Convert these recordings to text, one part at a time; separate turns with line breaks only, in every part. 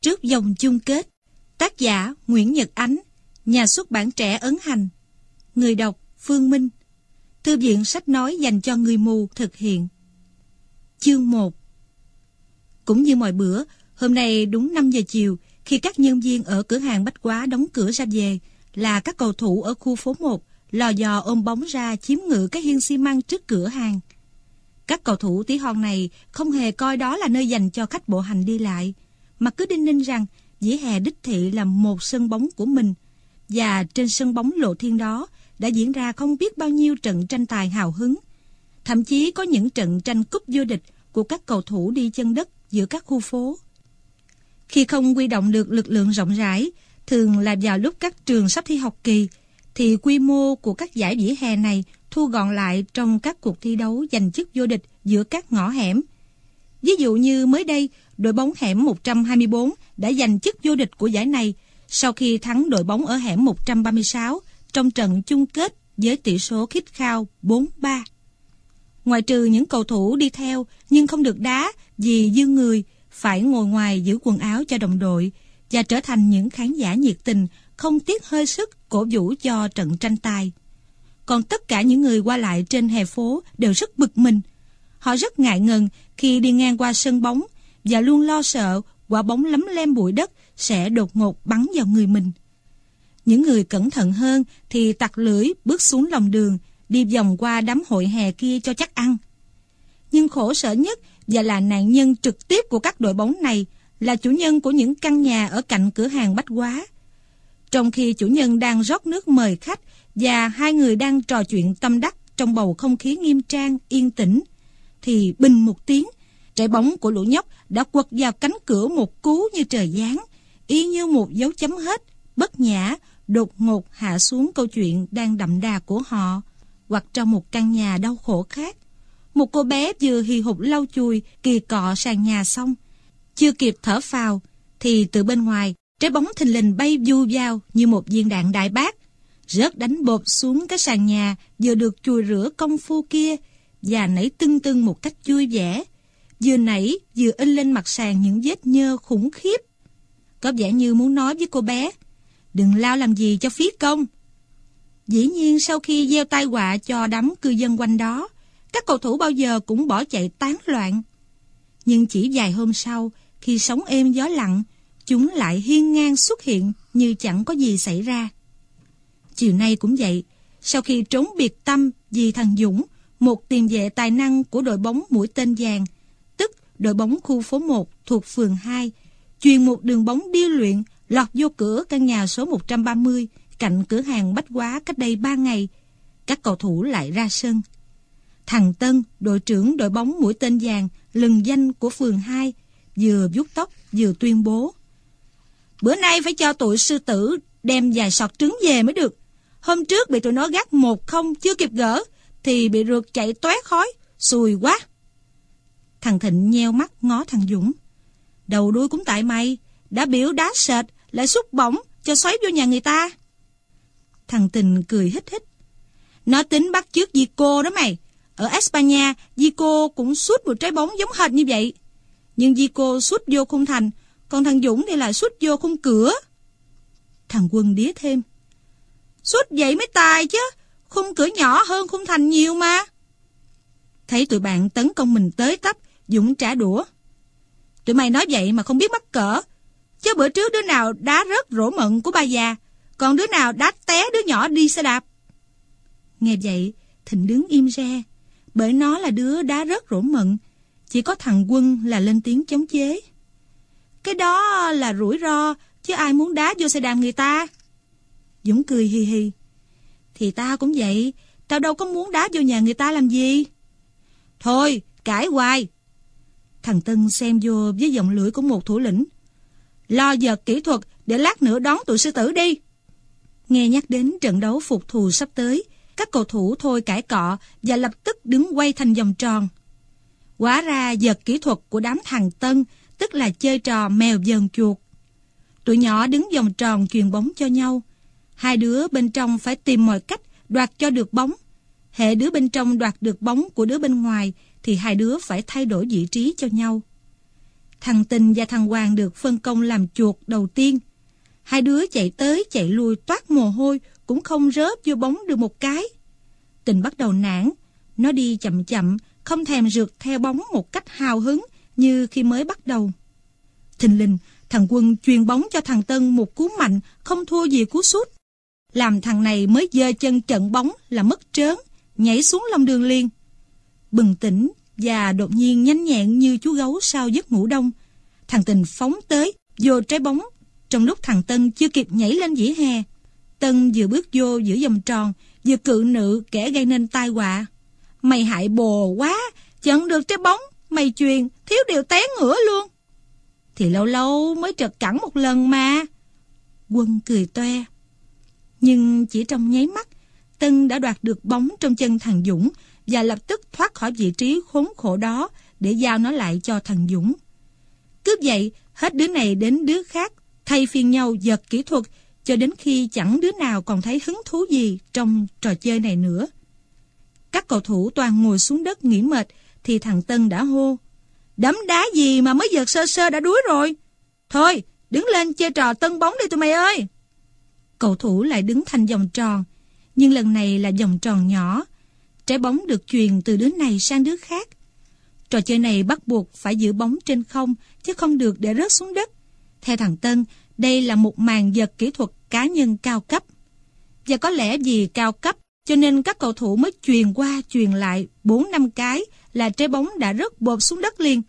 trước vòng chung kết. Tác giả Nguyễn Nhật Ánh, nhà xuất bản Trẻ ấn hành. Người đọc Phương Minh. Thư viện sách nói dành cho người mù thực hiện. Chương 1. Cũng như mọi bữa, hôm nay đúng 5 giờ chiều, khi các nhân viên ở cửa hàng bách hóa đóng cửa ra về, là các cầu thủ ở khu phố 1 lò dò ôm bóng ra chiếm ngự cái hiên xi măng trước cửa hàng. Các cầu thủ tí hon này không hề coi đó là nơi dành cho khách bộ hành đi lại, mà cứ đinh ninh rằng vỉa hè đích thị là một sân bóng của mình, và trên sân bóng lộ thiên đó đã diễn ra không biết bao nhiêu trận tranh tài hào hứng. Thậm chí có những trận tranh cúp vô địch của các cầu thủ đi chân đất giữa các khu phố. Khi không huy động được lực lượng rộng rãi, thường là vào lúc các trường sắp thi học kỳ, thì quy mô của các giải vỉa hè này thu gọn lại trong các cuộc thi đấu giành chức vô địch giữa các ngõ hẻm. Ví dụ như mới đây, đội bóng hẻm 124 đã giành chức vô địch của giải này sau khi thắng đội bóng ở hẻm 136 trong trận chung kết với tỷ số khít khao 4-3. Ngoại trừ những cầu thủ đi theo nhưng không được đá vì dư người, phải ngồi ngoài giữ quần áo cho đồng đội và trở thành những khán giả nhiệt tình không tiếc hơi sức cổ vũ cho trận tranh tài. Còn tất cả những người qua lại trên hè phố đều rất bực mình. Họ rất ngại ngần khi đi ngang qua sân bóng và luôn lo sợ quả bóng lấm lem bụi đất sẽ đột ngột bắn vào người mình. Những người cẩn thận hơn thì tặc lưỡi bước xuống lòng đường, đi vòng qua đám hội hè kia cho chắc ăn. Nhưng khổ sở nhất và là nạn nhân trực tiếp của các đội bóng này là chủ nhân của những căn nhà ở cạnh cửa hàng bách hóa. Trong khi chủ nhân đang rót nước mời khách và hai người đang trò chuyện tâm đắc trong bầu không khí nghiêm trang, yên tĩnh, thì bình một tiếng, trái bóng của lũ nhóc đã quật vào cánh cửa một cú như trời giáng, y như một dấu chấm hết, bất nhã, đột ngột hạ xuống câu chuyện đang đậm đà của họ. Hoặc trong một căn nhà đau khổ khác, một cô bé vừa hì hục lau chùi kỳ cọ sàn nhà xong, chưa kịp thở phào thì từ bên ngoài trái bóng thình lình bay du vào như một viên đạn đại bác, rớt đánh bộp xuống cái sàn nhà vừa được chùi rửa công phu kia và nảy tưng tưng một cách vui vẻ, vừa nảy vừa in lên mặt sàn những vết nhơ khủng khiếp. Có vẻ như muốn nói với cô bé, đừng lao làm gì cho phí công. Dĩ nhiên sau khi gieo tai họa cho đám cư dân quanh đó, các cầu thủ bao giờ cũng bỏ chạy tán loạn. Nhưng chỉ vài hôm sau, khi sóng êm gió lặng, chúng lại hiên ngang xuất hiện như chẳng có gì xảy ra. Chiều nay cũng vậy, sau khi trốn biệt tâm vì thằng Dũng, một tiền vệ tài năng của đội bóng Mũi Tên Vàng, tức đội bóng khu phố 1 thuộc phường 2, chuyền một đường bóng điêu luyện lọt vô cửa căn nhà số 130 cạnh cửa hàng bách hóa cách đây 3 ngày, các cầu thủ lại ra sân. Thằng Tân, đội trưởng đội bóng Mũi Tên Vàng, lừng danh của phường 2, vừa vuốt tóc vừa tuyên bố: bữa nay phải cho tụi sư tử đem vài sọt trứng về mới được. Hôm trước bị tụi nó gác 1-0 chưa kịp gỡ thì bị rượt chạy toét khói, xùi quá. Thằng Thịnh nheo mắt ngó thằng Dũng: đầu đuôi cũng tại mày, đã biểu đá sệt lại xúc bổng cho xoáy vô nhà người ta. Thằng Tình cười hít hít: nó tính bắt chước Zico đó mày. Ở Espanya, Zico cũng sút một trái bóng giống hệt như vậy. Nhưng Zico sút vô khung thành, còn thằng Dũng thì lại sút vô khung cửa. Thằng Quân đía thêm: sút vậy mới tài chứ, khung cửa nhỏ hơn khung thành nhiều mà. Thấy tụi bạn tấn công mình tới tấp, Dũng trả đũa: tụi mày nói vậy mà không biết mắc cỡ. Chứ bữa trước đứa nào đá rớt rổ mận của ba già, còn đứa nào đá té đứa nhỏ đi xe đạp. Nghe vậy, Thịnh đứng im re, bởi nó là đứa đá rớt rổ mận. Chỉ có thằng Quân là lên tiếng chống chế: cái đó là rủi ro, chứ ai muốn đá vô xe đạp người ta. Dũng cười hì hì: thì tao cũng vậy, tao đâu có muốn đá vô nhà người ta làm gì. Thôi, cãi hoài. Thằng Tân xem vô với giọng lưỡi của một thủ lĩnh: lo vợt kỹ thuật để lát nữa đón tụi sư tử đi. Nghe nhắc đến trận đấu phục thù sắp tới, các cầu thủ thôi cãi cọ và lập tức đứng quay thành vòng tròn. Hóa ra vợt kỹ thuật của đám thằng Tân tức là chơi trò mèo vờn chuột. Tụi nhỏ đứng vòng tròn chuyền bóng cho nhau. Hai đứa bên trong phải tìm mọi cách đoạt cho được bóng. Hễ đứa bên trong đoạt được bóng của đứa bên ngoài thì hai đứa phải thay đổi vị trí cho nhau. Thằng Tình và thằng Hoàng được phân công làm chuột đầu tiên. Hai đứa chạy tới chạy lui toát mồ hôi, cũng không rớp vô bóng được một cái. Tình bắt đầu nản, nó đi chậm chậm, không thèm rượt theo bóng một cách hào hứng như khi mới bắt đầu. Thình lình, thằng Quân chuyền bóng cho thằng Tân một cú mạnh không thua gì cú sút. Làm thằng này mới giơ chân chận bóng là mất trớn, nhảy xuống lòng đường liền. Bừng tỉnh và đột nhiên nhanh nhẹn như chú gấu sau giấc ngủ đông, thằng Tình phóng tới vô trái bóng trong lúc thằng Tân chưa kịp nhảy lên vỉa hè. Tân vừa bước vô giữa vòng tròn, vừa cự nự kẻ gây nên tai họa. Mày hại bồ quá, chận được trái bóng, mày chuyền thiếu điều té ngửa luôn. Thì lâu lâu mới trật cẳng một lần mà. Quân cười toe. Nhưng chỉ trong nháy mắt, Tân đã đoạt được bóng trong chân thằng Dũng và lập tức thoát khỏi vị trí khốn khổ đó để giao nó lại cho thằng Dũng. Cứ vậy, hết đứa này đến đứa khác, thay phiên nhau giật kỹ thuật cho đến khi chẳng đứa nào còn thấy hứng thú gì trong trò chơi này nữa. Các cầu thủ toàn ngồi xuống đất nghỉ mệt thì thằng Tân đã hô: "Đấm đá gì mà mới giật sơ sơ đã đuối rồi. Thôi, đứng lên chơi trò tân bóng đi tụi mày ơi." Cầu thủ lại đứng thành vòng tròn, nhưng lần này là vòng tròn nhỏ. Trái bóng được chuyền từ đứa này sang đứa khác. Trò chơi này bắt buộc phải giữ bóng trên không, chứ không được để rớt xuống đất. Theo thằng Tân, đây là một màn giật kỹ thuật cá nhân cao cấp. Và có lẽ vì cao cấp, cho nên các cầu thủ mới chuyền qua chuyền lại 4-5 cái là trái bóng đã rớt bộp xuống đất liền.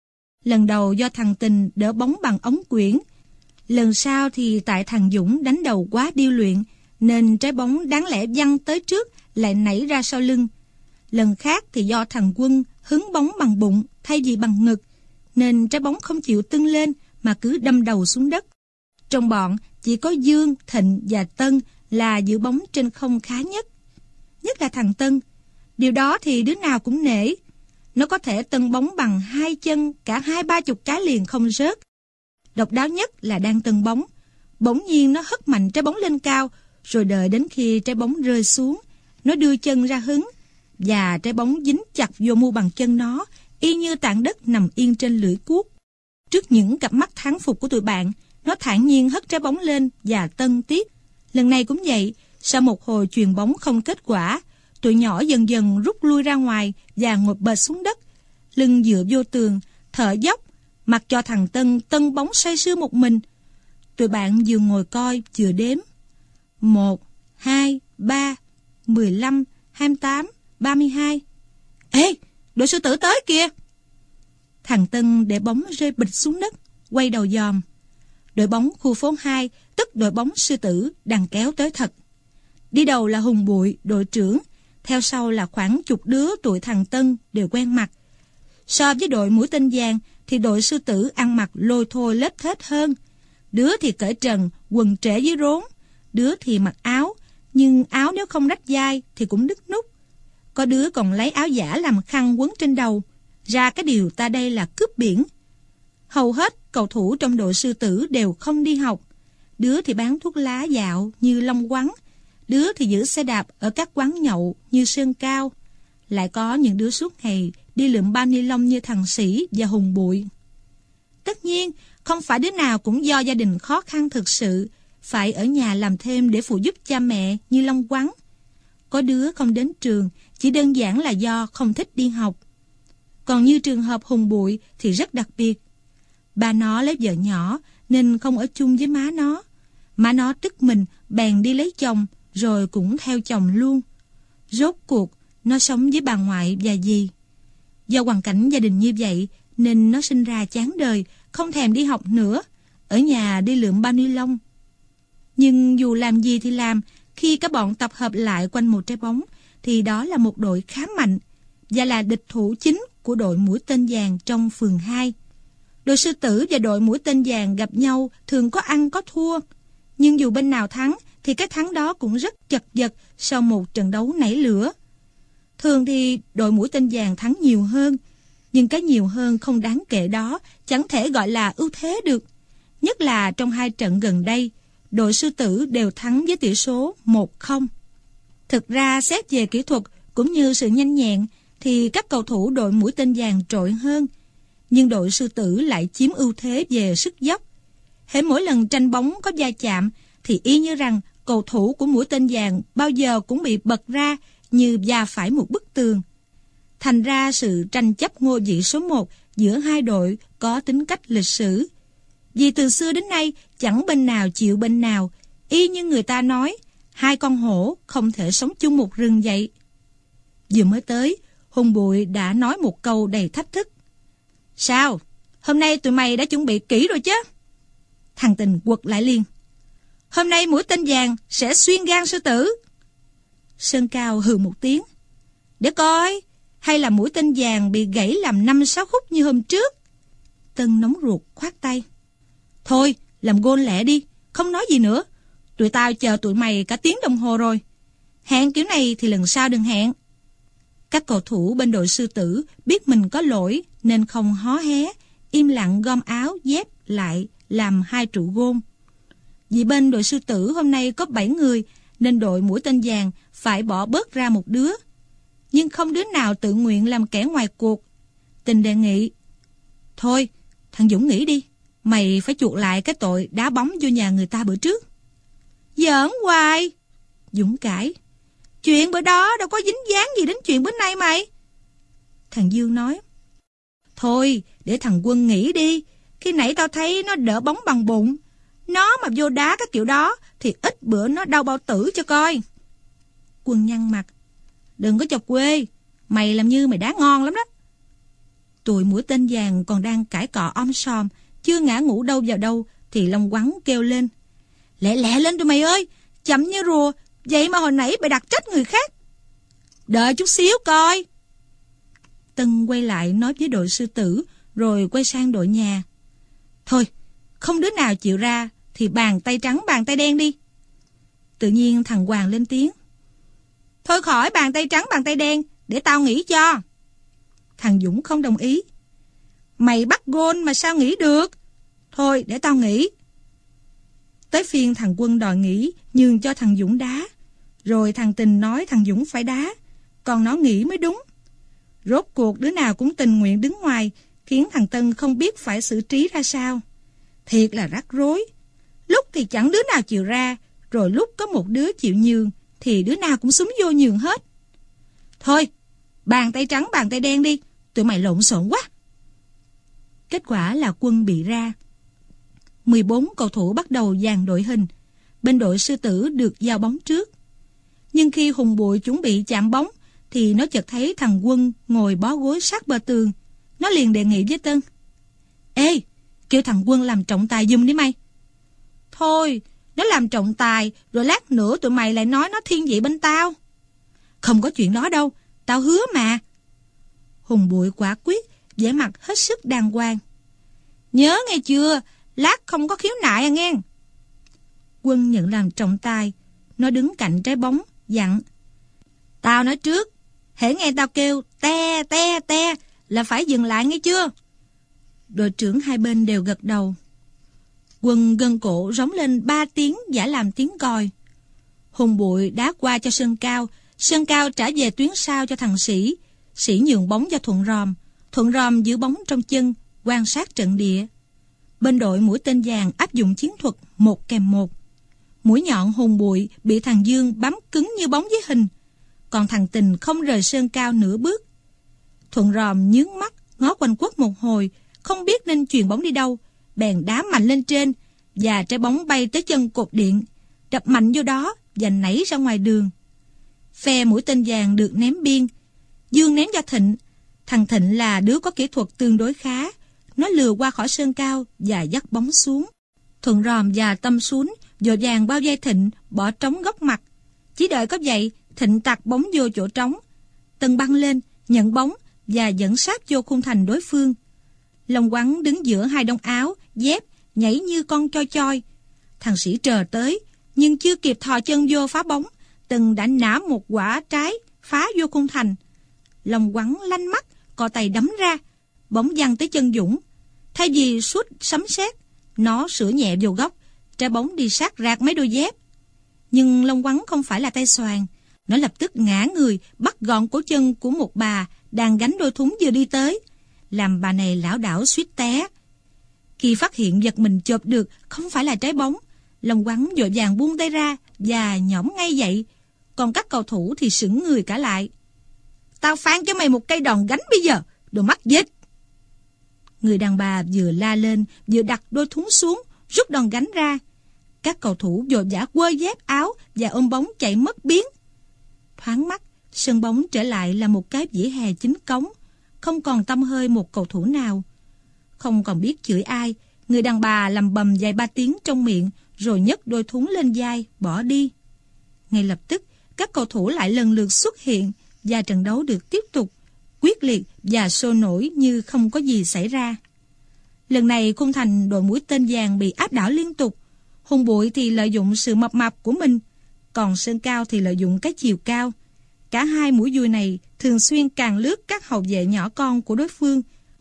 Lần đầu do thằng Tình đỡ bóng bằng ống quyển. Lần sau thì tại thằng Dũng đánh đầu quá điêu luyện, nên trái bóng đáng lẽ văng tới trước lại nảy ra sau lưng. Lần khác thì do thằng Quân hứng bóng bằng bụng thay vì bằng ngực, nên trái bóng không chịu tưng lên mà cứ đâm đầu xuống đất. Trong bọn chỉ có Dương, Thịnh và Tân là giữ bóng trên không khá nhất. Nhất là thằng Tân. Điều đó thì đứa nào cũng nể. Nó có thể tâng bóng bằng hai chân cả 20-30 cái liền không rớt. Độc đáo nhất là đang tâng bóng, bỗng nhiên nó hất mạnh trái bóng lên cao, rồi đợi đến khi trái bóng rơi xuống, nó đưa chân ra hứng, và trái bóng dính chặt vô mu bàn chân nó, y như tảng đất nằm yên trên lưỡi cuốc. Trước những cặp mắt thán phục của tụi bạn, nó thản nhiên hất trái bóng lên và tâng tiếp. Lần này cũng vậy, sau một hồi chuyền bóng không kết quả, tụi nhỏ dần dần rút lui ra ngoài và ngồi bệt xuống đất, lưng dựa vô tường, thở dốc, mặc cho thằng Tân tâng bóng say sưa một mình. Tụi bạn vừa ngồi coi vừa đếm: 1, 2, 3, 15, 28, 32. Ê, đội sư tử tới kìa! Thằng Tân để bóng rơi bịch xuống đất, quay đầu dòm. Đội bóng khu phố 2, tức đội bóng sư tử, đang kéo tới thật. Đi đầu là Hùng Bụi, đội trưởng, theo sau là khoảng chục đứa tụi thằng Tân đều quen mặt. So với đội mũi tên vàng thì đội sư tử ăn mặc lôi thôi lết thết hơn. Đứa thì cởi trần, quần trễ với rốn. Đứa thì mặc áo, nhưng áo nếu không rách vai thì cũng đứt nút. Có đứa còn lấy áo giả làm khăn quấn trên đầu, ra cái điều ta đây là cướp biển. Hầu hết cầu thủ trong đội sư tử đều không đi học. Đứa thì bán thuốc lá dạo như Long Quắn, đứa thì giữ xe đạp ở các quán nhậu như Sơn Cao. Lại có những đứa suốt ngày đi lượm bao ni lông như thằng Sĩ và Hùng Bụi. Tất nhiên, không phải đứa nào cũng do gia đình khó khăn thực sự, phải ở nhà làm thêm để phụ giúp cha mẹ như Long Quắn. Có đứa không đến trường, chỉ đơn giản là do không thích đi học. Còn như trường hợp Hùng Bụi thì rất đặc biệt. Ba nó lấy vợ nhỏ nên không ở chung với má nó. Má nó tức mình bèn đi lấy chồng, rồi cũng theo chồng luôn. Rốt cuộc, nó sống với bà ngoại và dì. Do hoàn cảnh gia đình như vậy nên nó sinh ra chán đời, không thèm đi học nữa, ở nhà đi lượm bao ni lông. Nhưng dù làm gì thì làm, khi các bọn tập hợp lại quanh một trái bóng thì đó là một đội khá mạnh và là địch thủ chính của đội mũi tên vàng trong phường 2. Đội sư tử và đội mũi tên vàng gặp nhau thường có ăn có thua, nhưng dù bên nào thắng thì cái thắng đó cũng rất chật vật sau một trận đấu nảy lửa. Thường thì đội mũi tên vàng thắng nhiều hơn, nhưng cái nhiều hơn không đáng kể đó chẳng thể gọi là ưu thế được. Nhất là trong hai trận gần đây, đội sư tử đều thắng với tỷ số 1-0. Thực ra xét về kỹ thuật cũng như sự nhanh nhẹn thì các cầu thủ đội mũi tên vàng trội hơn. Nhưng đội Sư Tử lại chiếm ưu thế về sức dốc. Hễ mỗi lần tranh bóng có va chạm thì y như rằng cầu thủ của mũi tên vàng bao giờ cũng bị bật ra như va phải một bức tường. Thành ra sự tranh chấp ngôi vị số 1 giữa hai đội có tính cách lịch sử. Vì từ xưa đến nay chẳng bên nào chịu bên nào, y như người ta nói, hai con hổ không thể sống chung một rừng vậy. Vừa mới tới, Hùng Bụi đã nói một câu đầy thách thức. Sao? Hôm nay tụi mày đã chuẩn bị kỹ rồi chứ? Thằng Tình quật lại liền. Hôm nay mũi tên vàng sẽ xuyên gan sư tử. Sơn Cao hừ một tiếng. Để coi, hay là mũi tên vàng bị gãy làm 5-6 khúc như hôm trước? Tân nóng ruột khoát tay. Thôi, làm gôn lẹ đi, không nói gì nữa. Tụi tao chờ tụi mày cả tiếng đồng hồ rồi. Hẹn kiểu này thì lần sau đừng hẹn. Các cầu thủ bên đội Sư Tử biết mình có lỗi nên không hó hé, im lặng gom áo, dép lại làm 2 trụ gôn. Vì bên đội Sư Tử hôm nay có 7 người nên đội mũi tên vàng phải bỏ bớt ra một đứa. Nhưng không đứa nào tự nguyện làm kẻ ngoài cuộc. Tình đề nghị. Thôi, thằng Dũng nghỉ đi. Mày phải chuộc lại cái tội đá bóng vô nhà người ta bữa trước. Giỡn hoài. Dũng cãi. Chuyện bữa đó đâu có dính dáng gì đến chuyện bữa nay mày. Thằng Dương nói. Thôi, để thằng Quân nghỉ đi. Khi nãy tao thấy nó đỡ bóng bằng bụng. Nó mà vô đá cái kiểu đó thì ít bữa nó đau bao tử cho coi. Quân nhăn mặt. Đừng có chọc quê. Mày làm như mày đá ngon lắm đó. Tụi mũi tên vàng còn đang cãi cọ om sòm, chưa ngã ngủ đâu vào đâu thì Long Quắn kêu lên. Lẹ lẹ lên tụi mày ơi, chậm như rùa, vậy mà hồi nãy mày đặt trách người khác. Đợi chút xíu coi. Tân quay lại nói với đội Sư Tử, rồi quay sang đội nhà. Thôi, không đứa nào chịu ra thì bàn tay trắng bàn tay đen đi. Tự nhiên thằng Hoàng lên tiếng. Thôi khỏi bàn tay trắng bàn tay đen, để tao nghỉ cho. Thằng Dũng không đồng ý. Mày bắt gôn mà sao nghỉ được? Thôi để tao nghỉ. Tới phiên thằng Quân đòi nghỉ, nhường cho thằng Dũng đá. Rồi thằng Tình nói thằng Dũng phải đá, còn nó nghỉ mới đúng. Rốt cuộc đứa nào cũng tình nguyện đứng ngoài, khiến thằng Tân không biết phải xử trí ra sao. Thiệt là rắc rối. Lúc thì chẳng đứa nào chịu ra, rồi lúc có một đứa chịu nhường, thì đứa nào cũng xúm vô nhường hết. Thôi, bàn tay trắng bàn tay đen đi, tụi mày lộn xộn quá. Kết quả là Quân bị ra. 14 cầu thủ bắt đầu dàn đội hình. Bên đội Sư Tử được giao bóng trước. Nhưng khi Hùng Bụi chuẩn bị chạm bóng thì nó chợt thấy thằng Quân ngồi bó gối sát bờ tường. Nó liền đề nghị với Tân. Ê, kêu thằng Quân làm trọng tài giùm đi mày. Thôi, nó làm trọng tài rồi lát nữa tụi mày lại nói nó thiên vị bên tao. Không có chuyện đó đâu, tao hứa mà. Hùng Bụi quả quyết, vẻ mặt hết sức đàng hoàng. Nhớ nghe chưa, lát không có khiếu nại à nghe. Quân nhận làm trọng tài. Nó đứng cạnh trái bóng, dặn. Tao nói trước, hễ nghe tao kêu te te te là phải dừng lại nghe chưa? Đội trưởng hai bên đều gật đầu. Quân gân cổ rống lên 3 tiếng giả làm tiếng còi. Hùng Bụi đá qua cho Sơn Cao. Sơn Cao trả về tuyến sau cho thằng Sĩ. Sĩ nhường bóng cho Thuận Ròm. Thuận Ròm giữ bóng trong chân, quan sát trận địa. Bên đội mũi tên vàng áp dụng chiến thuật 1-1. Mũi nhọn Hùng Bụi bị thằng Dương bám cứng như bóng với hình. Còn thằng Tình không rời Sơn Cao nửa bước. Thuận Ròm nhướng mắt, ngó quanh quất một hồi, không biết nên chuyền bóng đi đâu, bèn đá mạnh lên trên, và trái bóng bay tới chân cột điện, đập mạnh vô đó và nảy ra ngoài đường. Phe mũi tên vàng được ném biên. Dương ném cho Thịnh. Thằng Thịnh là đứa có kỹ thuật tương đối khá. Nó lừa qua khỏi Sơn Cao và dắt bóng xuống. Thuận Ròm và Tâm xuống, vội vàng bao vây Thịnh, bỏ trống góc mặt. Chỉ đợi có vậy, Thịnh tạt bóng vô chỗ trống. Tân băng lên, nhận bóng và dẫn sát vô khung thành đối phương. Long Quắn đứng giữa hai đống áo, dép, nhảy như con choi choi. Thằng Sĩ trờ tới, nhưng chưa kịp thò chân vô phá bóng, Tân đã nã một quả trái phá vô khung thành. Long Quắn lanh mắt, cò tay đấm ra, bóng văng tới chân Dũng. Thay vì sút sấm sét, nó sửa nhẹ vô góc, trái bóng đi sát rạc mấy đôi dép. Nhưng Long Quắn không phải là tay xoàn, nó lập tức ngã người bắt gọn cổ chân của một bà đang gánh đôi thúng vừa đi tới, làm bà này lảo đảo suýt té. Khi phát hiện vật mình chộp được không phải là trái bóng, Long Quắn vội vàng buông tay ra và nhõm ngay dậy, còn các cầu thủ thì sững người cả lại. Tao phán cho mày một cây đòn gánh bây giờ, đồ mắc dết. Người đàn bà vừa la lên, vừa đặt đôi thúng xuống, rút đòn gánh ra. Các cầu thủ vội vã quơ dép áo và ôm bóng chạy mất biến. Thoáng mắt, sân bóng trở lại là một cái vỉa hè chính cống, không còn tăm hơi một cầu thủ nào. Không còn biết chửi ai, người đàn bà lầm bầm vài ba tiếng trong miệng, rồi nhấc đôi thúng lên vai, bỏ đi. Ngay lập tức, các cầu thủ lại lần lượt xuất hiện, và trận đấu được tiếp tục, quyết liệt và sôi nổi như không có gì xảy ra. Lần này khung thành đội mũi tên vàng bị áp đảo liên tục. Hùng Bụi thì lợi dụng sự mập mạp của mình, còn Sơn Cao thì lợi dụng cái chiều cao. Cả hai mũi dùi này thường xuyên càn lướt các hậu vệ nhỏ con của đối phương,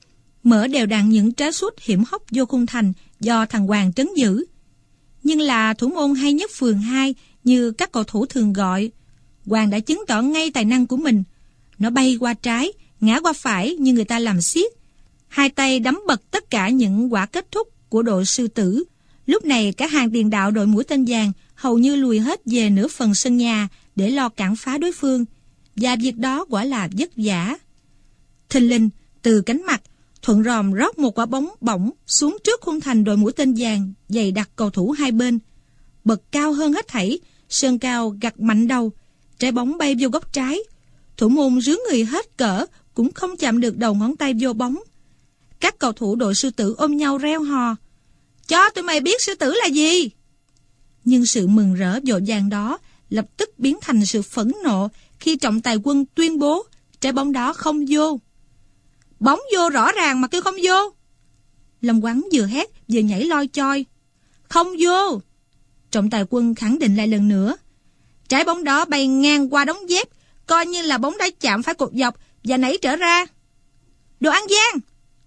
mở đều đặn những trái sút hiểm hóc vô khung thành do thằng Hoàng trấn giữ. Nhưng là thủ môn hay nhất phường 2 như các cầu thủ thường gọi, Hoàng đã chứng tỏ ngay tài năng của mình. Nó bay qua trái, ngã qua phải như người ta làm xiết. Hai tay đấm bật tất cả những quả kết thúc của đội Sư Tử. Lúc này cả hàng tiền đạo đội mũi tên vàng hầu như lùi hết về nửa phần sân nhà để lo cản phá đối phương. Và việc đó quả là vất vả. Thình lình, từ cánh mặt, thuận ròm rót một quả bóng bổng xuống trước khung thành đội mũi tên vàng, dày đặt cầu thủ hai bên. Bật cao hơn hết thảy, Sơn Cao gặt mạnh đầu, trái bóng bay vô góc trái. Thủ môn rướn người hết cỡ cũng không chạm được đầu ngón tay vô bóng. Các cầu thủ đội Sư Tử ôm nhau reo hò, cho tụi mày biết Sư Tử là gì. Nhưng sự mừng rỡ vội vàng đó lập tức biến thành sự phẫn nộ khi trọng tài quân tuyên bố trái bóng đó không vô. Bóng vô rõ ràng mà kêu không vô. Long Quắn vừa hét vừa nhảy loi choi. Không vô. Trọng tài quân khẳng định lại lần nữa. Trái bóng đó bay ngang qua đống dép, coi như là bóng đã chạm phải cột dọc và nảy trở ra. Đồ ăn gian.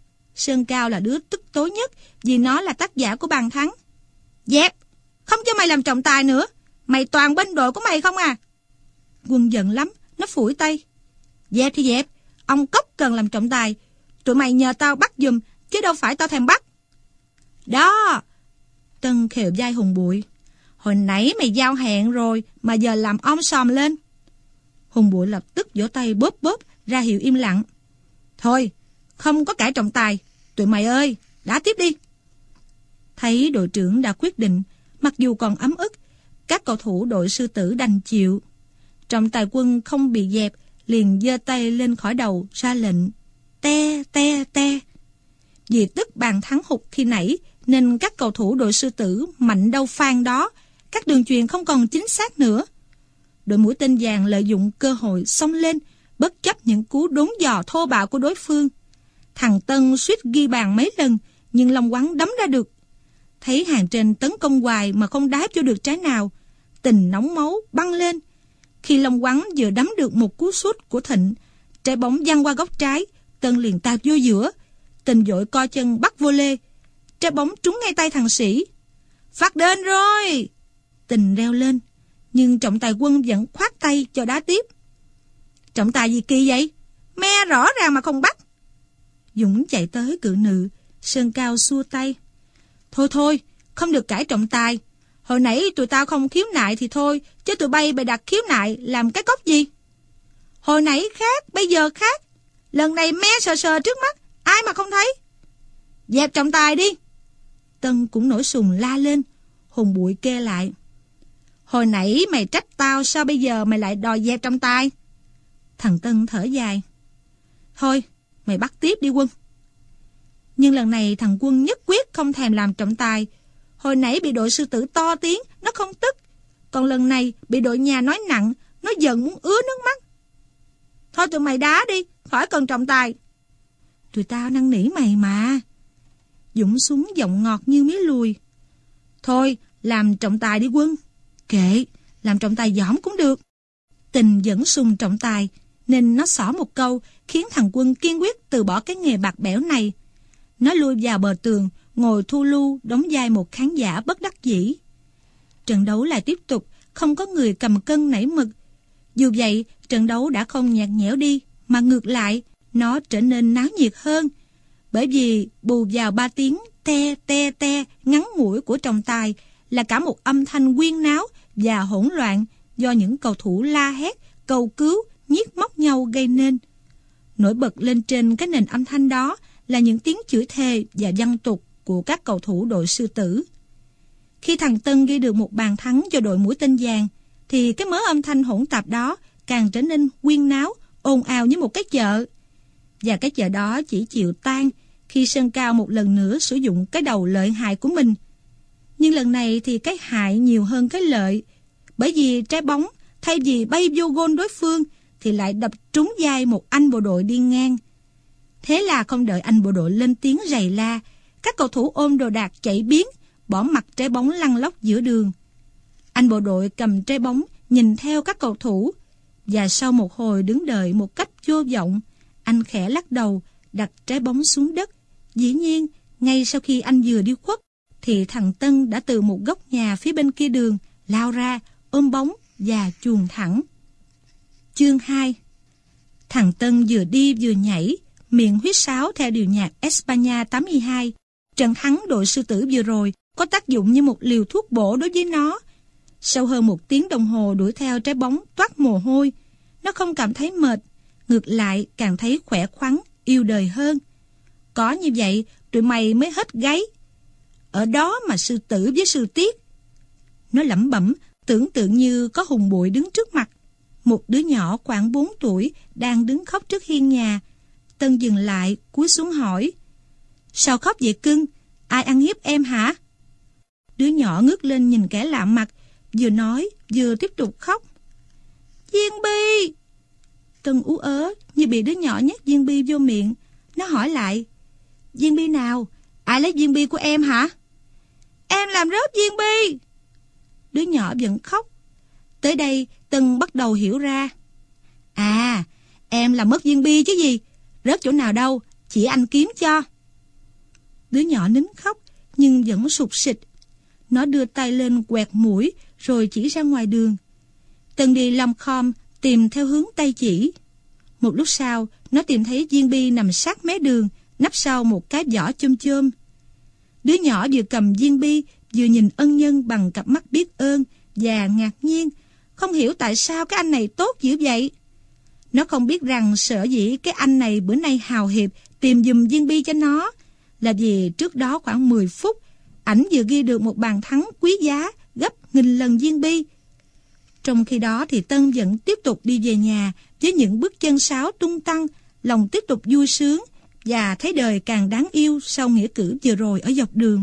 Sơn Cao là đứa tức tối nhất vì nó là tác giả của bàn thắng. Dẹp, không cho mày làm trọng tài nữa. Mày toàn bên đội của mày không à. Quân giận lắm, nó phủi tay. Dẹp thì dẹp, ông Cốc cần làm trọng tài. Tụi mày nhờ tao bắt giùm, chứ đâu phải tao thèm bắt. Đó, Tân khều vai Hùng Bụi. Hồi nãy mày giao hẹn rồi mà giờ làm om sòm lên. Hùng Bụi lập tức vỗ tay bóp bóp ra hiệu im lặng. Thôi, không có cãi trọng tài. Tụi mày ơi, đá tiếp đi. Thấy đội trưởng đã quyết định, mặc dù còn ấm ức, các cầu thủ đội Sư Tử đành chịu. Trọng tài quân không bị dẹp, liền giơ tay lên khỏi đầu ra lệnh. Te, te, te. Vì tức bàn thắng hụt khi nãy, nên các cầu thủ đội Sư Tử mạnh đâu phan đó, các đường chuyền không còn chính xác nữa. Đội mũi tên vàng lợi dụng cơ hội xông lên, bất chấp những cú đốn giò thô bạo của đối phương. Thằng Tân suýt ghi bàn mấy lần, nhưng Long Quắn đấm ra được. Thấy hàng trên tấn công hoài mà không đá cho được trái nào, Tình nóng máu băng lên. Khi Long Quắn vừa đấm được một cú sút của Thịnh, trái bóng văng qua góc trái, Tân liền tạt vô giữa. Tình vội co chân bắt vô lê, trái bóng trúng ngay tay thằng Sĩ. Phạt đền rồi. Tình reo lên, nhưng trọng tài quân vẫn khoát tay cho đá tiếp. Trọng tài gì kỳ vậy? Me rõ ràng mà không bắt. Dũng chạy tới cự nữ. Sơn Cao xua tay. Thôi thôi, không được cãi trọng tài. Hồi nãy tụi tao không khiếu nại thì thôi, chứ tụi bay bày đặt khiếu nại làm cái cốc gì? Hồi nãy khác, bây giờ khác. Lần này me sờ sờ trước mắt, ai mà không thấy. Dẹp trọng tài đi. Tân cũng nổi sùng la lên. Hùng Bụi kê lại. Hồi nãy mày trách tao, sao bây giờ mày lại đòi dẹp trọng tài? Thằng Tân thở dài. Thôi, mày bắt tiếp đi Quân. Nhưng lần này thằng Quân nhất quyết không thèm làm trọng tài. Hồi nãy bị đội Sư Tử to tiếng, nó không tức. Còn lần này bị đội nhà nói nặng, nó giận muốn ứa nước mắt. Thôi tụi mày đá đi, khỏi cần trọng tài. Tụi tao năn nỉ mày mà. Dũng súng giọng ngọt như mía lùi. Thôi, làm trọng tài đi Quân. Kệ, làm trọng tài giỏm cũng được. Tình vẫn sùng trọng tài, nên nó xỏ một câu khiến thằng Quân kiên quyết từ bỏ cái nghề bạc bẽo này. Nó lui vào bờ tường, ngồi thu lưu đóng vai một khán giả bất đắc dĩ. Trận đấu lại tiếp tục, không có người cầm cân nảy mực. Dù vậy, trận đấu đã không nhạt nhẽo đi, mà ngược lại, nó trở nên náo nhiệt hơn. Bởi vì bù vào 3 tiếng te te te ngắn ngủi của trọng tài là cả một âm thanh huyên náo và hỗn loạn do những cầu thủ la hét, cầu cứu, nhiếc móc nhau gây nên. Nổi bật lên trên cái nền âm thanh đó là những tiếng chửi thề và văn tục của các cầu thủ đội Sư Tử. Khi thằng Tân ghi được một bàn thắng cho đội Mũi Tên Vàng, thì cái mớ âm thanh hỗn tạp đó càng trở nên huyên náo, ồn ào như một cái chợ. Và cái chợ đó chỉ chịu tan khi Sơn Cao một lần nữa sử dụng cái đầu lợi hại của mình. Nhưng lần này thì cái hại nhiều hơn cái lợi, bởi vì trái bóng thay vì bay vô gôn đối phương thì lại đập trúng vai một anh bộ đội đi ngang. Thế là không đợi anh bộ đội lên tiếng rầy la, các cầu thủ ôm đồ đạc chạy biến, bỏ mặc trái bóng lăn lóc giữa đường. Anh bộ đội cầm trái bóng nhìn theo các cầu thủ, và sau một hồi đứng đợi một cách vô vọng, anh khẽ lắc đầu đặt trái bóng xuống đất. Dĩ nhiên, ngay sau khi anh vừa đi khuất, thì thằng Tân đã từ một góc nhà phía bên kia đường lao ra, ôm bóng và chuồn thẳng. Chương 2. Thằng Tân vừa đi vừa nhảy, miệng huýt sáo theo điệu nhạc Espanya 82. Trận thắng đội Sư Tử vừa rồi có tác dụng như một liều thuốc bổ đối với nó. Sau hơn 1 tiếng đồng hồ đuổi theo trái bóng toát mồ hôi, nó không cảm thấy mệt, ngược lại càng thấy khỏe khoắn, yêu đời hơn. Có như vậy, tụi mày mới hết gáy. Ở đó mà Sư Tử với Sư Tiết. Nó lẩm bẩm, tưởng tượng như có Hùng Bụi đứng trước mặt. Một đứa nhỏ khoảng 4 tuổi đang đứng khóc trước hiên nhà. Tân dừng lại, cúi xuống hỏi: Sao khóc vậy cưng? Ai ăn hiếp em hả? Đứa nhỏ ngước lên nhìn kẻ lạ mặt, vừa nói vừa tiếp tục khóc. Viên bi! Tân ú ớ như bị đứa nhỏ nhét viên bi vô miệng. Nó hỏi lại: Viên bi nào? Ai lấy viên bi của em hả? Em làm rớt viên bi! Đứa nhỏ vẫn khóc. Tới đây Tân bắt đầu hiểu ra. À, em làm mất viên bi chứ gì. Rớt chỗ nào đâu, chỉ anh kiếm cho. Đứa nhỏ nín khóc nhưng vẫn sụt sịt. Nó đưa tay lên quẹt mũi rồi chỉ ra ngoài đường. Tân đi lom khom tìm theo hướng tay chỉ. Một lúc sau, nó tìm thấy viên bi nằm sát mé đường, nấp sau một cái vỏ chôm chôm. Đứa nhỏ vừa cầm viên bi vừa nhìn ân nhân bằng cặp mắt biết ơn và ngạc nhiên, không hiểu tại sao cái anh này tốt dữ vậy. Nó không biết rằng sở dĩ cái anh này bữa nay hào hiệp tìm giùm viên bi cho nó là vì trước đó khoảng 10 phút ảnh vừa ghi được một bàn thắng quý giá gấp 1000 lần viên bi. Trong khi đó thì Tân vẫn tiếp tục đi về nhà với những bước chân sáo tung tăng, lòng tiếp tục vui sướng và thấy đời càng đáng yêu sau nghĩa cử vừa rồi ở dọc đường.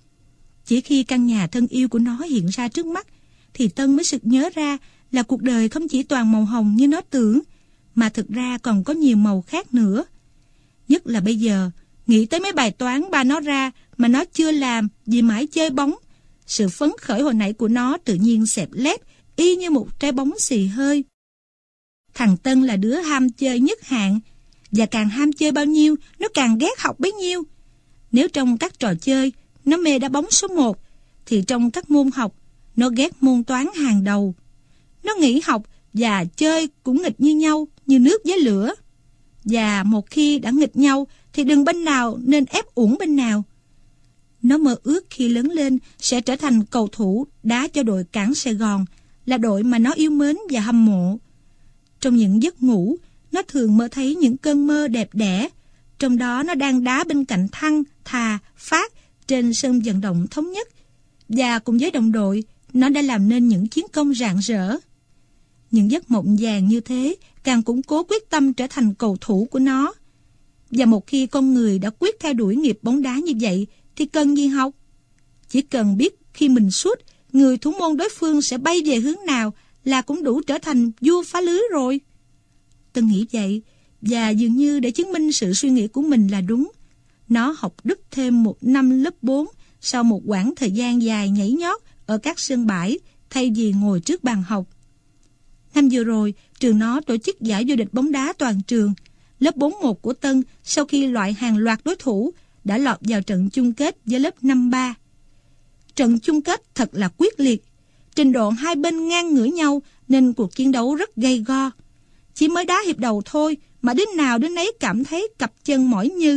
Chỉ khi căn nhà thân yêu của nó hiện ra trước mắt thì Tân mới sực nhớ ra là cuộc đời không chỉ toàn màu hồng như nó tưởng, mà thực ra còn có nhiều màu khác nữa. Nhất là bây giờ, nghĩ tới mấy bài toán ba nó ra mà nó chưa làm vì mãi chơi bóng. Sự phấn khởi hồi nãy của nó tự nhiên xẹp lép, y như một trái bóng xì hơi. Thằng Tân là đứa ham chơi nhất hạng, và càng ham chơi bao nhiêu, nó càng ghét học bấy nhiêu. Nếu trong các trò chơi, nó mê đá bóng số 1, thì trong các môn học, nó ghét môn toán hàng đầu. Nó nghỉ học và chơi cũng nghịch như nhau, như nước với lửa. Và một khi đã nghịch nhau, thì đừng bên nào nên ép uổng bên nào. Nó mơ ước khi lớn lên sẽ trở thành cầu thủ đá cho đội Cảng Sài Gòn, là đội mà nó yêu mến và hâm mộ. Trong những giấc ngủ, nó thường mơ thấy những cơn mơ đẹp đẽ. Trong đó nó đang đá bên cạnh Thăng, Thà, Phát trên sân vận động Thống Nhất. Và cùng với đồng đội, nó đã làm nên những chiến công rạng rỡ. Những giấc mộng vàng như thế càng củng cố quyết tâm trở thành cầu thủ của nó. Và một khi con người đã quyết theo đuổi nghiệp bóng đá như vậy thì cần gì học? Chỉ cần biết khi mình sút, người thủ môn đối phương sẽ bay về hướng nào là cũng đủ trở thành vua phá lưới rồi. Tân nghĩ vậy, và dường như để chứng minh sự suy nghĩ của mình là đúng, nó học đúp thêm 1 năm lớp 4 sau một quãng thời gian dài nhảy nhót ở các sân bãi thay vì ngồi trước bàn học. Năm vừa rồi, trường nó tổ chức giải vô địch bóng đá toàn trường. Lớp 4-1 của Tân sau khi loại hàng loạt đối thủ đã lọt vào trận chung kết với lớp 5-3. Trận chung kết thật là quyết liệt. Trình độ hai bên ngang ngửa nhau nên cuộc chiến đấu rất gay go. Chỉ mới đá hiệp đầu thôi mà đứa nào đứa nấy cảm thấy cặp chân mỏi như,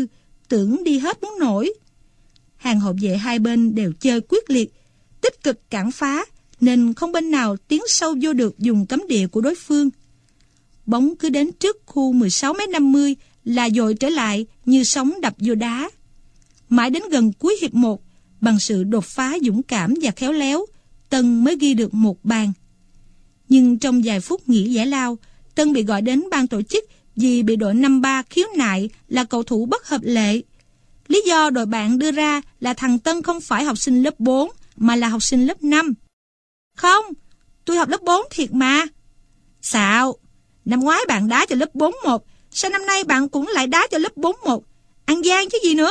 tưởng đi hết muốn nổi. Hàng hậu vệ hai bên đều chơi quyết liệt, tích cực cản phá, nên không bên nào tiến sâu vô được vùng cấm địa của đối phương. Bóng cứ đến trước khu 16m50 là dội trở lại như sóng đập vô đá. Mãi đến gần cuối hiệp 1, bằng sự đột phá dũng cảm và khéo léo, Tân mới ghi được một bàn. Nhưng trong vài phút nghỉ giải lao, Tân bị gọi đến ban tổ chức vì bị đội 53 khiếu nại là cầu thủ bất hợp lệ. Lý do đội bạn đưa ra là thằng Tân không phải học sinh lớp 4 mà là học sinh lớp 5. Không, tôi học lớp 4 thiệt mà. Xạo, năm ngoái bạn đá cho lớp 4-1, sao năm nay bạn cũng lại đá cho lớp 4-1? Ăn gian chứ gì nữa?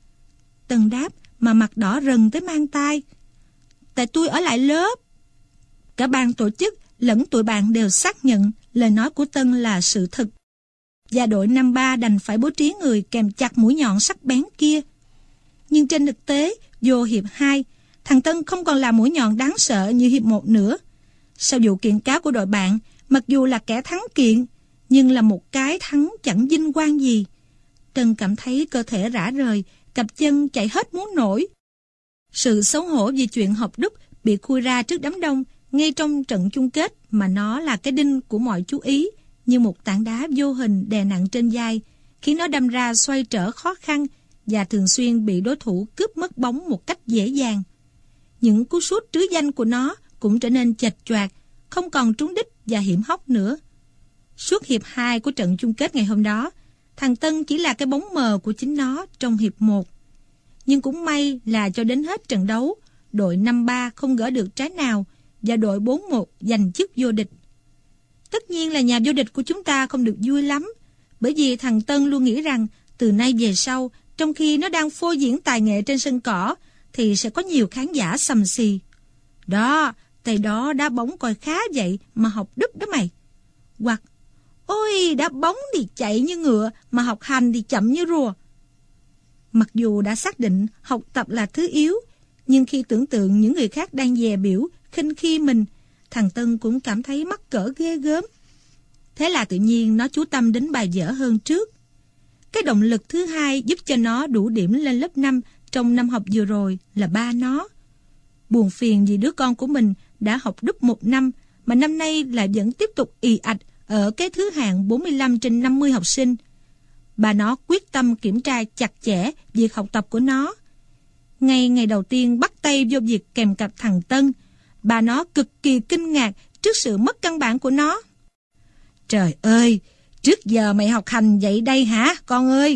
Tân đáp mà mặt đỏ rần tới mang tai. Tại tôi ở lại lớp. Cả ban tổ chức lẫn tụi bạn đều xác nhận lời nói của Tân là sự thật. Và đội 53 đành phải bố trí người kèm chặt mũi nhọn sắc bén kia. Nhưng trên thực tế, vô hiệp 2, thằng Tân không còn là mũi nhọn đáng sợ như hiệp 1 nữa. Sau vụ kiện cáo của đội bạn, mặc dù là kẻ thắng kiện, nhưng là một cái thắng chẳng vinh quang gì. Tân cảm thấy cơ thể rã rời, cặp chân chạy hết muốn nổi. Sự xấu hổ vì chuyện học đúp bị khui ra trước đám đông ngay trong trận chung kết mà nó là cái đinh của mọi chú ý, như một tảng đá vô hình đè nặng trên vai, khiến nó đâm ra xoay trở khó khăn và thường xuyên bị đối thủ cướp mất bóng một cách dễ dàng. Những cú sút trứ danh của nó cũng trở nên chệch choạc, không còn trúng đích và hiểm hóc nữa. Suốt hiệp 2 của trận chung kết ngày hôm đó, thằng Tân chỉ là cái bóng mờ của chính nó trong hiệp 1. Nhưng cũng may là cho đến hết trận đấu, đội 53 không gỡ được trái nào và đội 4-1 giành chức vô địch. Tất nhiên là nhà vô địch của chúng ta không được vui lắm, bởi vì thằng Tân luôn nghĩ rằng từ nay về sau, trong khi nó đang phô diễn tài nghệ trên sân cỏ, thì sẽ có nhiều khán giả sầm xì. Đó, tay đó đá bóng coi khá vậy mà học đúp đó mày. Hoặc, ôi đá bóng thì chạy như ngựa mà học hành thì chậm như rùa. Mặc dù đã xác định học tập là thứ yếu, nhưng khi tưởng tượng những người khác đang dè biểu, khinh khi mình, thằng Tân cũng cảm thấy mắc cỡ ghê gớm. Thế là tự nhiên nó chú tâm đến bài vở hơn trước. Cái động lực thứ hai giúp cho nó đủ điểm lên lớp 5 trong năm học vừa rồi là ba nó. Buồn phiền vì đứa con của mình đã học đúp 1 năm mà năm nay lại vẫn tiếp tục ì ạch ở cái thứ hạng 45 trên 50 học sinh. Bà nó quyết tâm kiểm tra chặt chẽ việc học tập của nó. Ngay ngày đầu tiên bắt tay vô việc kèm cặp thằng Tân, bà nó cực kỳ kinh ngạc trước sự mất căn bản của nó. Trời ơi, trước giờ mày học hành vậy đây hả con ơi?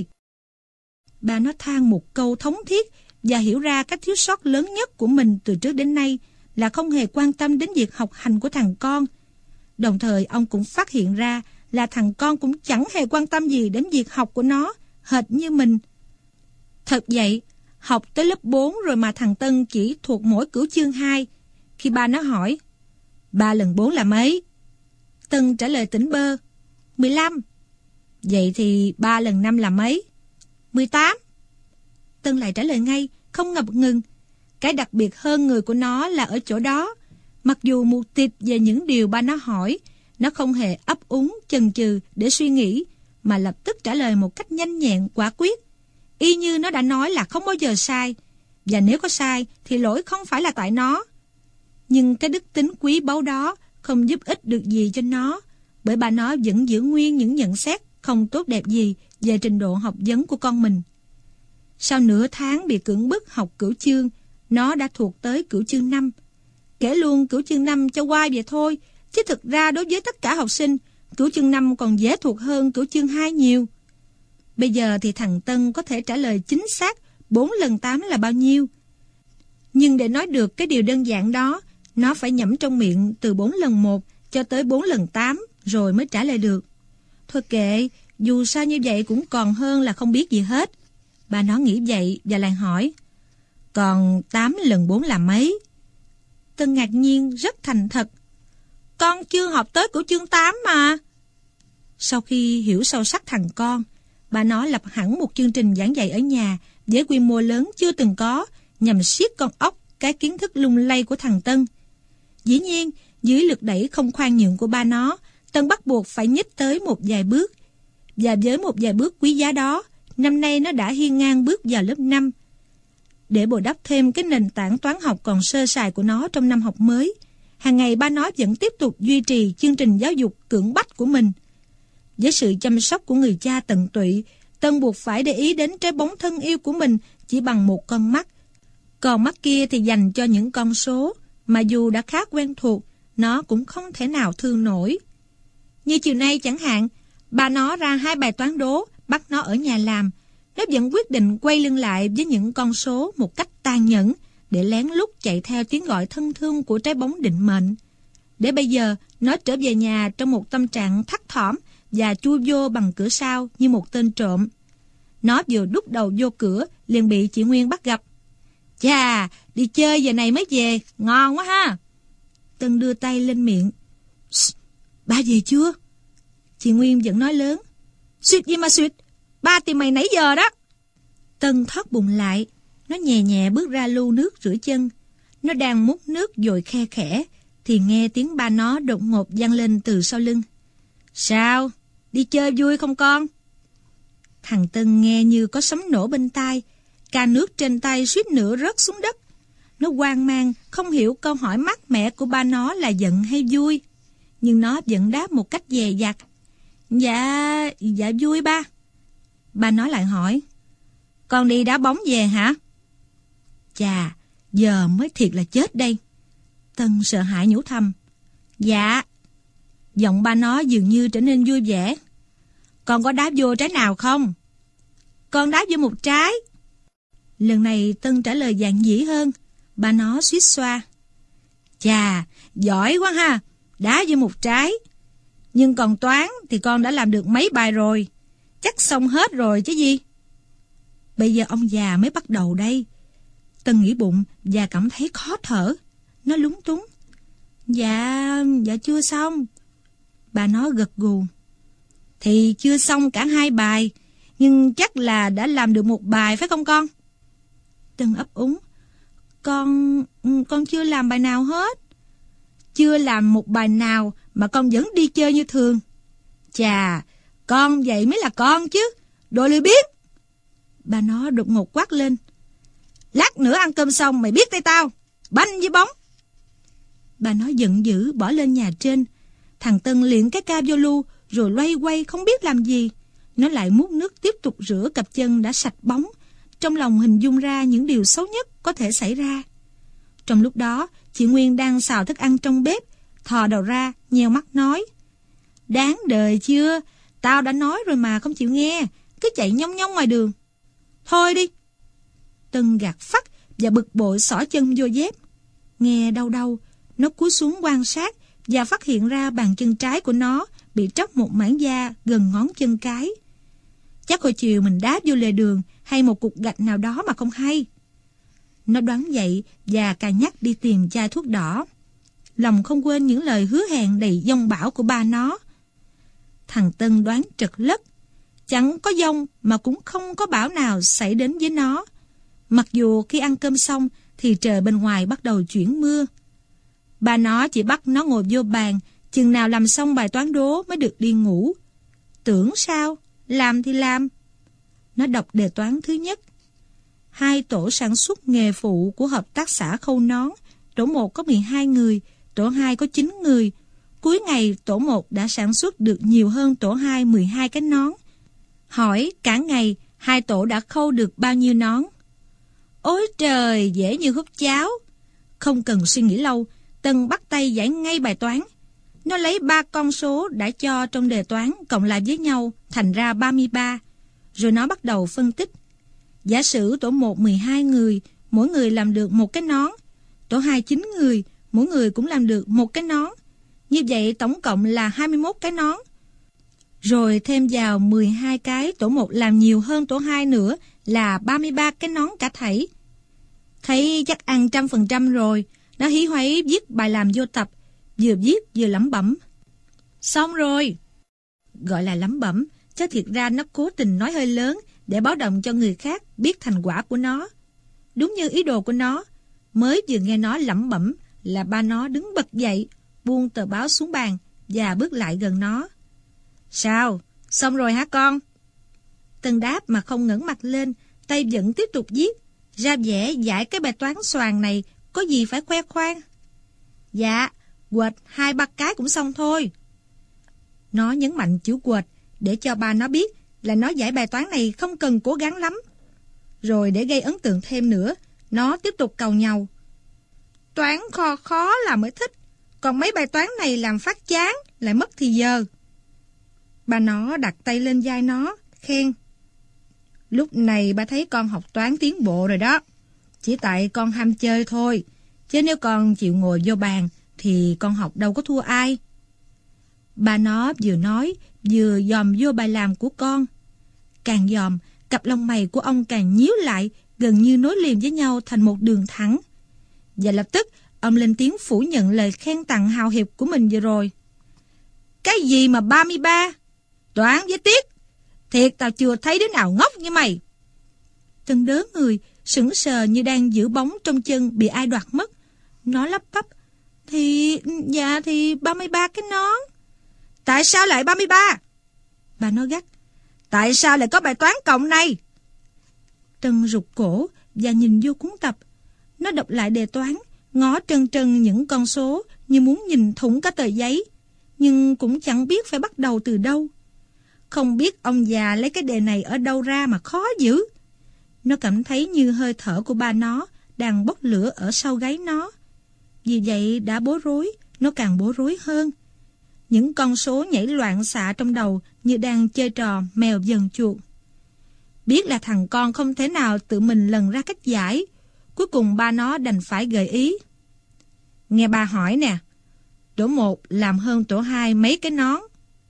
Bà nó than một câu thống thiết và hiểu ra cái thiếu sót lớn nhất của mình từ trước đến nay là không hề quan tâm đến việc học hành của thằng con. Đồng thời ông cũng phát hiện ra là thằng con cũng chẳng hề quan tâm gì đến việc học của nó, hệt như mình. Thật vậy, học tới lớp 4 rồi mà thằng Tân chỉ thuộc mỗi cửu chương 2. Khi ba nó hỏi, 3 lần 4 là mấy? Tân trả lời tỉnh bơ, 15. Vậy thì 3 lần 5 là mấy? 18. Tân lại trả lời ngay, không ngập ngừng. Cái đặc biệt hơn người của nó là ở chỗ đó. Mặc dù mù tịt về những điều ba nó hỏi, nó không hề ấp úng chần chừ để suy nghĩ, mà lập tức trả lời một cách nhanh nhẹn quả quyết. Y như nó đã nói là không bao giờ sai, và nếu có sai thì lỗi không phải là tại nó. Nhưng cái đức tính quý báu đó không giúp ích được gì cho nó, bởi bà nó vẫn giữ nguyên những nhận xét không tốt đẹp gì về trình độ học vấn của con mình. Sau nửa tháng bị cưỡng bức học cửu chương, nó đã thuộc tới cửu chương 5. Kể luôn cửu chương 5 cho qua vậy thôi, chứ thực ra đối với tất cả học sinh, cửu chương 5 còn dễ thuộc hơn cửu chương 2 nhiều. Bây giờ thì thằng Tân có thể trả lời chính xác 4 lần 8 là bao nhiêu. Nhưng để nói được cái điều đơn giản đó, nó phải nhẩm trong miệng từ 4 lần 1 cho tới 4 lần 8 rồi mới trả lời được. Thôi kệ, dù sao như vậy cũng còn hơn là không biết gì hết. Bà nó nghĩ vậy và lại hỏi, còn 8 lần 4 là mấy? Tân ngạc nhiên rất thành thật, con chưa học tới của chương 8 mà. Sau khi hiểu sâu sắc thằng con, bà nó lập hẳn một chương trình giảng dạy ở nhà với quy mô lớn chưa từng có, nhằm siết con ốc cái kiến thức lung lay của thằng Tân. Dĩ nhiên, dưới lực đẩy không khoan nhượng của ba nó, Tân bắt buộc phải nhích tới một vài bước. Và với một vài bước quý giá đó, Năm nay nó đã hiên ngang bước vào lớp 5. Để bồi đắp thêm cái nền tảng toán học còn sơ sài của nó trong năm học mới, hàng ngày ba nó vẫn tiếp tục duy trì chương trình giáo dục cưỡng bách của mình. Với sự chăm sóc của người cha tận tụy, Tân buộc phải để ý đến trái bóng thân yêu của mình chỉ bằng một con mắt. Còn mắt kia thì dành cho những con số mà dù đã khá quen thuộc, nó cũng không thể nào thương nổi. Như chiều nay chẳng hạn, bà nó ra 2 bài toán đố bắt nó ở nhà làm. Nó vẫn quyết định quay lưng lại với những con số một cách tàn nhẫn để lén lút chạy theo tiếng gọi thân thương của trái bóng định mệnh. Để bây giờ, nó trở về nhà trong một tâm trạng thắt thỏm và chui vô bằng cửa sau như một tên trộm. Nó vừa đút đầu vô cửa liền bị chị Nguyên bắt gặp. Chà, đi chơi giờ này mới về, ngon quá ha. Tân đưa tay lên miệng. Ba về chưa? Chị Nguyên vẫn nói lớn. Suýt gì mà suýt, ba tìm mày nãy giờ đó. Tân thoát bụng lại. Nó nhẹ nhẹ bước ra lu nước rửa chân. Nó đang múc nước dội khe khẽ thì nghe tiếng ba nó đột ngột vang lên từ sau lưng. Sao? Đi chơi vui không con? Thằng Tân nghe như có sấm nổ bên tai. Ca nước trên tay suýt nữa rớt xuống đất. Nó hoang mang, không hiểu câu hỏi mát mẻ của ba nó là giận hay vui. Nhưng nó vẫn đáp một cách dè dặt. Dạ vui ba. Ba nó lại hỏi. Con đi đá bóng về hả? Chà, giờ mới thiệt là chết đây. Tân sợ hãi nhủ thầm. Dạ. Giọng ba nó dường như trở nên vui vẻ. Con có đá vô trái nào không? Con đá vô một trái. Lần này Tân trả lời dạn dĩ hơn. Ba nó suýt xoa. Chà, giỏi quá ha. Đá vô một trái. Nhưng còn toán thì con đã làm được mấy bài rồi. Chắc xong hết rồi chứ gì. Bây giờ ông già mới bắt đầu đây. Tân nghĩ bụng và cảm thấy khó thở. Nó lúng túng. Dạ chưa xong. Bà nó gật gù. Thì chưa xong cả 2 bài. Nhưng chắc là đã làm được 1 bài phải không con? Tân ấp úng. Con chưa làm bài nào hết. Chưa làm một bài nào mà con vẫn đi chơi như thường. Chà, con vậy mới là con chứ. Đồ lười biếng. Bà nó đột ngột quát lên. Lát nữa ăn cơm xong mày biết tay tao. Banh với bóng. Bà nó giận dữ bỏ lên nhà trên. Thằng Tân liệng cái ca vô lu rồi loay quay không biết làm gì. Nó lại múc nước tiếp tục rửa cặp chân đã sạch bóng. Trong lòng hình dung ra những điều xấu nhất có thể xảy ra. Trong lúc đó, chị Nguyên đang xào thức ăn trong bếp, thò đầu ra, nheo mắt nói. Đáng đời chưa? Tao đã nói rồi mà không chịu nghe, cứ chạy nhông nhông ngoài đường. Thôi đi. Tân gạt phắt và bực bội xỏ chân vô dép. Nghe đau đau, nó cúi xuống quan sát và phát hiện ra bàn chân trái của nó bị tróc một mảng da gần ngón chân cái. Chắc hồi chiều mình đá vô lề đường hay một cục gạch nào đó mà không hay. Nó đoán vậy và cà nhắc đi tìm chai thuốc đỏ. Lòng không quên những lời hứa hẹn đầy dông bão của ba nó. Thằng Tân đoán trật lất. Chẳng có dông mà cũng không có bão nào xảy đến với nó. Mặc dù khi ăn cơm xong thì trời bên ngoài bắt đầu chuyển mưa. Ba nó chỉ bắt nó ngồi vô bàn, chừng nào làm xong bài toán đố mới được đi ngủ. Tưởng sao? Làm thì làm. Nó đọc đề toán thứ nhất. 2 tổ sản xuất nghề phụ của hợp tác xã khâu nón. Tổ 1 có 12 người, tổ 2 có 9 người. Cuối ngày tổ 1 đã sản xuất được nhiều hơn tổ 2 12 cái nón. Hỏi cả ngày 2 tổ đã khâu được bao nhiêu nón? Ôi trời, dễ như húp cháo. Không cần suy nghĩ lâu, Tân bắt tay giải ngay bài toán. Nó lấy 3 con số đã cho trong đề toán cộng lại với nhau thành ra 33. Rồi nó bắt đầu phân tích. Giả sử tổ 1 12 người, mỗi người làm được 1 cái nón. Tổ 2 9 người, mỗi người cũng làm được 1 cái nón. Như vậy tổng cộng là 21 cái nón. Rồi thêm vào 12 cái tổ 1 làm nhiều hơn tổ 2 nữa là 33 cái nón cả thảy. Thấy chắc ăn 100% rồi, nó hí hoáy viết bài làm vô tập, vừa viết vừa lẩm bẩm. Xong rồi. Gọi là lẩm bẩm, chứ thiệt ra nó cố tình nói hơi lớn để báo động cho người khác biết thành quả của nó. Đúng như ý đồ của nó, mới vừa nghe nó lẩm bẩm là ba nó đứng bật dậy, buông tờ báo xuống bàn và bước lại gần nó. Sao? Xong rồi hả con? Tân đáp mà không ngẩng mặt lên, tay vẫn tiếp tục viết, ra vẻ giải cái bài toán xoàn này có gì phải khoe khoang. Dạ, quệt 2-3 cái cũng xong thôi. Nó nhấn mạnh chữ quệt để cho ba nó biết là nó giải bài toán này không cần cố gắng lắm. Rồi để gây ấn tượng thêm nữa, nó tiếp tục càu nhàu. Toán khó là mới thích, còn mấy bài toán này làm phát chán, lại mất thì giờ. Ba nó đặt tay lên vai nó, khen. Lúc này ba thấy con học toán tiến bộ rồi đó. Chỉ tại con ham chơi thôi, chứ nếu con chịu ngồi vô bàn thì con học đâu có thua ai. Ba nó vừa nói vừa dòm vô bài làm của con. Càng dòm, cặp lông mày của ông càng nhíu lại, gần như nối liền với nhau thành một đường thẳng. Và lập tức ông lên tiếng phủ nhận lời khen tặng hào hiệp của mình vừa rồi. Cái gì mà 33? Toán với tiết. Thiệt tao chưa thấy đứa nào ngốc như mày. Tân đớ người, sững sờ như đang giữ bóng trong chân bị ai đoạt mất. Nó lắp bắp. Dạ thì 33 cái nón. Tại sao lại 33? Bà nó gắt. Tại sao lại có bài toán cộng này? Tân rụt cổ và nhìn vô cuốn tập. Nó đọc lại đề toán, ngó trân trân những con số như muốn nhìn thủng cả tờ giấy, nhưng cũng chẳng biết phải bắt đầu từ đâu. Không biết ông già lấy cái đề này ở đâu ra mà khó dữ. Nó cảm thấy như hơi thở của ba nó đang bốc lửa ở sau gáy nó. Vì vậy đã bối rối, nó càng bối rối hơn. Những con số nhảy loạn xạ trong đầu như đang chơi trò mèo dần chuột. Biết là thằng con không thể nào tự mình lần ra cách giải, cuối cùng ba nó đành phải gợi ý. Nghe ba hỏi nè, tổ 1 làm hơn tổ 2 mấy cái nón?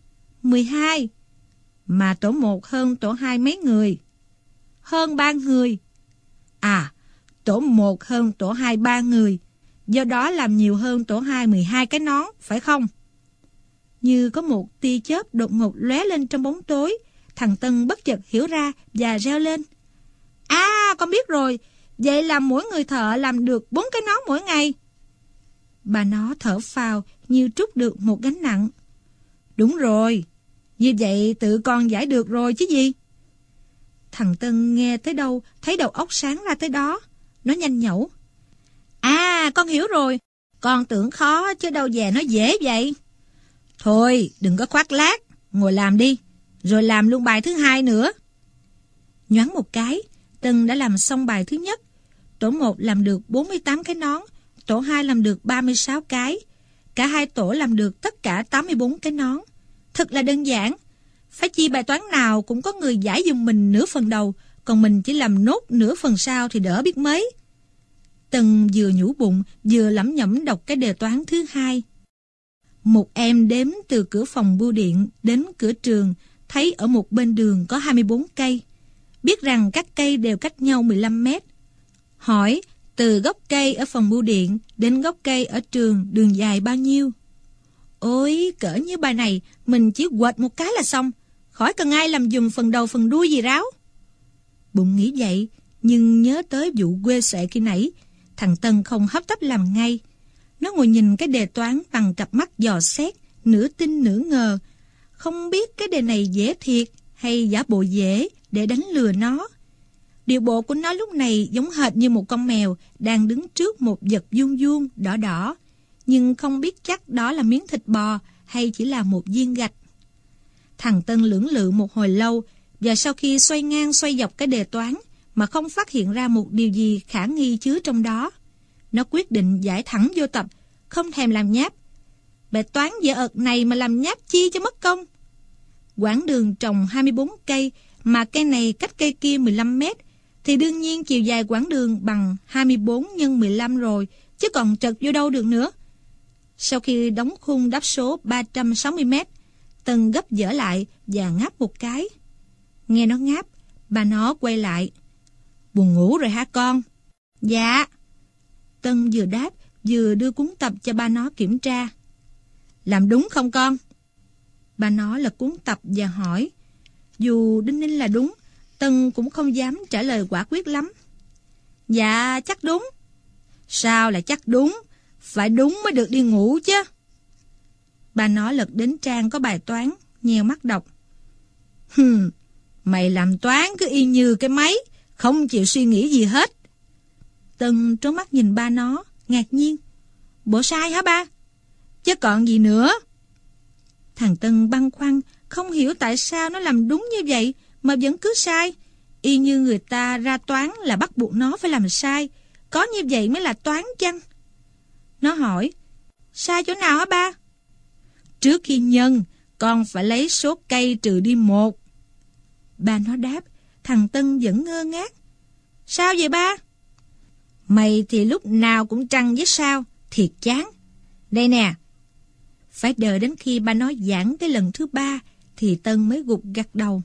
12. Mà tổ 1 hơn tổ 2 mấy người? Hơn 3 người. À, tổ 1 hơn tổ 2 3 người, do đó làm nhiều hơn tổ 2 12 cái nón, phải không? Như có một tia chớp đột ngột lóe lên trong bóng tối, thằng Tân bất chợt hiểu ra và reo lên. À, con biết rồi, vậy là mỗi người thợ làm được 4 cái nón mỗi ngày. Bà nó thở phào như trút được một gánh nặng. Đúng rồi, như vậy tự con giải được rồi chứ gì. Thằng Tân nghe tới đâu thấy đầu óc sáng ra tới đó. Nó nhanh nhẩu. À, con hiểu rồi, con tưởng khó chứ đâu về nó dễ vậy. Thôi, đừng có khoác lác, ngồi làm đi, rồi làm luôn bài thứ 2 nữa. Nhoáng một cái, Tân đã làm xong bài thứ nhất. Tổ 1 làm được 48 cái nón, tổ 2 làm được 36 cái. Cả hai tổ làm được tất cả 84 cái nón. Thật là đơn giản. Phải chi bài toán nào cũng có người giải giùm mình nửa phần đầu, còn mình chỉ làm nốt nửa phần sau thì đỡ biết mấy. Tân vừa nhủ bụng, vừa lẩm nhẩm đọc cái đề toán thứ 2. Một em đếm từ cửa phòng bưu điện đến cửa trường, thấy ở một bên đường có 24 cây. Biết rằng các cây đều cách nhau 15 mét. Hỏi, từ gốc cây ở phòng bưu điện đến gốc cây ở trường đường dài bao nhiêu? Ôi, cỡ như bài này, mình chỉ quệt một cái là xong, khỏi cần ai làm dùm phần đầu phần đuôi gì ráo. Bụng nghĩ vậy, nhưng nhớ tới vụ quê sệ khi nãy, thằng Tân không hấp tấp làm ngay. Nó ngồi nhìn cái đề toán bằng cặp mắt dò xét, nửa tin nửa ngờ. Không biết cái đề này dễ thiệt hay giả bộ dễ để đánh lừa nó. Điệu bộ của nó lúc này giống hệt như một con mèo đang đứng trước một vật vuông vuông đỏ đỏ, nhưng không biết chắc đó là miếng thịt bò hay chỉ là một viên gạch. Thằng Tân lưỡng lự một hồi lâu, và sau khi xoay ngang xoay dọc cái đề toán mà không phát hiện ra một điều gì khả nghi chứa trong đó, nó quyết định giải thẳng vô tập, không thèm làm nháp. Bài toán dở ợt này mà làm nháp chi cho mất công. Quãng đường trồng 24 cây mà cây này cách cây kia 15 mét, thì đương nhiên chiều dài quãng đường bằng 24 x 15 rồi, chứ còn trật vô đâu được nữa. Sau khi đóng khung đáp số 360 mét, Tân gấp dở lại và ngáp một cái. Nghe nó ngáp, bà nó quay lại. Buồn ngủ rồi hả con? Dạ. Tân vừa đáp, vừa đưa cuốn tập cho ba nó kiểm tra. Làm đúng không con? Ba nó lật cuốn tập và hỏi. Dù đinh ninh là đúng, Tân cũng không dám trả lời quả quyết lắm. Dạ, chắc đúng. Sao lại chắc đúng? Phải đúng mới được đi ngủ chứ. Bà nó lật đến trang có bài toán, nheo mắt đọc. Mày làm toán cứ y như cái máy, không chịu suy nghĩ gì hết. Tân trố mắt nhìn ba nó, ngạc nhiên. Bộ sai hả ba? Chứ còn gì nữa. Thằng Tân băn khoăn, không hiểu tại sao nó làm đúng như vậy mà vẫn cứ sai. Y như người ta ra toán là bắt buộc nó phải làm sai. Có như vậy mới là toán chăng? Nó hỏi, sai chỗ nào hả ba? Trước khi nhân, con phải lấy số cây trừ đi 1. Ba nó đáp, thằng Tân vẫn ngơ ngác. Sao vậy ba? Mày thì lúc nào cũng trăng với sao, thiệt chán. Đây nè. Phải đợi đến khi ba nó giảng tới lần thứ 3 thì Tân mới gục gặt đầu.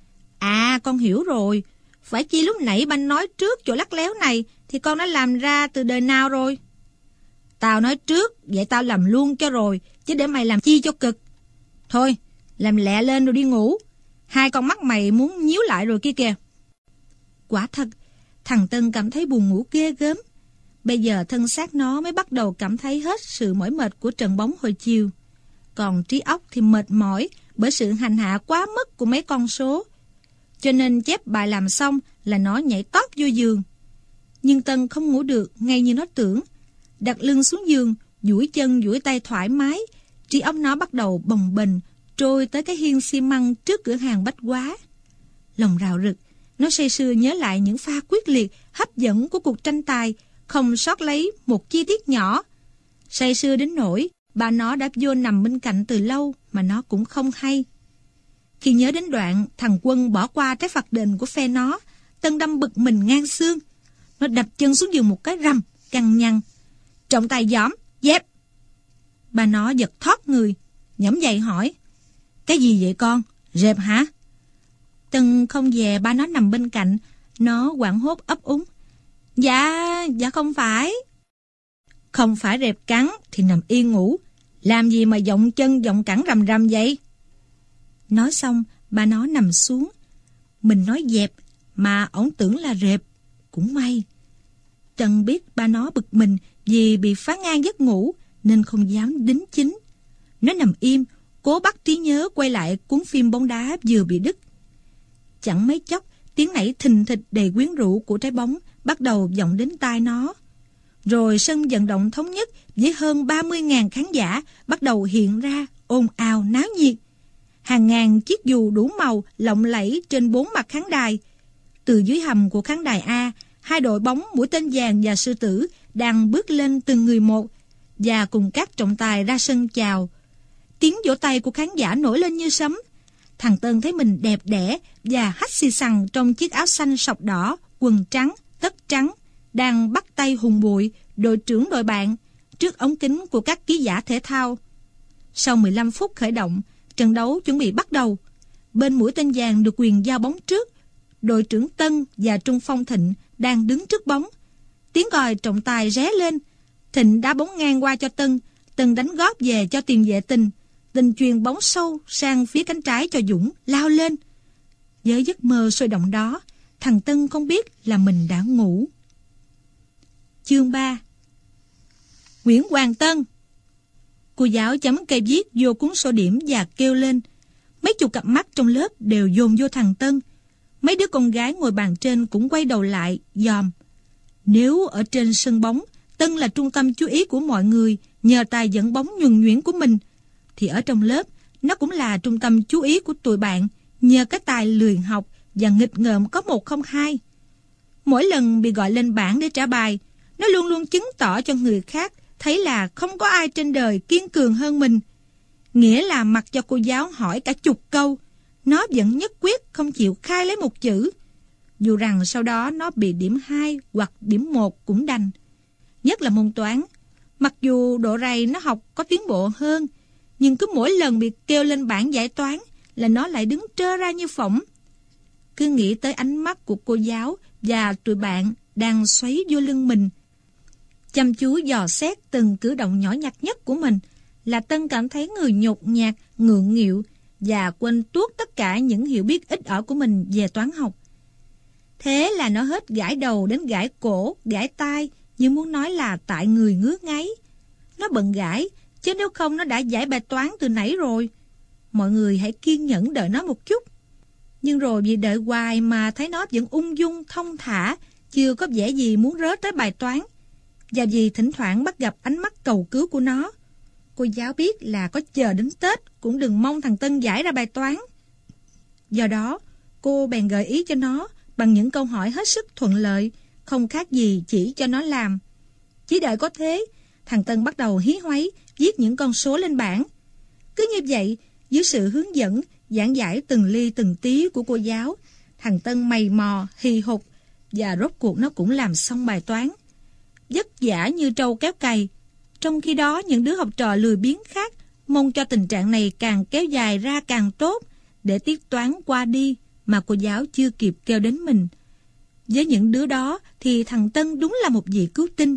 À, con hiểu rồi. Phải chi lúc nãy ba nói trước chỗ lắc léo này thì con đã làm ra từ đời nào rồi? Tao nói trước, vậy tao làm luôn cho rồi, chứ để mày làm chi cho cực. Thôi, làm lẹ lên rồi đi ngủ. 2 con mắt mày muốn nhíu lại rồi kia kìa. Quả thật, thằng Tân cảm thấy buồn ngủ ghê gớm. Bây giờ thân xác nó mới bắt đầu cảm thấy hết sự mỏi mệt của trận bóng hồi chiều. Còn trí óc thì mệt mỏi bởi sự hành hạ quá mức của mấy con số. Cho nên chép bài làm xong là nó nhảy tót vô giường. Nhưng Tân không ngủ được ngay như nó tưởng. Đặt lưng xuống giường, duỗi chân duỗi tay thoải mái, trí óc nó bắt đầu bồng bềnh trôi tới cái hiên xi măng trước cửa hàng bách hóa. Lòng rạo rực, nó say sưa nhớ lại những pha quyết liệt, hấp dẫn của cuộc tranh tài, không sót lấy một chi tiết nhỏ. Say sưa đến nỗi bà nó đã vô nằm bên cạnh từ lâu mà nó cũng không hay. Khi nhớ đến đoạn thằng Quân bỏ qua trái phạt đền của phe nó, Tân đâm bực mình ngang xương. Nó đập chân xuống giường một cái rầm, căng nhăn. Trọng tài giỏm, dép. Bà nó giật thoát người, nhẫm dậy hỏi. Cái gì vậy con? Rệp hả? Tân không dè ba nó nằm bên cạnh. Nó hoảng hốt ấp úng. Dạ không phải. Không phải rệp cắn thì nằm yên ngủ. Làm gì mà giọng chân giọng cẳng rầm rầm vậy? Nói xong, ba nó nằm xuống. Mình nói dẹp mà ổng tưởng là rệp. Cũng may. Tân biết ba nó bực mình vì bị phá ngang giấc ngủ nên không dám đính chính. Nó nằm im, cố bắt trí nhớ quay lại cuốn phim bóng đá vừa bị đứt. Chẳng mấy chốc, tiếng nảy thình thịch đầy quyến rũ của trái bóng bắt đầu vọng đến tai nó. Rồi sân vận động thống nhất với hơn 30.000 khán giả bắt đầu hiện ra ồn ào náo nhiệt. Hàng ngàn chiếc dù đủ màu lộng lẫy trên 4 mặt khán đài. Từ dưới hầm của khán đài A, 2 đội bóng Mũi Tên Vàng và Sư Tử đang bước lên từng người một và cùng các trọng tài ra sân chào. Tiếng vỗ tay của khán giả nổi lên như sấm. Thằng Tân thấy mình đẹp đẽ và hách xì xằng trong chiếc áo xanh sọc đỏ, quần trắng, tất trắng, đang bắt tay hùng bụi đội trưởng đội bạn trước ống kính của các ký giả thể thao. Sau 15 phút khởi động, trận đấu chuẩn bị bắt đầu. Bên Mũi Tên Vàng được quyền giao bóng trước. Đội trưởng Tân và trung phong Thịnh đang đứng trước bóng. Tiếng còi trọng tài ré lên. Thịnh đá bóng ngang qua cho Tân. Tân đánh góp về cho tiền vệ Tình. Tình chuyền bóng sâu sang phía cánh trái cho Dũng lao lên. Với giấc mơ sôi động đó, thằng Tân không biết là mình đã ngủ. Chương 3. Nguyễn Hoàng Tân. Cô giáo chấm cây viết vô cuốn sổ điểm và kêu lên. Mấy chục cặp mắt trong lớp đều dồn vô thằng Tân. Mấy đứa con gái ngồi bàn trên cũng quay đầu lại, dòm. Nếu ở trên sân bóng, Tân là trung tâm chú ý của mọi người nhờ tài dẫn bóng nhuần nhuyễn của mình, thì ở trong lớp, nó cũng là trung tâm chú ý của tụi bạn nhờ cái tài lười học và nghịch ngợm có 102. Mỗi lần bị gọi lên bảng để trả bài, nó luôn luôn chứng tỏ cho người khác thấy là không có ai trên đời kiên cường hơn mình. Nghĩa là mặc cho cô giáo hỏi cả chục câu, nó vẫn nhất quyết không chịu khai lấy một chữ. Dù rằng sau đó nó bị điểm 2 hoặc điểm 1 cũng đành. Nhất là môn toán. Mặc dù độ rày nó học có tiến bộ hơn, nhưng cứ mỗi lần bị kêu lên bảng giải toán là nó lại đứng trơ ra như phỏng. Cứ nghĩ tới ánh mắt của cô giáo và tụi bạn đang xoáy vô lưng mình, chăm chú dò xét từng cử động nhỏ nhặt nhất của mình, là Tân cảm thấy người nhột nhạt, ngượng nghịu và quên tuốt tất cả những hiểu biết ít ỏi của mình về toán học. Thế là nó hết gãi đầu đến gãi cổ, gãi tai, như muốn nói là tại người ngứa ngáy. Nó bận gãi, chứ nếu không nó đã giải bài toán từ nãy rồi. Mọi người hãy kiên nhẫn đợi nó một chút. Nhưng rồi vì đợi hoài mà thấy nó vẫn ung dung, thong thả, chưa có vẻ gì muốn rớ tới bài toán. Và vì thỉnh thoảng bắt gặp ánh mắt cầu cứu của nó, cô giáo biết là có chờ đến Tết cũng đừng mong thằng Tân giải ra bài toán. Do đó, cô bèn gợi ý cho nó bằng những câu hỏi hết sức thuận lợi, không khác gì chỉ cho nó làm. Chỉ đợi có thế, thằng Tân bắt đầu hí hoáy viết những con số lên bảng. Cứ như vậy, dưới sự hướng dẫn, giảng giải từng ly từng tí của cô giáo, thằng Tân mày mò, hì hục, và rốt cuộc nó cũng làm xong bài toán. Vất vả như trâu kéo cày. Trong khi đó, những đứa học trò lười biếng khác mong cho tình trạng này càng kéo dài ra càng tốt, để tiết toán qua đi mà cô giáo chưa kịp kêu đến mình. Với những đứa đó thì thằng Tân đúng là một vị cứu tinh.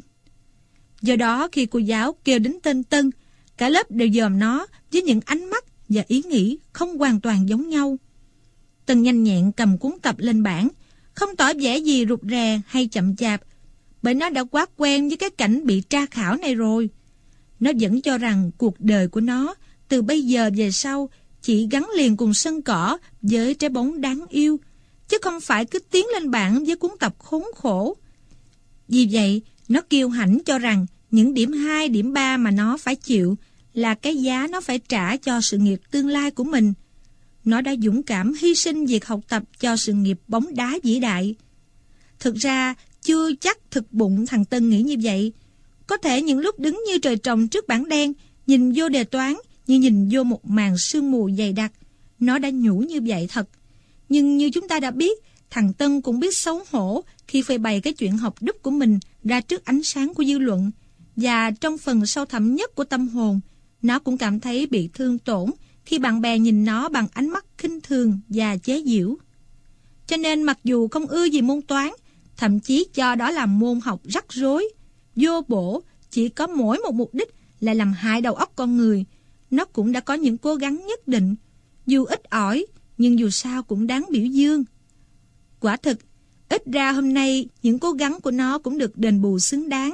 Do đó khi cô giáo kêu đến tên Tân, cả lớp đều dòm nó với những ánh mắt và ý nghĩ không hoàn toàn giống nhau. Tân nhanh nhẹn cầm cuốn tập lên bảng, không tỏ vẻ gì rụt rè hay chậm chạp, bởi nó đã quá quen với cái cảnh bị tra khảo này rồi. Nó vẫn cho rằng cuộc đời của nó từ bây giờ về sau chỉ gắn liền cùng sân cỏ với trái bóng đáng yêu, chứ không phải cứ tiến lên bảng với cuốn tập khốn khổ. Vì vậy, nó kiêu hãnh cho rằng những điểm 2, điểm 3 mà nó phải chịu là cái giá nó phải trả cho sự nghiệp tương lai của mình. Nó đã dũng cảm hy sinh việc học tập cho sự nghiệp bóng đá vĩ đại. Thực ra, chưa chắc thực bụng thằng Tân nghĩ như vậy. Có thể những lúc đứng như trời trồng trước bảng đen, nhìn vô đề toán như nhìn vô một màn sương mù dày đặc, nó đã nhủ như vậy thật. Nhưng như chúng ta đã biết, thằng Tân cũng biết xấu hổ khi phơi bày cái chuyện học đúp của mình ra trước ánh sáng của dư luận. Và trong phần sâu thẳm nhất của tâm hồn, nó cũng cảm thấy bị thương tổn khi bạn bè nhìn nó bằng ánh mắt khinh thường và chế giễu. Cho nên mặc dù không ưa gì môn toán, thậm chí cho đó là môn học rắc rối, vô bổ, chỉ có mỗi một mục đích là làm hại đầu óc con người, nó cũng đã có những cố gắng nhất định, dù ít ỏi, nhưng dù sao cũng đáng biểu dương. Quả thực, ít ra hôm nay những cố gắng của nó cũng được đền bù xứng đáng.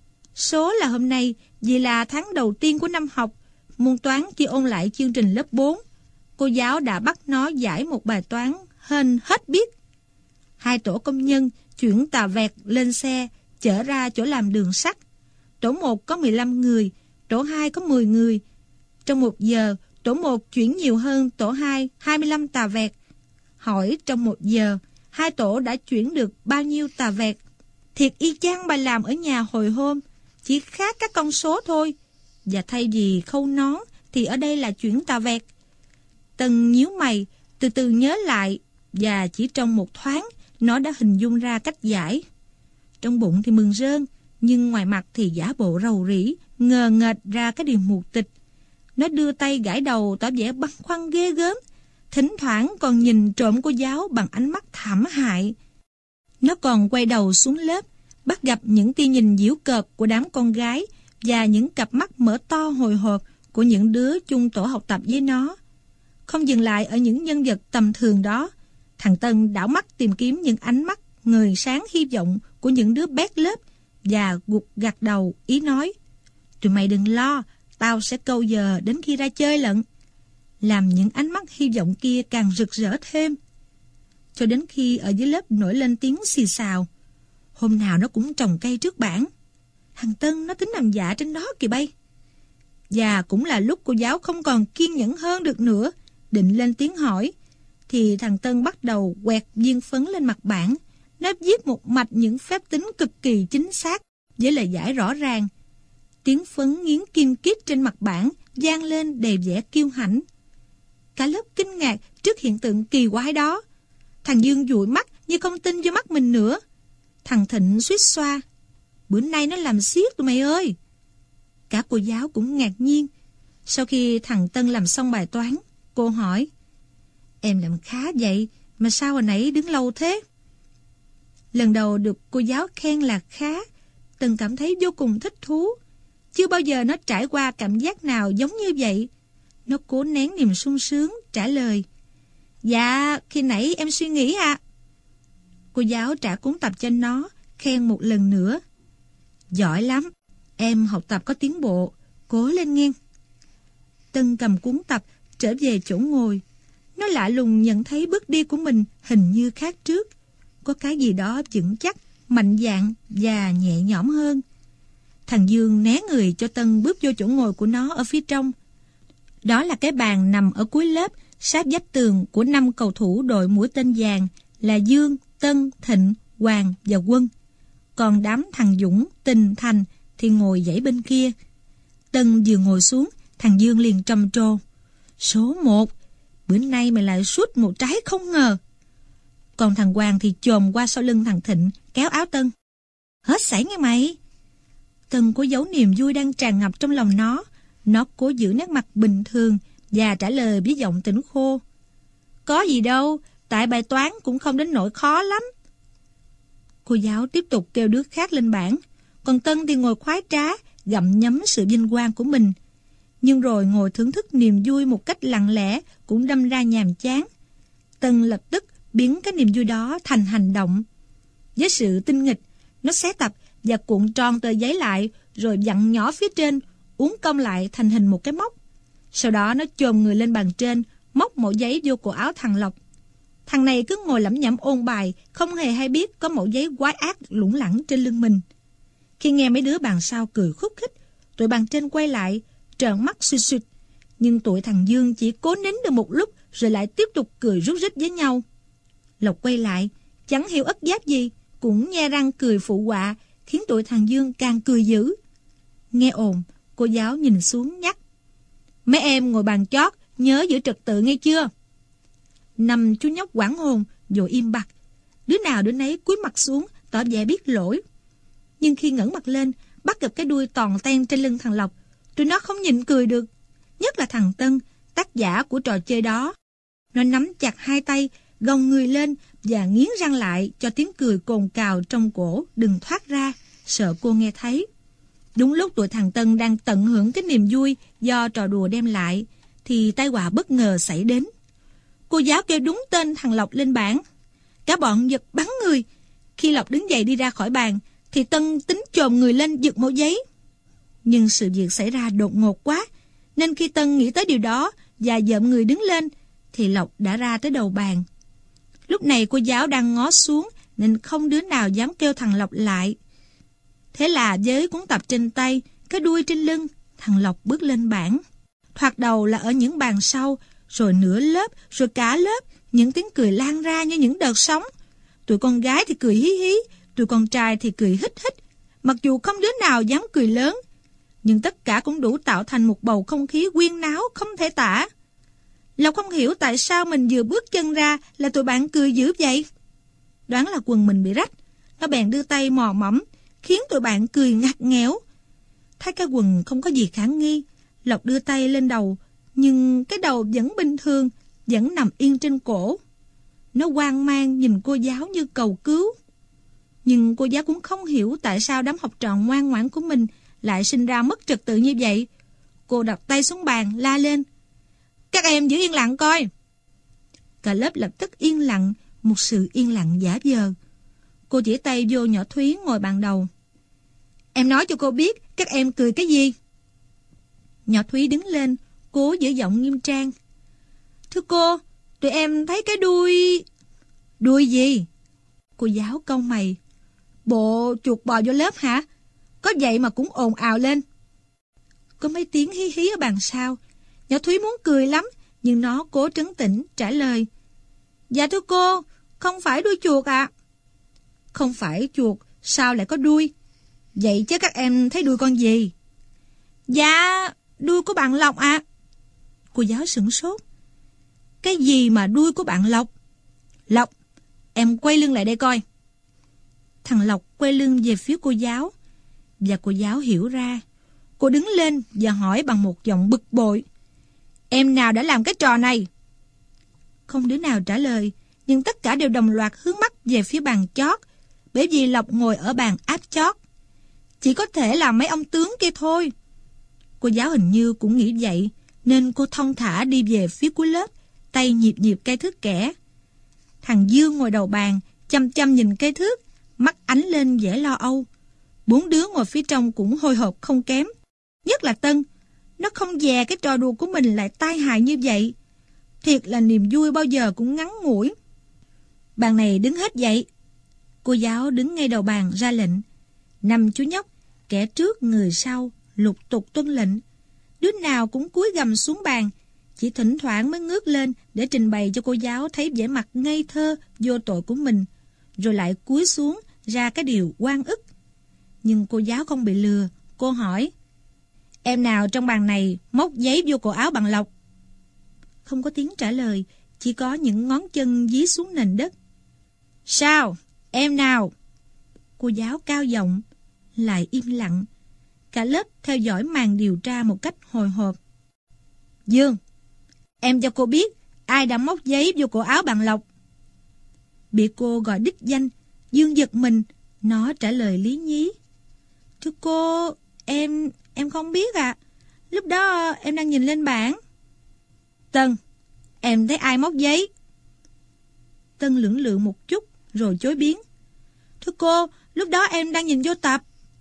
Số là hôm nay vì là tháng đầu tiên của năm học, môn toán chỉ ôn lại chương trình lớp 4. Cô giáo đã bắt nó giải một bài toán hên hết biết. 2 tổ công nhân chuyển tà vẹt lên xe, chở ra chỗ làm đường sắt. Tổ 1 có 15 người, tổ 2 có 10 người. Trong 1 giờ, tổ 1 chuyển nhiều hơn tổ 2 25 tà vẹt. Hỏi trong 1 giờ, 2 tổ đã chuyển được bao nhiêu tà vẹt? Thiệt y chang bài làm ở nhà hồi hôm, chỉ khác các con số thôi. Và thay vì khâu nón thì ở đây là chuyển tà vẹt. Tân nhíu mày, từ từ nhớ lại, và chỉ trong một thoáng nó đã hình dung ra cách giải. Trong bụng thì mừng rơn, nhưng ngoài mặt thì giả bộ rầu rĩ, ngờ nghệch ra cái điều mù tịch. Nó đưa tay gãi đầu tỏ vẻ băn khoăn ghê gớm, thỉnh thoảng còn nhìn trộm cô giáo bằng ánh mắt thảm hại. Nó còn quay đầu xuống lớp, bắt gặp những tia nhìn giễu cợt của đám con gái và những cặp mắt mở to hồi hộp của những đứa chung tổ học tập với nó. Không dừng lại ở những nhân vật tầm thường đó, thằng Tân đảo mắt tìm kiếm những ánh mắt ngời sáng hy vọng của những đứa bét lớp và gục gặt đầu ý nói: tụi mày đừng lo, tao sẽ câu giờ đến khi ra chơi lận. Làm những ánh mắt hy vọng kia càng rực rỡ thêm. Cho đến khi ở dưới lớp nổi lên tiếng xì xào. Hôm nào nó cũng trồng cây trước bảng. Thằng Tân nó tính làm dạ trên đó kìa bay. Và cũng là lúc cô giáo không còn kiên nhẫn hơn được nữa, định lên tiếng hỏi, thì thằng Tân bắt đầu quẹt viên phấn lên mặt bảng. Nó viết một mạch những phép tính cực kỳ chính xác với lời giải rõ ràng. Tiếng phấn nghiến kim kít trên mặt bảng vang lên đầy vẻ kiêu hãnh. Cả lớp kinh ngạc trước hiện tượng kỳ quái đó. Thằng Dương dụi mắt như không tin vô mắt mình nữa. Thằng Thịnh suýt xoa: bữa nay nó làm xiết tụi mày ơi. Cả cô giáo cũng ngạc nhiên. Sau khi thằng Tân làm xong bài toán, cô hỏi: em làm khá vậy mà sao hồi nãy đứng lâu thế? Lần đầu được cô giáo khen là khá, Tân cảm thấy vô cùng thích thú. Chưa bao giờ nó trải qua cảm giác nào giống như vậy. Nó cố nén niềm sung sướng trả lời: dạ, khi nãy em suy nghĩ ạ. Cô giáo trả cuốn tập cho nó, khen một lần nữa: giỏi lắm, em học tập có tiến bộ, cố lên nghe. Tân cầm cuốn tập trở về chỗ ngồi. Nó lạ lùng nhận thấy bước đi của mình hình như khác trước. Có cái gì đó vững chắc, mạnh dạn và nhẹ nhõm hơn. Thằng Dương né người cho Tân bước vô chỗ ngồi của nó ở phía trong. Đó là cái bàn nằm ở cuối lớp, sát vách tường của 5 cầu thủ đội mũi tên vàng là Dương, Tân, Thịnh, Hoàng và Quân. Còn đám thằng Dũng, Tình, Thành thì ngồi dãy bên kia. Tân vừa ngồi xuống, thằng Dương liền trầm trồ. Số 1, bữa nay mày lại sút một trái không ngờ. Còn thằng Hoàng thì chồm qua sau lưng thằng Thịnh, kéo áo Tân. Hết sảy nghe mày. Tân cố giấu niềm vui đang tràn ngập trong lòng nó. Nó cố giữ nét mặt bình thường và trả lời với giọng tỉnh khô. Có gì đâu, tại bài toán cũng không đến nỗi khó lắm. Cô giáo tiếp tục kêu đứa khác lên bảng. Còn Tân thì ngồi khoái trá, gặm nhấm sự vinh quang của mình. Nhưng rồi ngồi thưởng thức niềm vui một cách lặng lẽ cũng đâm ra nhàm chán. Tân lập tức biến cái niềm vui đó thành hành động. Với sự tinh nghịch, nó xé tập và cuộn tròn tờ giấy lại, rồi vặn nhỏ phía trên, uốn cong lại thành hình một cái móc. Sau đó nó chồm người lên bàn trên, móc mẩu giấy vô cổ áo thằng Lộc. Thằng này cứ ngồi lẩm nhẩm ôn bài, không hề hay biết có mẩu giấy quái ác lủng lẳng trên lưng mình. Khi nghe mấy đứa bàn sau cười khúc khích, tụi bàn trên quay lại, trợn mắt suýt suýt. Nhưng tụi thằng Dương chỉ cố nín được một lúc, rồi lại tiếp tục cười rút rít với nhau. Lộc quay lại, chẳng hiểu ất giáp gì, cũng nhe răng cười phụ họa, khiến tụi thằng Dương càng cười dữ. Nghe ồn, cô giáo nhìn xuống nhắc. Mấy em ngồi bàn chót, nhớ giữ trật tự nghe chưa? 5 chú nhóc hoảng hồn, rồi im bặt. Đứa nào đứa nấy cúi mặt xuống, tỏ vẻ biết lỗi. Nhưng khi ngẩng mặt lên, bắt gặp cái đuôi toàn ten trên lưng thằng Lộc, tụi nó không nhịn cười được. Nhất là thằng Tân, tác giả của trò chơi đó. Nó nắm chặt hai tay, gồng người lên và nghiến răng lại cho tiếng cười cồn cào trong cổ đừng thoát ra, sợ cô nghe thấy. Đúng lúc tụi thằng Tân đang tận hưởng cái niềm vui do trò đùa đem lại, thì tai họa bất ngờ xảy đến. Cô giáo kêu đúng tên thằng Lộc lên bảng. Cả bọn giật bắn người. Khi Lộc đứng dậy đi ra khỏi bàn, thì Tân tính chồm người lên giật mẩu giấy. Nhưng sự việc xảy ra đột ngột quá, nên khi Tân nghĩ tới điều đó và dợm người đứng lên, thì Lộc đã ra tới đầu bàn. Lúc này cô giáo đang ngó xuống, nên không đứa nào dám kêu thằng Lộc lại. Thế là với cuốn tập trên tay, cái đuôi trên lưng, thằng Lộc bước lên bảng. Thoạt đầu là ở những bàn sau, rồi nửa lớp, rồi cả lớp, những tiếng cười lan ra như những đợt sóng. Tụi con gái thì cười hí hí, tụi con trai thì cười hít hít, mặc dù không đứa nào dám cười lớn. Nhưng tất cả cũng đủ tạo thành một bầu không khí huyên náo không thể tả. Lộc không hiểu tại sao mình vừa bước chân ra là tụi bạn cười dữ vậy. Đoán là quần mình bị rách, nó bèn đưa tay mò mẫm, khiến tụi bạn cười ngặt nghẽo. Thấy cái quần không có gì khả nghi, Lộc đưa tay lên đầu, nhưng cái đầu vẫn bình thường, vẫn nằm yên trên cổ. Nó hoang mang nhìn cô giáo như cầu cứu. Nhưng cô giáo cũng không hiểu tại sao đám học trò ngoan ngoãn của mình lại sinh ra mất trật tự như vậy. Cô đặt tay xuống bàn, la lên. Các em giữ yên lặng coi. Cả lớp lập tức yên lặng, một sự yên lặng giả vờ. Cô chỉ tay vô nhỏ Thúy ngồi bàn đầu. Em nói cho cô biết các em cười cái gì? Nhỏ Thúy đứng lên, cố giữ giọng nghiêm trang. Thưa cô, tụi em thấy cái đuôi... Đuôi gì? Cô giáo cau mày. Bộ chuột bò vô lớp hả? Có vậy mà cũng ồn ào lên. Có mấy tiếng hí hí ở bàn sau. Nhỏ Thúy muốn cười lắm, nhưng nó cố trấn tĩnh trả lời. Dạ thưa cô, không phải đuôi chuột ạ. Không phải chuột, sao lại có đuôi? Vậy chứ các em thấy đuôi con gì? Dạ, đuôi của bạn Lộc ạ. Cô giáo sửng sốt. Cái gì mà đuôi của bạn Lộc? Lộc, em quay lưng lại đây coi. Thằng Lộc quay lưng về phía cô giáo. Và cô giáo hiểu ra. Cô đứng lên và hỏi bằng một giọng bực bội. Em nào đã làm cái trò này? Không đứa nào trả lời, nhưng tất cả đều đồng loạt hướng mắt về phía bàn chót, bởi vì Lộc ngồi ở bàn áp chót. Chỉ có thể là mấy ông tướng kia thôi. Cô giáo hình như cũng nghĩ vậy, nên cô thong thả đi về phía cuối lớp, tay nhịp nhịp cây thước kẻ. Thằng Dương ngồi đầu bàn, chăm chăm nhìn cây thước, mắt ánh lên vẻ lo âu. 4 đứa ngồi phía trong cũng hồi hộp không kém. Nhất là Tân, nó không dè cái trò đùa của mình lại tai hại như vậy. Thiệt là niềm vui bao giờ cũng ngắn ngủi. Bàn này đứng hết dậy. Cô giáo đứng ngay đầu bàn ra lệnh. 5 chú nhóc, kẻ trước người sau, lục tục tuân lệnh. Đứa nào cũng cúi gằm xuống bàn, chỉ thỉnh thoảng mới ngước lên để trình bày cho cô giáo thấy vẻ mặt ngây thơ, vô tội của mình, rồi lại cúi xuống ra cái điều oan ức. Nhưng cô giáo không bị lừa, cô hỏi: em nào trong bàn này móc giấy vô cổ áo bằng lọc? Không có tiếng trả lời, chỉ có những ngón chân dí xuống nền đất. Sao? Em nào? Cô giáo cao giọng. Lại im lặng. Cả lớp theo dõi màn điều tra một cách hồi hộp. Dương, em cho cô biết ai đã móc giấy vô cổ áo bằng lọc. Bị cô gọi đích danh, Dương giật mình. Nó trả lời lý nhí: thưa cô, em không biết ạ. Lúc đó em đang nhìn lên bảng. Tân, em thấy ai móc giấy? Tân lưỡng lự một chút rồi chối biến: thưa cô, lúc đó em đang nhìn vô tập.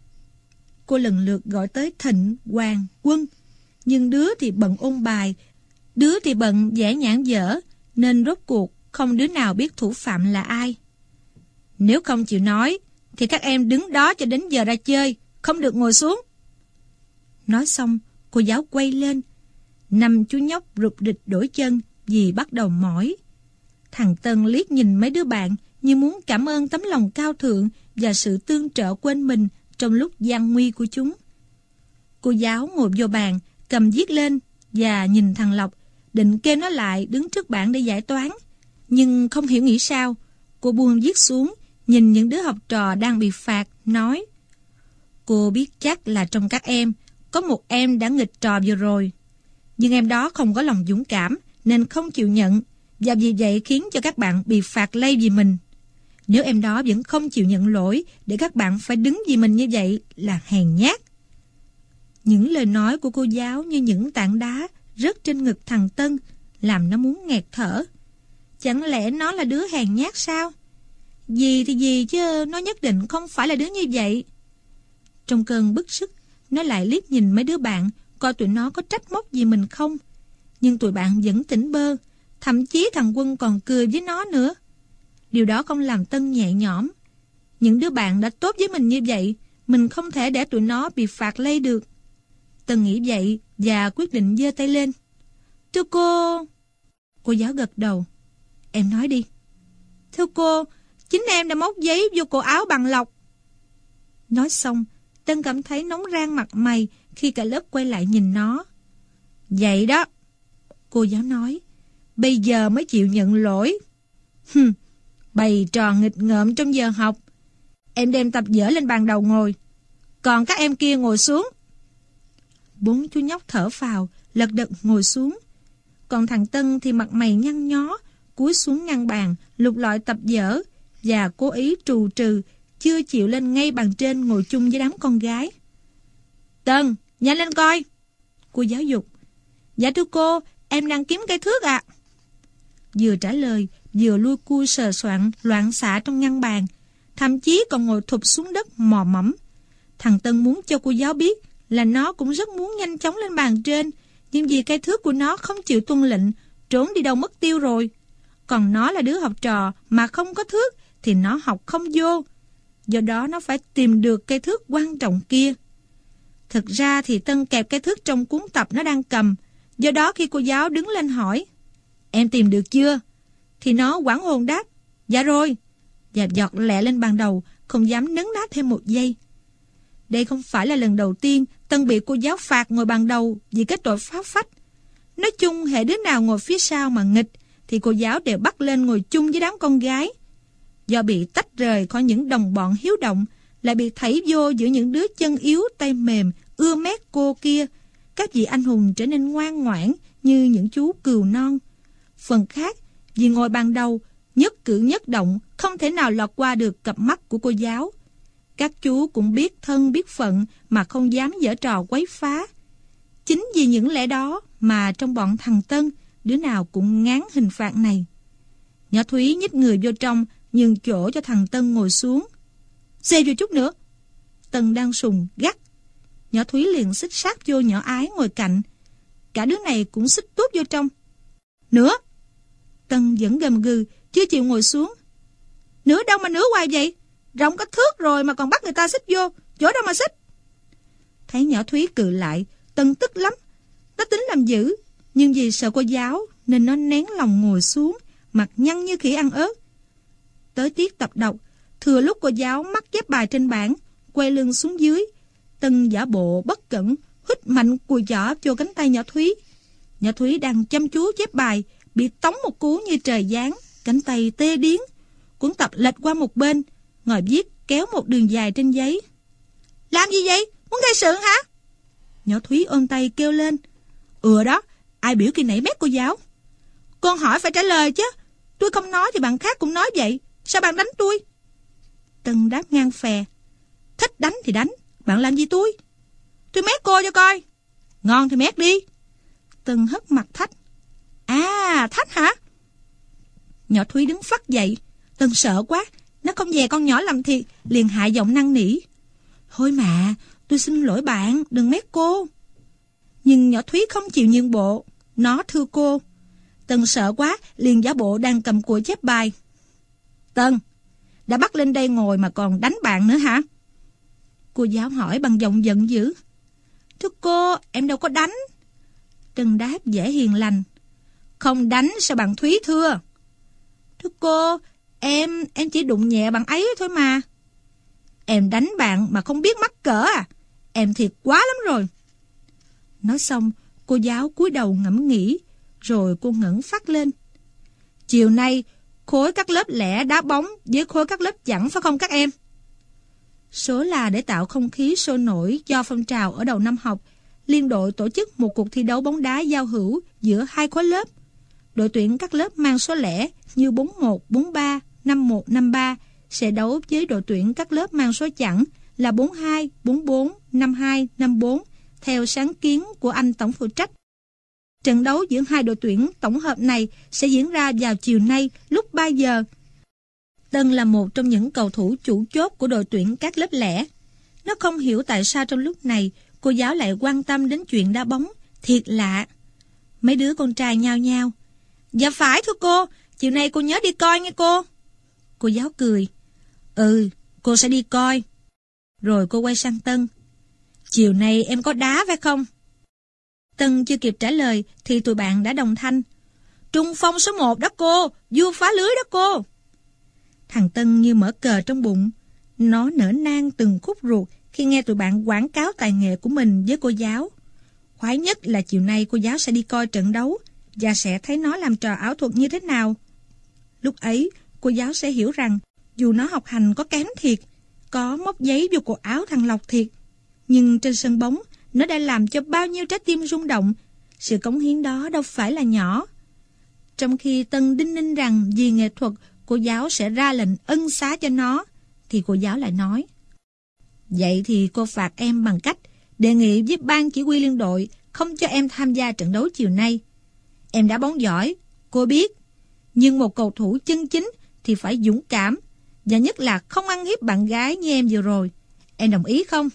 Cô lần lượt gọi tới Thịnh, Hoàng, Quân, nhưng đứa thì bận ôn bài, đứa thì bận vẽ nhãn dở, nên rốt cuộc không đứa nào biết thủ phạm là ai. Nếu không chịu nói thì các em đứng đó cho đến giờ ra chơi, không được ngồi xuống. Nói xong, cô giáo quay lên. 5 chú nhóc rụt rịch đổi chân vì bắt đầu mỏi. Thằng Tân liếc nhìn mấy đứa bạn như muốn cảm ơn tấm lòng cao thượng và sự tương trợ quên mình trong lúc gian nguy của chúng. Cô giáo ngồi vô bàn, cầm viết lên và nhìn thằng Lộc, định kêu nó lại đứng trước bảng để giải toán. Nhưng không hiểu nghĩ sao, cô buông viết xuống, nhìn những đứa học trò đang bị phạt, nói: cô biết chắc là trong các em có một em đã nghịch trò vừa rồi. Nhưng em đó không có lòng dũng cảm nên không chịu nhận, và vì vậy khiến cho các bạn bị phạt lây vì mình. Nếu em đó vẫn không chịu nhận lỗi để các bạn phải đứng vì mình như vậy là hèn nhát. Những lời nói của cô giáo như những tảng đá rớt trên ngực thằng Tân, làm nó muốn nghẹt thở. Chẳng lẽ nó là đứa hèn nhát sao? Gì thì gì chứ nó nhất định không phải là đứa như vậy. Trong cơn bức sức, nó lại liếc nhìn mấy đứa bạn, coi tụi nó có trách móc gì mình không. Nhưng tụi bạn vẫn tỉnh bơ, thậm chí thằng Quân còn cười với nó nữa. Điều đó không làm Tân nhẹ nhõm. Những đứa bạn đã tốt với mình như vậy, mình không thể để tụi nó bị phạt lây được. Tân nghĩ vậy và quyết định giơ tay lên. Thưa cô... Cô giáo gật đầu. Em nói đi. Thưa cô, chính em đã móc giấy vô cổ áo bằng lọc. Nói xong, Tân cảm thấy nóng rang mặt mày khi cả lớp quay lại nhìn nó. Vậy đó, cô giáo nói, bây giờ mới chịu nhận lỗi. Bày trò nghịch ngợm trong giờ học. Em đem tập vở lên bàn đầu ngồi, còn các em kia ngồi xuống. 4 chú nhóc thở phào, lật đật ngồi xuống. Còn thằng Tân thì mặt mày nhăn nhó, cúi xuống ngăn bàn, lục lọi tập vở và cố ý trù trừ, chưa chịu lên ngay bàn trên ngồi chung với đám con gái. Tân, nhanh lên coi. Cô giáo dục. Dạ thưa cô, em đang kiếm cây thước ạ. Vừa trả lời, vừa lui cui sờ soạn, loạn xạ trong ngăn bàn, thậm chí còn ngồi thụp xuống đất mò mẫm. Thằng Tân muốn cho cô giáo biết là nó cũng rất muốn nhanh chóng lên bàn trên, nhưng vì cây thước của nó không chịu tuân lệnh, trốn đi đâu mất tiêu rồi. Còn nó là đứa học trò mà không có thước thì nó học không vô. Do đó nó phải tìm được cây thước quan trọng kia. Thực ra thì Tân kẹp cây thước trong cuốn tập nó đang cầm. Do đó khi cô giáo đứng lên hỏi, em tìm được chưa? Thì nó hoảng hồn đáp, dạ rồi. Và giọt lẹ lên bàn đầu, không dám nấn ná thêm một giây. Đây không phải là lần đầu tiên Tân bị cô giáo phạt ngồi bàn đầu vì cái tội phá phách. Nói chung hệ đứa nào ngồi phía sau mà nghịch thì cô giáo đều bắt lên ngồi chung với đám con gái. Do bị tách rời khỏi những đồng bọn hiếu động, lại bị thảy vô giữa những đứa chân yếu tay mềm ưa mét cô kia, các vị anh hùng trở nên ngoan ngoãn như những chú cừu non. Phần khác, vì ngồi bàn đầu, nhất cử nhất động không thể nào lọt qua được cặp mắt của cô giáo. Các chú cũng biết thân biết phận mà không dám giở trò quấy phá. Chính vì những lẽ đó mà trong bọn thằng Tân, đứa nào cũng ngán hình phạt này. Nhỏ Thúy nhích người vô trong, nhường chỗ cho thằng Tân ngồi xuống. Xê vô chút nữa. Tân đang sùng gắt. Nhỏ Thúy liền xích sát vô nhỏ Ái ngồi cạnh. Cả đứa này cũng xích tuốt vô trong. Nữa, Tân vẫn gầm gừ, chưa chịu ngồi xuống. Nửa đâu mà nửa hoài vậy? Rộng có thước rồi mà còn bắt người ta xích vô, chỗ đâu mà xích? Thấy nhỏ Thúy cự lại, Tân tức lắm. Nó tính làm dữ, nhưng vì sợ cô giáo nên nó nén lòng ngồi xuống, mặt nhăn như khỉ ăn ớt. Tới tiết tập đọc, thừa lúc cô giáo mắc chép bài trên bảng, quay lưng xuống dưới, Tân giả bộ bất cẩn, hít mạnh cùi chỏ vô cánh tay nhỏ Thúy. Nhỏ Thúy đang chăm chú chép bài, bị tống một cú như trời giáng, cánh tay tê điếng. Cuốn tập lệch qua một bên, ngòi viết kéo một đường dài trên giấy. Làm gì vậy? Muốn gây sự hả? Nhỏ Thúy ôm tay kêu lên. Đó, ai biểu kỳ nãy mét cô giáo? Con hỏi phải trả lời chứ. Tôi không nói thì bạn khác cũng nói vậy. Sao bạn đánh tôi? Tân đáp ngang phè. Thích đánh thì đánh, bạn làm gì tôi? Tôi mét cô cho coi. Ngon thì mét đi. Tân hất mặt thách. À, thách hả? Nhỏ Thúy đứng phắt dậy. Tân sợ quá, nó không dè con nhỏ làm thiệt, liền hạ giọng năn nỉ. Thôi mà, tôi xin lỗi bạn, đừng mét cô. Nhưng nhỏ Thúy không chịu nhượng bộ. Nó thưa cô. Tân sợ quá, liền giả bộ đang cầm cùi chép bài. Tân, đã bắt lên đây ngồi mà còn đánh bạn nữa hả? Cô giáo hỏi bằng giọng giận dữ. Thưa cô, em đâu có đánh. Tân đáp dễ hiền lành. Không đánh sao bạn Thúy thưa? Thưa cô, em chỉ đụng nhẹ bạn ấy thôi mà. Em đánh bạn mà không biết mắc cỡ à? Em thiệt quá lắm rồi. Nói xong, cô giáo cúi đầu ngẫm nghĩ, rồi cô ngẩng phát lên. Chiều nay, khối các lớp lẻ đá bóng với khối các lớp chẵn phải không các em? Số là để tạo không khí sôi nổi do phong trào ở đầu năm học, liên đội tổ chức một cuộc thi đấu bóng đá giao hữu giữa hai khối lớp. Đội tuyển các lớp mang số lẻ như 41, 43, 51, 53 sẽ đấu với đội tuyển các lớp mang số chẵn là 42, 44, 52, 54 theo sáng kiến của anh tổng phụ trách. Trận đấu giữa hai đội tuyển tổng hợp này sẽ diễn ra vào chiều nay lúc 3 giờ. Tân là một trong những cầu thủ chủ chốt của đội tuyển các lớp lẻ. Nó không hiểu tại sao trong lúc này cô giáo lại quan tâm đến chuyện đá bóng, thiệt lạ. Mấy đứa con trai nhao nhao. Dạ phải thưa cô, chiều nay cô nhớ đi coi nghe cô. Cô giáo cười. Cô sẽ đi coi. Rồi cô quay sang Tân. Chiều nay em có đá phải không? Tân chưa kịp trả lời thì tụi bạn đã đồng thanh. Trung phong số 1 đó cô, vua phá lưới đó cô. Thằng Tân như mở cờ trong bụng. Nó nở nang từng khúc ruột khi nghe tụi bạn quảng cáo tài nghệ của mình với cô giáo. Khoái nhất là chiều nay cô giáo sẽ đi coi trận đấu và sẽ thấy nó làm trò ảo thuật như thế nào. Lúc ấy, cô giáo sẽ hiểu rằng dù nó học hành có kém thiệt, có móc giấy vô cổ áo thằng Lộc thiệt, nhưng trên sân bóng, nó đã làm cho bao nhiêu trái tim rung động. Sự cống hiến đó đâu phải là nhỏ. Trong khi Tân đinh ninh rằng vì nghệ thuật, cô giáo sẽ ra lệnh ân xá cho nó, thì cô giáo lại nói. Vậy thì cô phạt em bằng cách đề nghị với ban chỉ huy liên đội không cho em tham gia trận đấu chiều nay. Em đá bóng giỏi, cô biết. Nhưng một cầu thủ chân chính thì phải dũng cảm, và nhất là không ăn hiếp bạn gái như em vừa rồi. Em đồng ý không?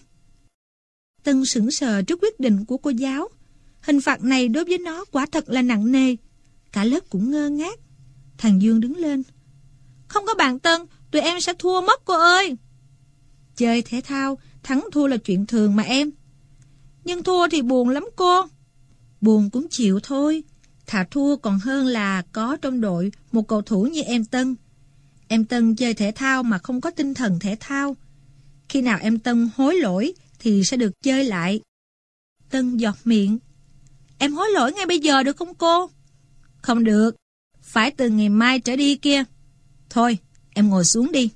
Tân sững sờ trước quyết định của cô giáo. Hình phạt này đối với nó quả thật là nặng nề. Cả lớp cũng ngơ ngác. Thằng Dương đứng lên. Không có bạn Tân, tụi em sẽ thua mất cô ơi. Chơi thể thao, thắng thua là chuyện thường mà em. Nhưng thua thì buồn lắm cô. Buồn cũng chịu thôi. Thà thua còn hơn là có trong đội một cầu thủ như em Tân. Em Tân chơi thể thao mà không có tinh thần thể thao. Khi nào em Tân hối lỗi thì sẽ được chơi lại. Tân giọt miệng. Em hối lỗi ngay bây giờ được không cô? Không được. Phải từ ngày mai trở đi kia. Thôi, em ngồi xuống đi.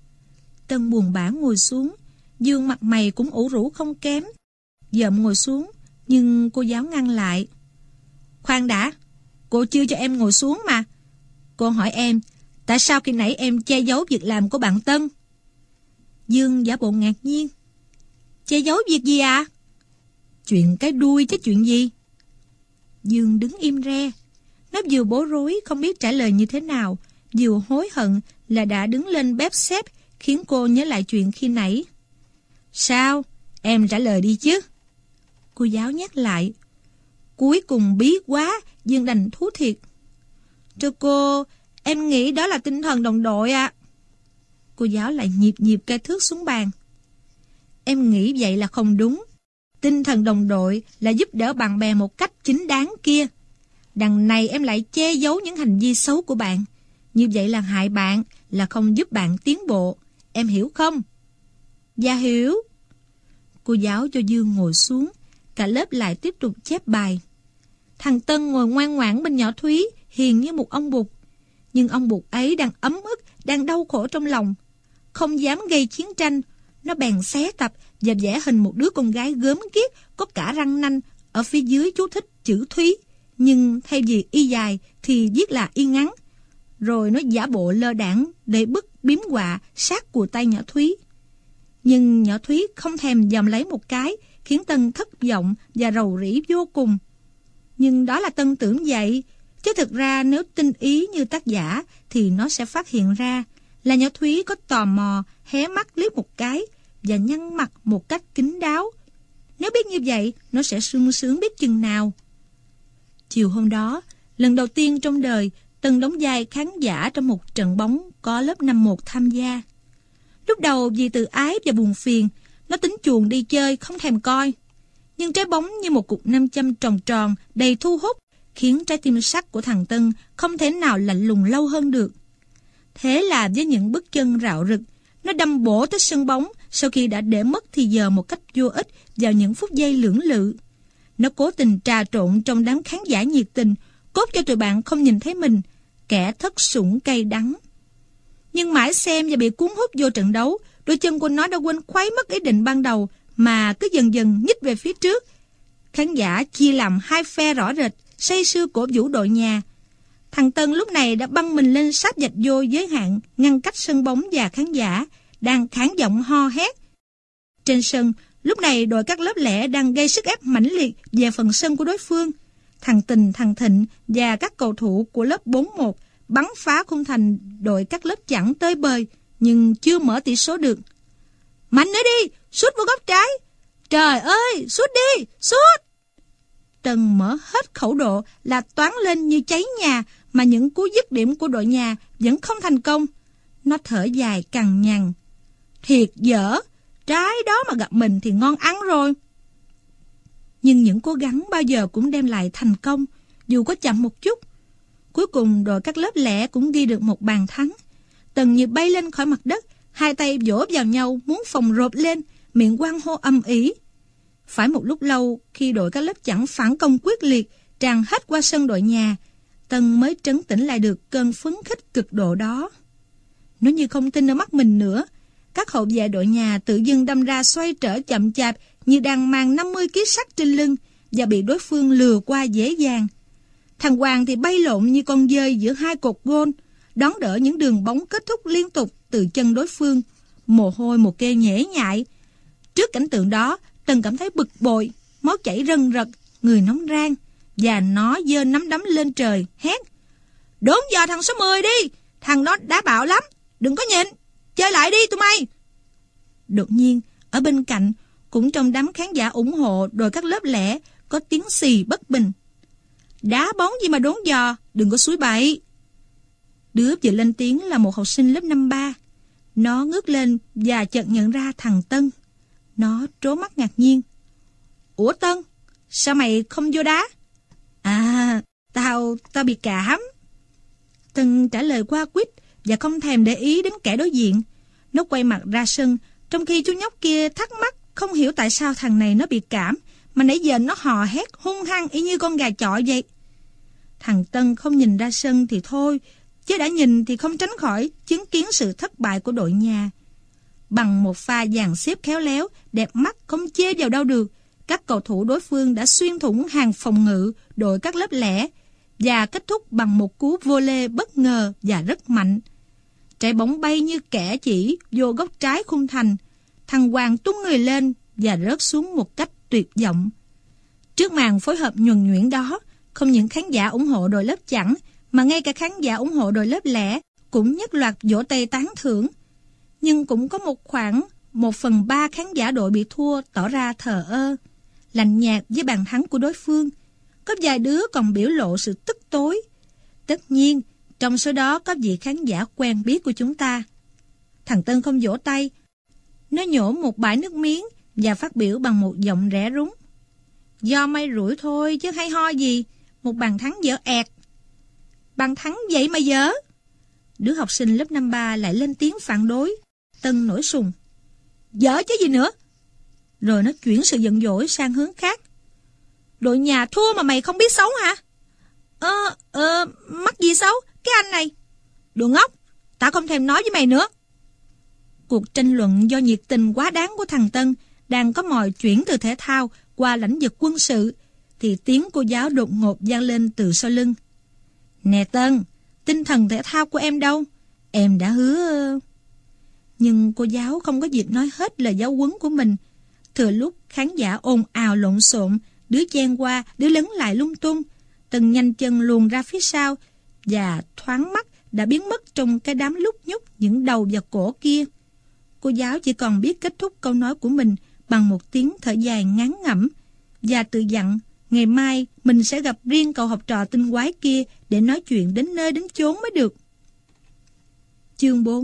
Tân buồn bã ngồi xuống. Dương mặt mày cũng ủ rũ không kém. Dợm ngồi xuống, nhưng cô giáo ngăn lại. Khoan đã, cô chưa cho em ngồi xuống mà. Cô hỏi em, tại sao khi nãy em che giấu việc làm của bạn Tân? Dương giả bộ ngạc nhiên. Che giấu việc gì à? Chuyện cái đuôi chứ chuyện gì? Dương đứng im re. Nó vừa bối rối không biết trả lời như thế nào, vừa hối hận là đã đứng lên bếp xếp, khiến cô nhớ lại chuyện khi nãy. Sao? Em trả lời đi chứ. Cô giáo nhắc lại. Cuối cùng bí quá, Dương đành thú thiệt. Thưa cô, em nghĩ đó là tinh thần đồng đội ạ. Cô giáo lại nhịp nhịp cây thước xuống bàn. Em nghĩ vậy là không đúng. Tinh thần đồng đội là giúp đỡ bạn bè một cách chính đáng kia. Đằng này em lại che giấu những hành vi xấu của bạn. Như vậy là hại bạn, là không giúp bạn tiến bộ. Em hiểu không? Dạ hiểu. Cô giáo cho Dương ngồi xuống. Cả lớp lại tiếp tục chép bài. Thằng Tân ngồi ngoan ngoãn bên nhỏ Thúy, hiền như một ông bụt. Nhưng ông bụt ấy đang ấm ức, đang đau khổ trong lòng. Không dám gây chiến tranh, nó bèn xé tập và vẽ hình một đứa con gái gớm ghiếc có cả răng nanh. Ở phía dưới chú thích chữ Thúy, nhưng thay vì y dài thì viết là y ngắn. Rồi nó giả bộ lơ đãng để bức biếm họa sát cùi tay nhỏ Thúy. Nhưng nhỏ Thúy không thèm dòm lấy một cái, khiến Tân thất vọng và rầu rĩ vô cùng. Nhưng đó là Tân tưởng vậy, chứ thực ra nếu tinh ý như tác giả thì nó sẽ phát hiện ra là nhỏ Thúy có tò mò, hé mắt liếc một cái và nhăn mặt một cách kín đáo. Nếu biết như vậy, nó sẽ sung sướng biết chừng nào. Chiều hôm đó, lần đầu tiên trong đời, Tân đóng vai khán giả trong một trận bóng có lớp năm 1 tham gia. Lúc đầu vì tự ái và buồn phiền, nó tính chuồn đi chơi không thèm coi. Nhưng trái bóng như một cục nam châm tròn tròn đầy thu hút, khiến trái tim sắt của thằng Tân không thể nào lạnh lùng lâu hơn được. Thế là với những bước chân rạo rực, nó đâm bổ tới sân bóng sau khi đã để mất thì giờ một cách vô ích vào những phút giây lưỡng lự. Nó cố tình trà trộn trong đám khán giả nhiệt tình, cốt cho tụi bạn không nhìn thấy mình, kẻ thất sủng cay đắng. Nhưng mãi xem và bị cuốn hút vô trận đấu, đôi chân của nó đã quên khuấy mất ý định ban đầu mà cứ dần dần nhích về phía trước. Khán giả chia làm hai phe rõ rệt, say sưa cổ vũ đội nhà. Thằng Tân lúc này đã băng mình lên sát vạch vô giới hạn, ngăn cách sân bóng và khán giả, đang khản giọng ho hét. Trên sân, lúc này đội các lớp lẻ đang gây sức ép mãnh liệt về phần sân của đối phương. Thằng Tình, thằng Thịnh và các cầu thủ của lớp 4-1 bắn phá khung thành đội các lớp chẵn tới bời, nhưng chưa mở tỷ số được. Mạnh nữa đi, sút vào góc trái. Trời ơi, sút đi, sút. Tân mở hết khẩu độ là toán lên như cháy nhà, mà những cú dứt điểm của đội nhà vẫn không thành công. Nó thở dài cằn nhằn. Thiệt dở, trái đó mà gặp mình thì ngon ăn rồi. Nhưng những cố gắng bao giờ cũng đem lại thành công, dù có chậm một chút. Cuối cùng đội các lớp lẻ cũng ghi được một bàn thắng. Tần như bay lên khỏi mặt đất, hai tay vỗ vào nhau muốn phồng rộp lên, miệng hoan hô âm ỉ. Phải một lúc lâu, khi đội các lớp chẵn phản công quyết liệt, tràn hết qua sân đội nhà, Tân mới trấn tĩnh lại được cơn phấn khích cực độ đó. Nó như không tin ở mắt mình nữa. Các hậu vệ đội nhà tự dưng đâm ra xoay trở chậm chạp như đang mang 50 kg sắt trên lưng và bị đối phương lừa qua dễ dàng. Thằng Hoàng thì bay lộn như con dơi giữa hai cột gôn, đón đỡ những đường bóng kết thúc liên tục từ chân đối phương, mồ hôi một kê nhễ nhại. Trước cảnh tượng đó, Tân cảm thấy bực bội, máu chảy rần rật, người nóng rang, và nó giơ nắm đấm lên trời, hét. Đốn dò thằng số 10 đi, thằng đó đá bạo lắm, đừng có nhịn, chơi lại đi tụi mày. Đột nhiên, ở bên cạnh, cũng trong đám khán giả ủng hộ đội các lớp lẻ, có tiếng xì bất bình. Đá bóng gì mà đốn dò, đừng có xúi bậy. Đứa vừa lên tiếng là một học sinh lớp 5-3. Nó ngước lên và chợt nhận ra thằng Tân. Nó trố mắt ngạc nhiên. Ủa Tân, sao mày không vô đá? À, tao bị cảm. Tân trả lời qua quýt và không thèm để ý đến kẻ đối diện. Nó quay mặt ra sân, trong khi chú nhóc kia thắc mắc không hiểu tại sao thằng này nó bị cảm, mà nãy giờ nó hò hét hung hăng y như con gà chọi vậy. Thằng Tân không nhìn ra sân thì thôi, chứ đã nhìn thì không tránh khỏi chứng kiến sự thất bại của đội nhà. Bằng một pha dàn xếp khéo léo, đẹp mắt không chê vào đâu được, các cầu thủ đối phương đã xuyên thủng hàng phòng ngự đội các lớp lẻ và kết thúc bằng một cú volley bất ngờ và rất mạnh. Trái bóng bay như kẻ chỉ vô góc trái khung thành. Thằng Hoàng tung người lên và rớt xuống một cách tuyệt vọng. Trước màn phối hợp nhuần nhuyễn đó, không những khán giả ủng hộ đội lớp chẵn, mà ngay cả khán giả ủng hộ đội lớp lẻ cũng nhất loạt vỗ tay tán thưởng. Nhưng cũng có một khoảng 1/3 khán giả đội bị thua tỏ ra thờ ơ, lạnh nhạt với bàn thắng của đối phương. Có vài đứa còn biểu lộ sự tức tối. Tất nhiên, Trong số đó có vị khán giả quen biết của chúng ta. Thằng Tân không vỗ tay. Nó nhổ một bãi nước miếng và phát biểu bằng một giọng rẻ rúng. Do may rủi thôi chứ hay ho gì. Một bàn thắng dở ẹt. Bàn thắng vậy mà dở. Đứa học sinh lớp năm 3 lại lên tiếng phản đối. Tân nổi sùng. Dở chứ gì nữa. Rồi nó chuyển sự giận dỗi sang hướng khác. Đội nhà thua mà mày không biết xấu hả? Mắc gì xấu? Cái anh này. Đồ ngốc, tao không thèm nói với mày nữa. Cuộc tranh luận do nhiệt tình quá đáng của thằng Tân đang có mồi chuyển từ thể thao qua lãnh vực quân sự, thì tiếng cô giáo đột ngột vang lên từ sau lưng. Nè Tân, tinh thần thể thao của em đâu? Em đã hứa... Nhưng cô giáo không có dịp nói hết lời giáo huấn của mình. Thừa lúc khán giả ồn ào lộn xộn, đứa chen qua, đứa lấn lại lung tung, Tân nhanh chân luồn ra phía sau và thoáng mắt đã biến mất trong cái đám lúc nhúc những đầu và cổ kia. Cô giáo chỉ còn biết kết thúc câu nói của mình bằng một tiếng thở dài ngán ngẩm và tự dặn ngày mai mình sẽ gặp riêng cậu học trò tinh quái kia để nói chuyện đến nơi đến chốn mới được. Chương 4.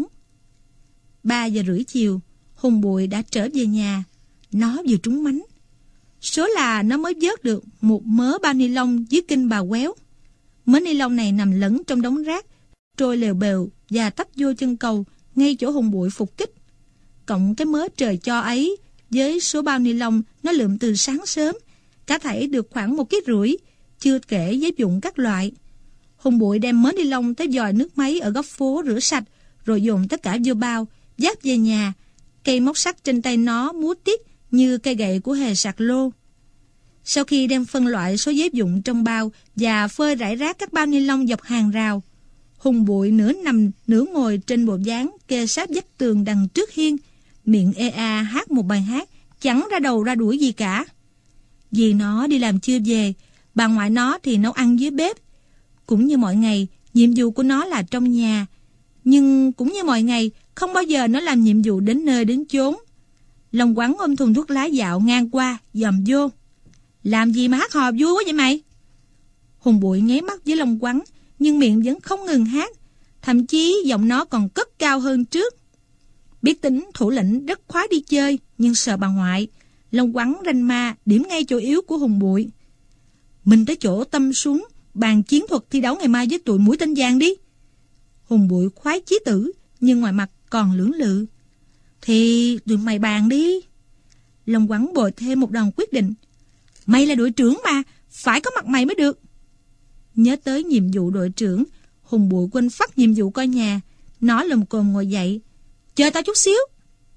3:30 chiều, Hùng Bụi đã trở về nhà. Nó vừa trúng mánh. Số là nó mới vớt được một mớ bao ni lông dưới kinh bà Quéo. Mớ ni lông này nằm lẫn trong đống rác, trôi lèo bèo và tấp vô chân cầu ngay chỗ Hùng Bụi phục kích. Cộng cái mớ trời cho ấy với số bao ni lông nó lượm từ sáng sớm, cả thảy được khoảng 1,5 kg, chưa kể giấy vụn các loại. Hùng Bụi đem mớ ni lông tới vòi nước máy ở góc phố rửa sạch, rồi dồn tất cả vô bao, vác về nhà. Cây móc sắt trên tay nó múa tít như cây gậy của hề sạc lô. Sau khi đem phân loại số giấy vụn trong bao và phơi rải rác các bao ni lông dọc hàng rào, Hùng Bụi nửa nằm nửa ngồi trên bộ dáng kê sát vách tường đằng trước hiên, miệng ea hát một bài hát chẳng ra đầu ra đuôi gì cả. Vì nó đi làm chưa về, bà ngoại nó thì nấu ăn dưới bếp. Cũng như mọi ngày, nhiệm vụ của nó là trong nhà. Nhưng cũng như mọi ngày, không bao giờ nó làm nhiệm vụ đến nơi đến chốn. Long Quắn ôm thùng thuốc lá dạo ngang qua, dòm vô. Làm gì mà hát hò vui quá vậy mày? Hùng Bụi nháy mắt với Long Quắn, nhưng miệng vẫn không ngừng hát. Thậm chí giọng nó còn cất cao hơn trước. Biết tính thủ lĩnh rất khoái đi chơi, nhưng sợ bà ngoại. Long Quắn ranh ma điểm ngay chỗ yếu của Hùng Bụi. Mình tới chỗ Tâm xuống, bàn chiến thuật thi đấu ngày mai với tụi mũi tên vàng đi. Hùng Bụi khoái chí tử, nhưng ngoài mặt còn lưỡng lự. Thì tụi mày bàn đi. Long Quắn bồi thêm một đòn quyết định. Mày là đội trưởng mà, phải có mặt mày mới được. Nhớ tới nhiệm vụ đội trưởng, Hùng Bụi quên phắt nhiệm vụ coi nhà. Nó lồm cồm ngồi dậy. Chờ tao chút xíu.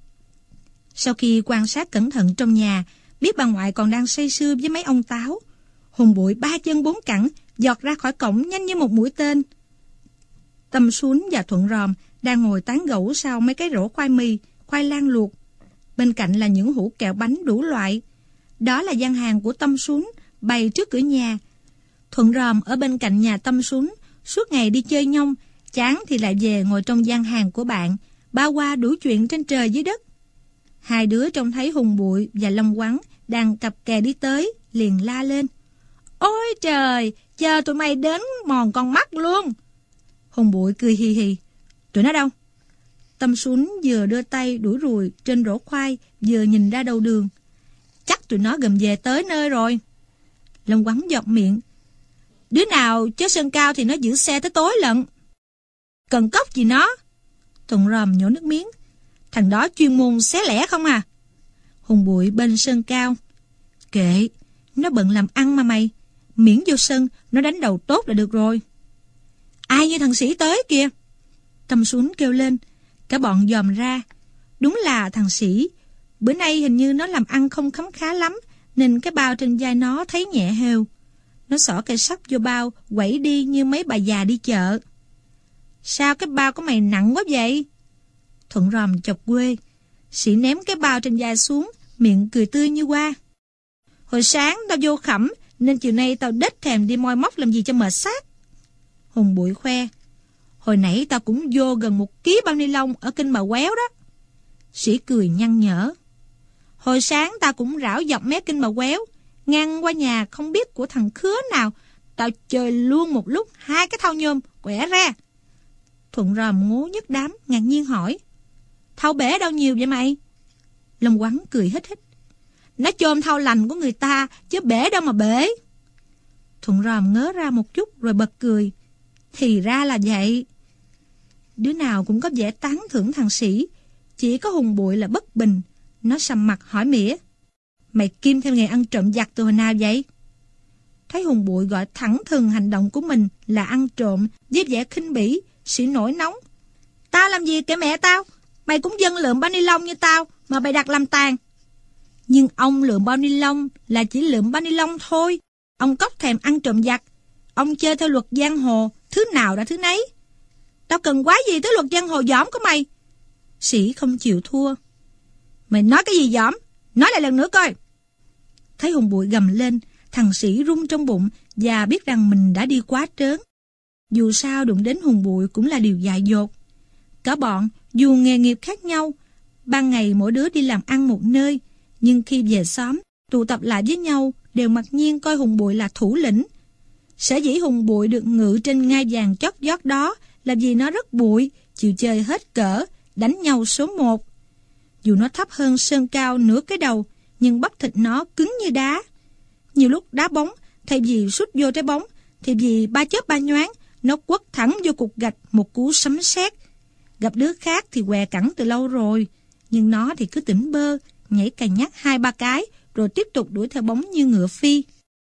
Sau khi quan sát cẩn thận trong nhà, biết bà ngoại còn đang say sưa với mấy ông táo, Hùng Bụi 3 chân 4 cẳng giọt ra khỏi cổng nhanh như một mũi tên. Tâm Xuống và Thuận Ròm đang ngồi tán gẫu sau mấy cái rổ khoai mì, khoai lang luộc. Bên cạnh là những hũ kẹo bánh đủ loại. Đó là gian hàng của Tâm Xuống bày trước cửa nhà. Thuận Ròm ở bên cạnh nhà Tâm Xuống, suốt ngày đi chơi nhông, chán thì lại về ngồi trong gian hàng của bạn, bao qua đủ chuyện trên trời dưới đất. Hai đứa trông thấy Hùng Bụi và Long Quắn đang cặp kè đi tới, liền la lên. Ôi trời, chờ tụi mày đến mòn con mắt luôn. Hùng Bụi cười hì hì. Tụi nó đâu? Tâm Xuống vừa đưa tay đuổi ruồi trên rổ khoai, vừa nhìn ra đầu đường. Chắc tụi nó gần về tới nơi rồi. Long Quắn giọt miệng. Đứa nào chớ Sơn Cao thì nó giữ xe tới tối lận. Cần cốc gì nó? Thuận Ròm nhổ nước miếng. Thằng đó chuyên môn xé lẻ không à? Hùng Bụi bên Sơn Cao. Kệ, nó bận làm ăn mà mày. Miễn vô sân, nó đánh đầu tốt là được rồi. Ai như thằng Sĩ tới kìa. Tâm Xuống kêu lên. Cả bọn dòm ra. Đúng là thằng Sĩ. Bữa nay hình như nó làm ăn không khấm khá lắm, nên cái bao trên vai nó thấy nhẹ hều. Nó xỏ cây sắt vô bao, quẩy đi như mấy bà già đi chợ. Sao cái bao của mày nặng quá vậy? Thuận Ròm chọc quê. Sĩ ném cái bao trên vai xuống, miệng cười tươi như hoa. Hồi sáng tao vô khẩm, nên chiều nay tao đếch thèm đi moi móc làm gì cho mệt xác. Hùng Bụi khoe. Hồi nãy tao cũng vô gần 1 ký bao ni lông ở kinh bà Quéo đó. Sĩ cười nhăn nhở. Hồi sáng tao cũng rảo dọc mé kinh bà Quéo, ngang qua nhà không biết của thằng Khứa nào, tao chơi luôn một lúc 2 cái thau nhôm, quẻ ra. Thuận Ròm ngố nhất đám, ngạc nhiên hỏi. Thau bể đâu nhiều vậy mày? Long Quắn cười hít hít. Nó chôm thau lành của người ta, chứ bể đâu mà bể. Thuận Ròm ngớ ra một chút rồi bật cười. Thì ra là vậy. Đứa nào cũng có vẻ tán thưởng thằng Sĩ, chỉ có Hùng Bụi là bất bình. Nó sầm mặt hỏi mỉa. Mày kim theo nghề ăn trộm giặt từ hồi nào vậy? Thấy Hùng Bụi gọi thẳng thừng hành động của mình là ăn trộm với vẻ khinh bỉ, Sĩ nổi nóng. Tao làm gì kệ mẹ tao? Mày cũng dân lượm bao ni lông như tao mà mày đặt làm tàn. Nhưng ông lượm bao ni lông là chỉ lượm bao ni lông thôi. Ông cóc thèm ăn trộm giặt. Ông chơi theo luật giang hồ, thứ nào đã thứ nấy. Tao cần quái gì tới luật giang hồ dỏm của mày? Sĩ không chịu thua. Mày nói cái gì dỏm? Nói lại lần nữa coi. Thấy Hùng Bụi gầm lên, thằng Sĩ run trong bụng và biết rằng mình đã đi quá trớn. Dù sao đụng đến Hùng Bụi cũng là điều dại dột. Cả bọn dù nghề nghiệp khác nhau, ban ngày mỗi đứa đi làm ăn một nơi, nhưng khi về xóm tụ tập lại với nhau đều mặc nhiên coi Hùng Bụi là thủ lĩnh. Sở dĩ Hùng Bụi được ngự trên ngai vàng chót vót đó là vì nó rất bụi, chịu chơi hết cỡ, đánh nhau số 1. Dù nó thấp hơn Sơn Cao nửa cái đầu, nhưng bắp thịt nó cứng như đá. Nhiều lúc đá bóng, thay vì sút vô trái bóng, thì vì ba chớp ba nhoáng, nó quất thẳng vô cục gạch một cú sấm sét. Gặp đứa khác thì què cẳng từ lâu rồi, nhưng nó thì cứ tỉnh bơ, nhảy cà nhắc 2-3 cái, rồi tiếp tục đuổi theo bóng như ngựa phi.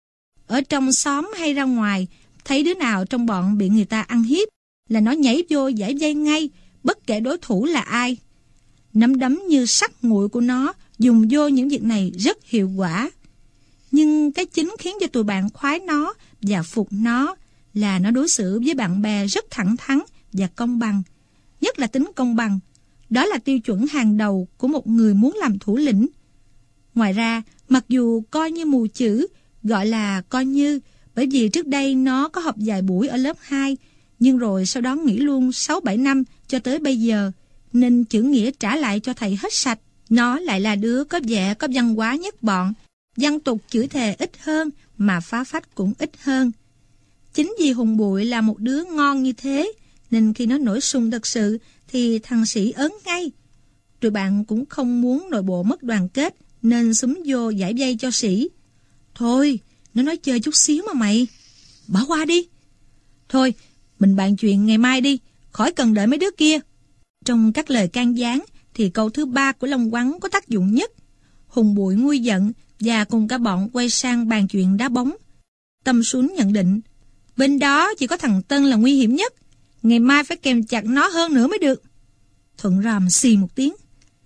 Ở trong xóm hay ra ngoài, thấy đứa nào trong bọn bị người ta ăn hiếp, là nó nhảy vô giải vây ngay, bất kể đối thủ là ai. Nắm đấm như sắt nguội của nó dùng vô những việc này rất hiệu quả. Nhưng cái chính khiến cho tụi bạn khoái nó và phục nó là nó đối xử với bạn bè rất thẳng thắn và công bằng. Nhất là tính công bằng. Đó là tiêu chuẩn hàng đầu của một người muốn làm thủ lĩnh. Ngoài ra, mặc dù coi như mù chữ, gọi là coi như, bởi vì trước đây nó có học vài buổi ở lớp 2, nhưng rồi sau đó nghỉ luôn 6-7 năm cho tới bây giờ, nên chữ nghĩa trả lại cho thầy hết sạch. Nó lại là đứa có vẻ có văn hóa nhất bọn, văn tục chữ thề ít hơn mà phá phách cũng ít hơn. Chính vì Hùng Bụi là một đứa ngon như thế, nên khi nó nổi sung thật sự thì thằng Sĩ ớn ngay. Tụi bạn cũng không muốn nội bộ mất đoàn kết, nên xúm vô giải vây cho Sĩ. Thôi, nó nói chơi chút xíu mà mày. Bỏ qua đi. Thôi, mình bàn chuyện ngày mai đi, khỏi cần đợi mấy đứa kia. Trong các lời can gián thì câu thứ 3 của Long Quắn có tác dụng nhất. Hùng Bụi nguôi giận và cùng cả bọn quay sang bàn chuyện đá bóng. Tâm Sún nhận định, bên đó chỉ có thằng Tân là nguy hiểm nhất. Ngày mai phải kèm chặt nó hơn nữa mới được. Thuận Ròm xì một tiếng.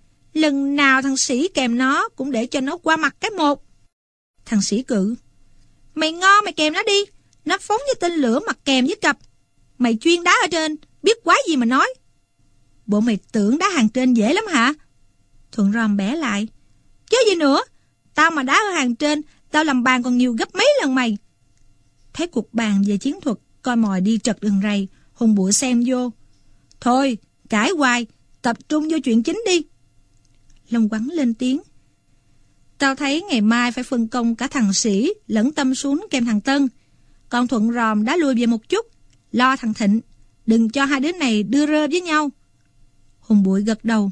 Lần nào thằng Sĩ kèm nó cũng để cho nó qua mặt cái một. Thằng Sĩ cự. Mày ngon mày kèm nó đi. Nó phóng như tên lửa mặt kèm với cặp. Mày chuyên đá ở trên, biết quái gì mà nói. Bộ mày tưởng đá hàng trên dễ lắm hả? Thuận Ròm bẻ lại. Chứ gì nữa, tao mà đá ở hàng trên, tao làm bàn còn nhiều gấp mấy lần mày. Thấy cuộc bàn về chiến thuật, coi mồi đi trật đường rầy, Hùng Bụi xem vô. Thôi, cãi hoài, tập trung vô chuyện chính đi. Long Quắn lên tiếng. Tao thấy ngày mai phải phân công cả thằng Sĩ lẫn Tâm Sún kèm thằng Tân. Còn Thuận Ròm đã lùi về một chút, lo thằng Thịnh, đừng cho hai đứa này đưa rơ với nhau. Hùng Bụi gật đầu.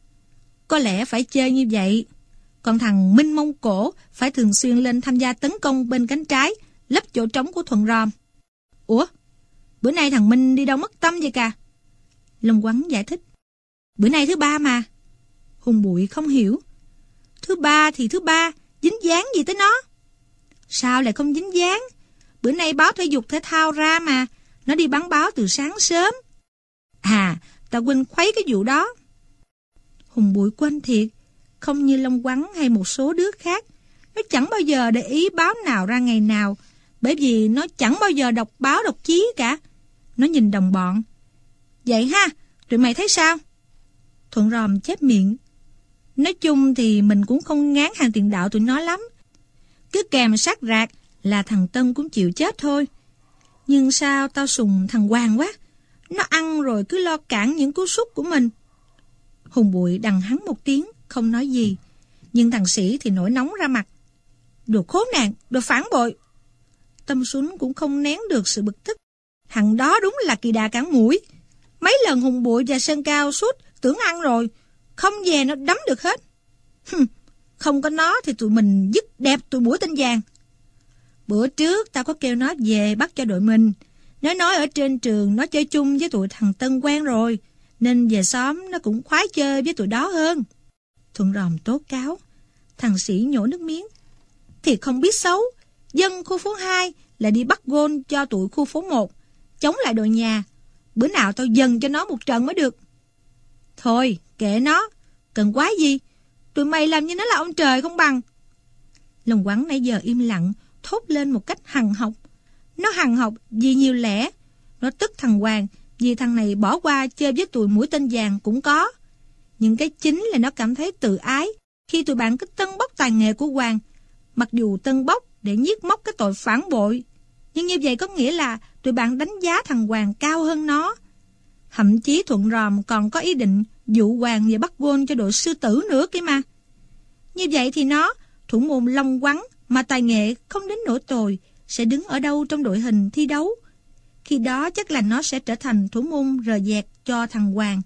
Có lẽ phải chơi như vậy. Còn thằng Minh Mông Cổ phải thường xuyên lên tham gia tấn công bên cánh trái, lấp chỗ trống của Thuận Ròm. Ủa? Bữa nay thằng Minh đi đâu mất tâm vậy cả? Long Quắn giải thích. Bữa nay thứ 3 mà. Hùng Bụi không hiểu. Thứ 3 thì thứ 3, dính dáng gì tới nó? Sao lại không dính dáng? Bữa nay báo thể dục thể thao ra mà. Nó đi bắn báo từ sáng sớm. À, tao quên khuấy cái vụ đó. Hùng Bụi quên thiệt. Không như Long Quắn hay một số đứa khác. Nó chẳng bao giờ để ý báo nào ra ngày nào. Bởi vì nó chẳng bao giờ đọc báo đọc chí cả. Nó nhìn đồng bọn. Vậy ha, tụi mày thấy sao? Thuận Ròm chép miệng. Nói chung thì mình cũng không ngán hàng tiền đạo tụi nó lắm. Cứ kèm sát rạc là thằng Tân cũng chịu chết thôi. Nhưng sao tao sùng thằng Hoàng quá. Nó ăn rồi cứ lo cản những cú sút của mình. Hùng Bụi đằng hắn một tiếng, không nói gì. Nhưng thằng Sĩ thì nổi nóng ra mặt. Đồ khốn nạn, đồ phản bội. Tâm Sún cũng không nén được sự bực tức. Thằng đó đúng là kỳ đà cản mũi. Mấy lần Hùng Bụi và Sơn Cao sút tưởng ăn rồi, không về nó đấm được hết. Không có nó thì tụi mình dứt đẹp tụi Mũi Tên Vàng. Bữa trước tao có kêu nó về bắt cho đội mình. Nó nói ở trên trường nó chơi chung với tụi thằng Tân quen rồi, nên về xóm nó cũng khoái chơi với tụi đó hơn. Thuận Ròm tố cáo. Thằng Sĩ nhổ nước miếng. Thì không biết xấu, dân khu phố 2 lại đi bắt gôn cho tụi khu phố 1, chống lại đội nhà. Bữa nào tao dần cho nó một trận mới được. Thôi, kệ nó, cần quái gì, tụi mày làm như nó là ông trời không bằng. Lòng Quắn nãy giờ im lặng, thốt lên một cách hằn học. Nó hằn học vì nhiều lẽ. Nó tức thằng Hoàng vì thằng này bỏ qua chơi với tụi Mũi Tên Vàng cũng có. Nhưng cái chính là nó cảm thấy tự ái khi tụi bạn cứ tâng bốc tài nghệ của Hoàng. Mặc dù tâng bốc để nhiếc móc cái tội phản bội, nhưng như vậy có nghĩa là tụi bạn đánh giá thằng Hoàng cao hơn nó. Thậm chí Thuận Ròm còn có ý định dụ Hoàng về bắt gôn cho đội Sư Tử nữa kia mà. Như vậy thì nó, thủ môn Long Quắn mà tài nghệ không đến nỗi tồi, sẽ đứng ở đâu trong đội hình thi đấu. Khi đó chắc là nó sẽ trở thành thủ môn rờ dẹt cho thằng Hoàng.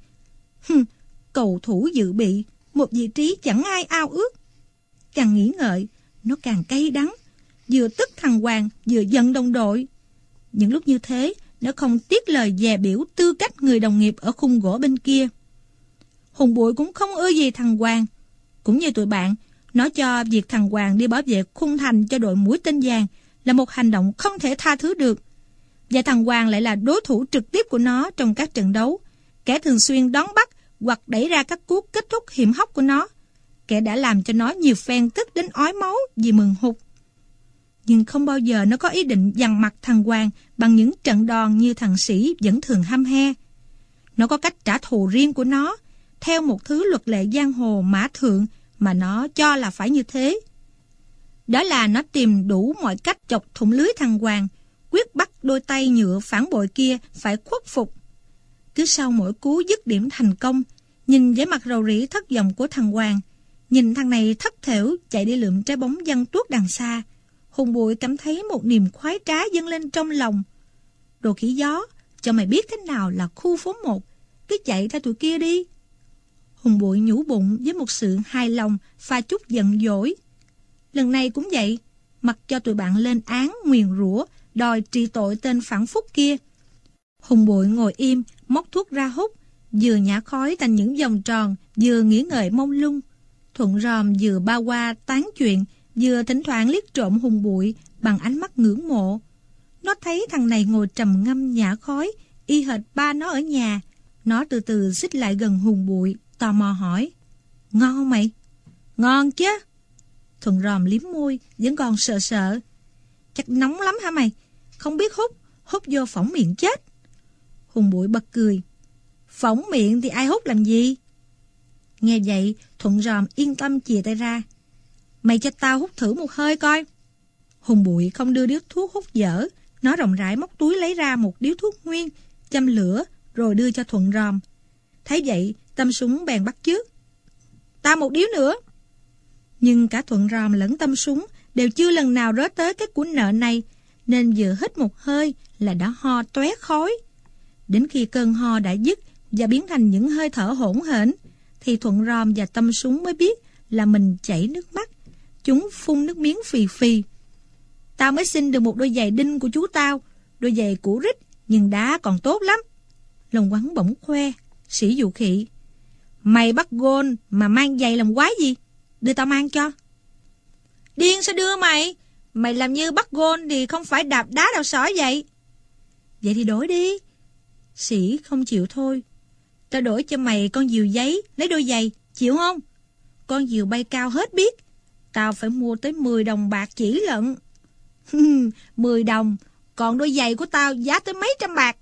Cầu thủ dự bị, một vị trí chẳng ai ao ước. Càng nghĩ ngợi, nó càng cay đắng, vừa tức thằng Hoàng vừa giận đồng đội. Những lúc như thế, nó không tiếc lời dè biểu tư cách người đồng nghiệp ở khung gỗ bên kia. Hùng Bụi cũng không ưa gì thằng Hoàng. Cũng như tụi bạn, nó cho việc thằng Hoàng đi bảo vệ khung thành cho đội Mũi Tên Vàng là một hành động không thể tha thứ được. Và thằng Hoàng lại là đối thủ trực tiếp của nó trong các trận đấu, kẻ thường xuyên đón bắt hoặc đẩy ra các cú kết thúc hiểm hóc của nó, kẻ đã làm cho nó nhiều phen tức đến ói máu vì mừng hụt. Nhưng không bao giờ nó có ý định dằn mặt thằng Hoàng bằng những trận đòn như thằng Sĩ vẫn thường hăm he. Nó có cách trả thù riêng của nó, theo một thứ luật lệ giang hồ mã thượng mà nó cho là phải như thế. Đó là nó tìm đủ mọi cách chọc thủng lưới thằng Hoàng, quyết bắt đôi tay nhựa phản bội kia phải khuất phục. Cứ sau mỗi cú dứt điểm thành công, nhìn vẻ mặt rầu rĩ thất vọng của thằng Hoàng, nhìn thằng này thất thểu chạy đi lượm trái bóng văng tuốt đằng xa, Hùng Bụi cảm thấy một niềm khoái trá dâng lên trong lòng. Đồ khỉ gió, cho mày biết thế nào là khu phố 1, cứ chạy theo tụi kia đi. Hùng Bụi nhủ bụng với một sự hài lòng pha chút giận dỗi. Lần này cũng vậy, mặc cho tụi bạn lên án nguyền rủa đòi trị tội tên phản phúc kia. Hùng Bụi ngồi im, móc thuốc ra hút, vừa nhả khói thành những vòng tròn, vừa nghĩ ngợi mông lung. Thuận Ròm vừa ba qua tán chuyện, vừa thỉnh thoảng liếc trộm Hùng Bụi bằng ánh mắt ngưỡng mộ. Nó thấy thằng này ngồi trầm ngâm nhả khói, y hệt ba nó ở nhà. Nó từ từ xích lại gần Hùng Bụi, tò mò hỏi: Ngon không mày? Ngon chứ. Thuận Ròm liếm môi, vẫn còn sợ sợ. Chắc nóng lắm hả mày? Không biết hút, hút vô phỏng miệng chết. Hùng Bụi bật cười. Phỏng miệng thì ai hút làm gì? Nghe vậy, Thuận Ròm yên tâm chìa tay ra. Mày cho tao hút thử một hơi coi. Hùng Bụi không đưa điếu thuốc hút dở. Nó rộng rãi móc túi lấy ra một điếu thuốc nguyên, châm lửa, rồi đưa cho Thuận Ròm. Thấy vậy, Tâm Súng bèn bắt chước. Tao một điếu nữa. Nhưng cả Thuận Ròm lẫn Tâm Súng đều chưa lần nào rớt tới cái của nợ này, nên vừa hít một hơi là đã ho tóe khói. Đến khi cơn ho đã dứt và biến thành những hơi thở hỗn hển, thì Thuận Ròm và Tâm Súng mới biết là mình chảy nước mắt. Chúng phun nước miếng phì phì. Tao mới xin được một đôi giày đinh của chú tao, đôi giày cũ rích nhưng đá còn tốt lắm. Lòng Quắn bỗng khoe. Sĩ dụ khị. Mày bắt gôn mà mang giày làm quái gì? Đưa tao mang cho. Điên sao đưa mày? Mày làm như bắt gôn thì không phải đạp đá đào sỏi vậy. Vậy thì đổi đi. Sĩ không chịu thôi. Tao đổi cho mày con diều giấy, lấy đôi giày, chịu không? Con diều bay cao hết biết. Tao phải mua tới 10 đồng bạc chỉ lận. 10 đồng, còn đôi giày của tao giá tới mấy trăm bạc.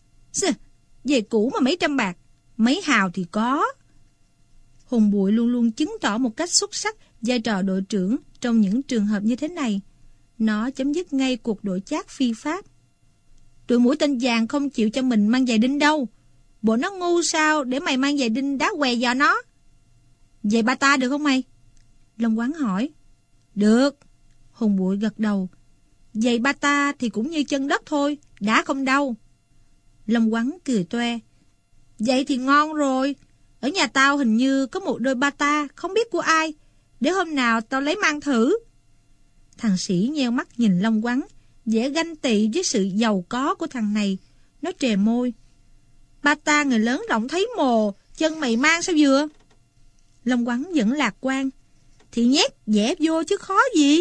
Giày cũ mà mấy trăm bạc, mấy hào thì có. Hùng Bụi luôn luôn chứng tỏ một cách xuất sắc vai trò đội trưởng trong những trường hợp như thế này. Nó chấm dứt ngay cuộc đội chát phi pháp. Tụi Mũi Tên Vàng không chịu cho mình mang giày đinh đâu. Bộ nó ngu sao để mày mang giày đinh đá què vào nó. Giày ba ta được không mày? Long Quắn hỏi. Được. Hùng Bụi gật đầu. Giày ba ta thì cũng như chân đất thôi, đá không đau. Long Quắn cười toe.
Vậy thì ngon rồi. Ở nhà tao hình như có một đôi bata, không biết của ai. Để hôm nào tao lấy mang thử.
Thằng Sĩ nheo mắt nhìn Long Quắn, vẻ ganh tị với sự giàu có của thằng này. Nó trề môi.
Bata người lớn rộng thấy mồ, chân mày mang sao vừa?
Long Quắn vẫn lạc quan.
Thì nhét vẽ vô chứ khó gì.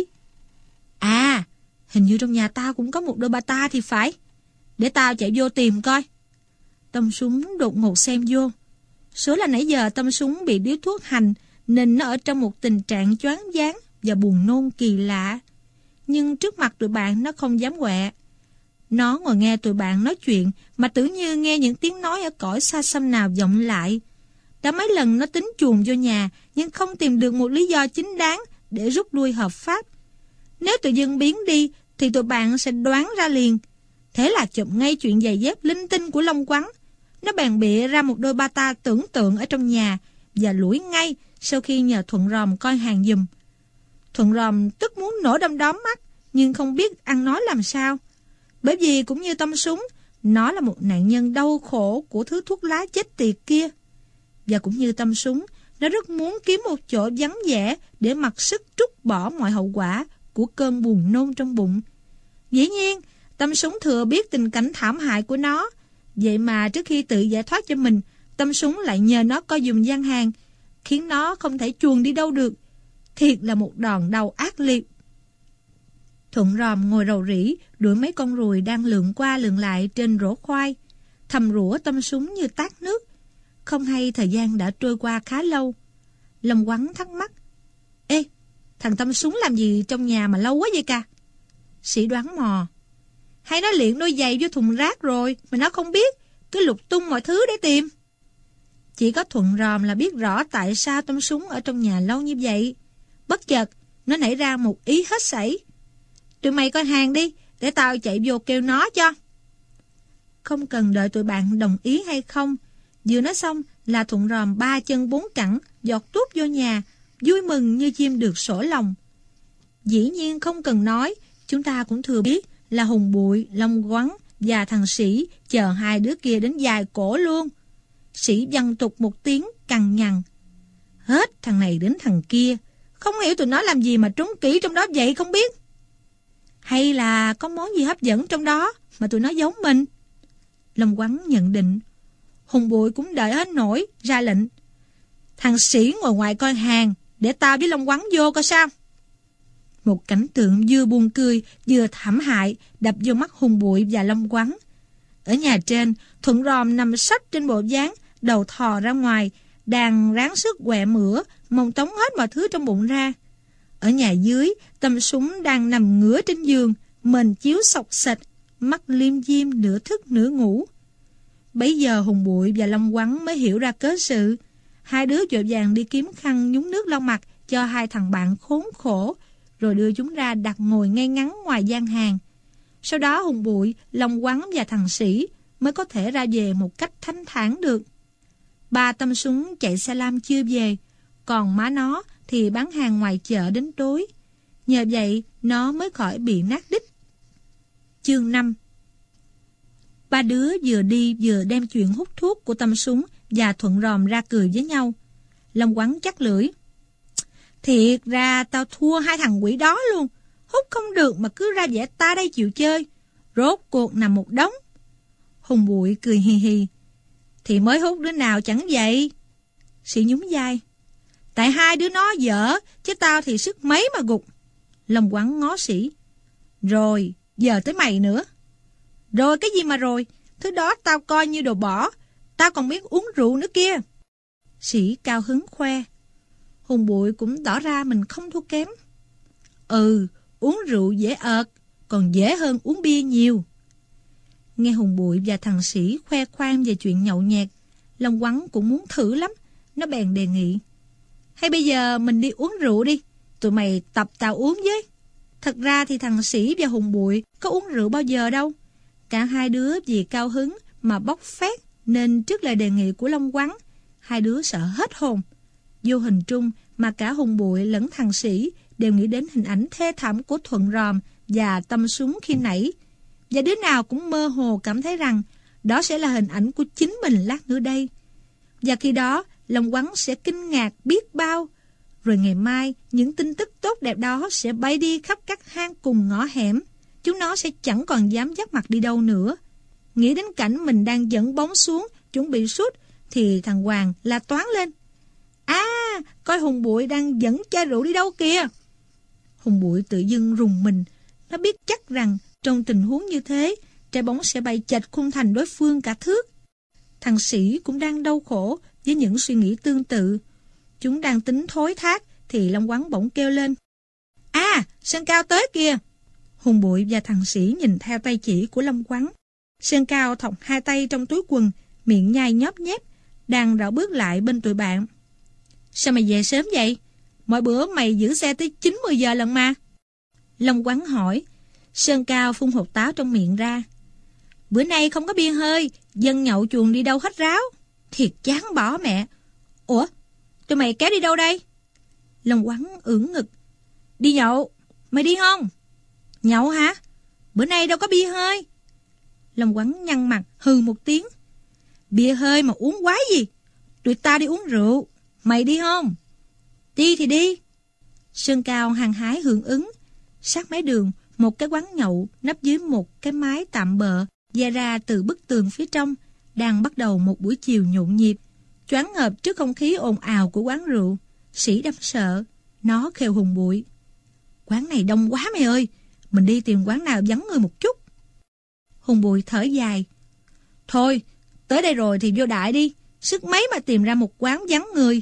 À, hình như trong nhà tao cũng có một đôi bata thì phải.
Để tao chạy vô tìm coi.
Tâm Súng đột ngột xem vô. Số là nãy giờ Tâm Súng bị điếu thuốc hành nên nó ở trong một tình trạng choáng váng và buồn nôn kỳ lạ. Nhưng trước mặt tụi bạn nó không dám quẹ. Nó ngồi nghe tụi bạn nói chuyện mà tưởng như nghe những tiếng nói ở cõi xa xăm nào vọng lại. Đã mấy lần nó tính chuồn vô nhà nhưng không tìm được một lý do chính đáng để rút lui hợp pháp. Nếu tự dưng biến đi thì tụi bạn sẽ đoán ra liền. Thế là chụp ngay chuyện giày dép linh tinh của Long Quắn. Nó bèn bịa ra một đôi bata tưởng tượng ở trong nhà và lủi ngay sau khi nhờ Thuận Ròm coi hàng giùm. Thuận Ròm tức muốn nổ đom đóm mắt nhưng không biết ăn nói làm sao. Bởi vì cũng như Tâm Súng, nó là một nạn nhân đau khổ của thứ thuốc lá chết tiệt kia. Và cũng như Tâm Súng, nó rất muốn kiếm một chỗ vắng vẻ để mặc sức trút bỏ mọi hậu quả của cơn buồn nôn trong bụng. Dĩ nhiên, Tâm Súng thừa biết tình cảnh thảm hại của nó. Vậy mà trước khi tự giải thoát cho mình, Tâm Súng lại nhờ nó coi giùm gian hàng, khiến nó không thể chuồn đi đâu được. Thiệt là một đòn đau ác liệt. Thuận Ròm ngồi rầu rĩ đuổi mấy con ruồi đang lượn qua lượn lại trên rổ khoai, thầm rủa Tâm Súng như tát nước. Không hay thời gian đã trôi qua khá lâu. Long Quắn thắc mắc. Ê, thằng Tâm Súng làm gì trong nhà mà lâu quá vậy ca? Sĩ đoán mò.
Hay nó liệng đôi giày vô thùng rác rồi mà nó không biết, cứ lục tung mọi thứ để tìm.
Chỉ có Thuận Ròm là biết rõ tại sao Tâm Súng ở trong nhà lâu như vậy. Bất chợt, nó nảy ra một ý hết sảy.
Tụi mày coi hàng đi, để tao chạy vô kêu nó cho.
Không cần đợi tụi bạn đồng ý hay không. Vừa nói xong là Thuận Ròm 3 chân 4 cẳng giọt tuốt vô nhà, vui mừng như chim được sổ lòng. Dĩ nhiên không cần nói, chúng ta cũng thừa biết là Hùng Bụi, Long Quắn và thằng Sĩ chờ hai đứa kia đến dài cổ luôn. Sĩ văng tục một tiếng cằn nhằn. Hết thằng này đến thằng kia, không hiểu tụi nó làm gì mà trốn kỹ trong đó vậy không biết. Hay là có món gì hấp dẫn trong đó mà tụi nó giấu mình? Long Quắn nhận định. Hùng Bụi cũng đợi hết nổi, ra lệnh. Thằng Sĩ ngồi ngoài coi hàng, để tao với Long Quắn vô coi sao. Một cảnh tượng vừa buồn cười, vừa thảm hại đập vô mắt Hùng Bụi và Long Quắn. Ở nhà trên, Thuận Ròm nằm sấp trên bộ dáng, đầu thò ra ngoài, đang ráng sức quẹ mửa, mong tống hết mọi thứ trong bụng ra. Ở nhà dưới, Tâm Súng đang nằm ngửa trên giường, mền chiếu xộc xệch, mắt liêm diêm nửa thức nửa ngủ. Bấy giờ Hùng Bụi và Long Quắn mới hiểu ra cớ sự. Hai đứa vội vàng đi kiếm khăn nhúng nước lau mặt cho hai thằng bạn khốn khổ, rồi đưa chúng ra đặt ngồi ngay ngắn ngoài gian hàng. Sau đó Hùng Bụi, Long Quắn và thằng Sĩ mới có thể ra về một cách thanh thản được. Ba Tâm Súng chạy xe lam chưa về, còn má nó thì bán hàng ngoài chợ đến tối. Nhờ vậy nó mới khỏi bị nát đít. Chương 5. Ba đứa vừa đi vừa đem chuyện hút thuốc của Tâm Súng và Thuận Ròm ra cười với nhau. Long Quắn chắc lưỡi. Thiệt ra tao thua hai thằng quỷ đó luôn. Hút không được mà cứ ra vẻ ta đây chịu chơi. Rốt cuộc nằm một đống. Hùng Bụi cười hì hì. Thì mới hút đứa nào chẳng vậy. Sĩ nhún vai. Tại hai đứa nó dở, chứ tao thì sức mấy mà gục. Long Quắn ngó Sĩ. Rồi, giờ tới mày nữa. Rồi cái gì mà rồi, thứ đó tao coi như đồ bỏ. Tao còn biết uống rượu nữa kia. Sĩ cao hứng khoe. Hùng Bụi cũng tỏ ra mình không thua kém. Ừ, uống rượu dễ ợt, còn dễ hơn uống bia nhiều. Nghe Hùng Bụi và thằng Sĩ khoe khoang về chuyện nhậu nhẹt, Long Quắn cũng muốn thử lắm. Nó bèn đề nghị. Hay bây giờ mình đi uống rượu đi, tụi mày tập tao uống với. Thật ra thì thằng Sĩ và Hùng Bụi có uống rượu bao giờ đâu. Cả hai đứa vì cao hứng mà bốc phét, nên trước lời đề nghị của Long Quắn, hai đứa sợ hết hồn. Vô hình trung mà cả Hùng Bụi lẫn thằng Sĩ đều nghĩ đến hình ảnh thê thảm của Thuận Ròm và Tâm Súng khi nãy. Và đứa nào cũng mơ hồ cảm thấy rằng
đó sẽ là hình ảnh của chính mình lát nữa đây. Và khi đó, Long Quắn sẽ kinh ngạc biết bao. Rồi ngày mai, những tin tức tốt đẹp đó sẽ bay đi khắp các hang cùng ngõ hẻm. Chúng nó sẽ chẳng còn dám dắt mặt đi đâu nữa. Nghĩ đến cảnh mình đang dẫn bóng xuống, chuẩn bị sút, thì thằng Hoàng la toáng lên. Coi Hùng Bụi đang dẫn chai rượu đi đâu kìa. Hùng Bụi tự dưng rùng mình. Nó biết chắc rằng trong tình huống như thế, trái bóng sẽ bay chệch khung thành đối phương cả thước. Thằng Sĩ cũng đang đau khổ với những suy nghĩ tương tự. Chúng đang tính thối thác thì Long Quắn bỗng kêu lên. Sơn Cao tới kìa. Hùng Bụi và thằng Sĩ nhìn theo tay chỉ của Long Quắn. Sơn Cao thọc hai tay trong túi quần, miệng nhai nhóp nhép, đang rảo bước lại bên tụi bạn. Sao mày về sớm vậy? Mỗi bữa mày giữ xe tới 9-10 giờ lần mà. Long Quắn hỏi. Sơn Cao phun hột táo trong miệng ra. Bữa nay không có bia hơi, dân nhậu chuồng đi đâu hết ráo. Thiệt chán bỏ mẹ. Ủa, tụi mày kéo đi đâu đây? Long Quắn ưỡn ngực. Đi nhậu, mày đi không? Nhậu hả? Bữa nay đâu có bia hơi. Long Quắn nhăn mặt hừ một tiếng. Bia hơi mà uống quái gì? Tụi ta đi uống rượu, mày đi không? Đi thì đi. Sơn Cao hăng hái hưởng ứng. Sát mé đường, một cái quán nhậu nấp dưới một cái mái tạm bợ dè ra từ bức tường phía trong, đang bắt đầu một buổi chiều nhộn nhịp. Choáng ngợp trước không khí ồn ào của quán rượu, Sĩ đâm sợ. Nó khều Hùng Bụi. Quán này đông quá mày ơi, mình đi tìm quán nào vắng người một chút. Hùng Bụi thở dài. Thôi, tới đây rồi thì vô đại đi, sức mấy mà tìm ra một quán vắng người.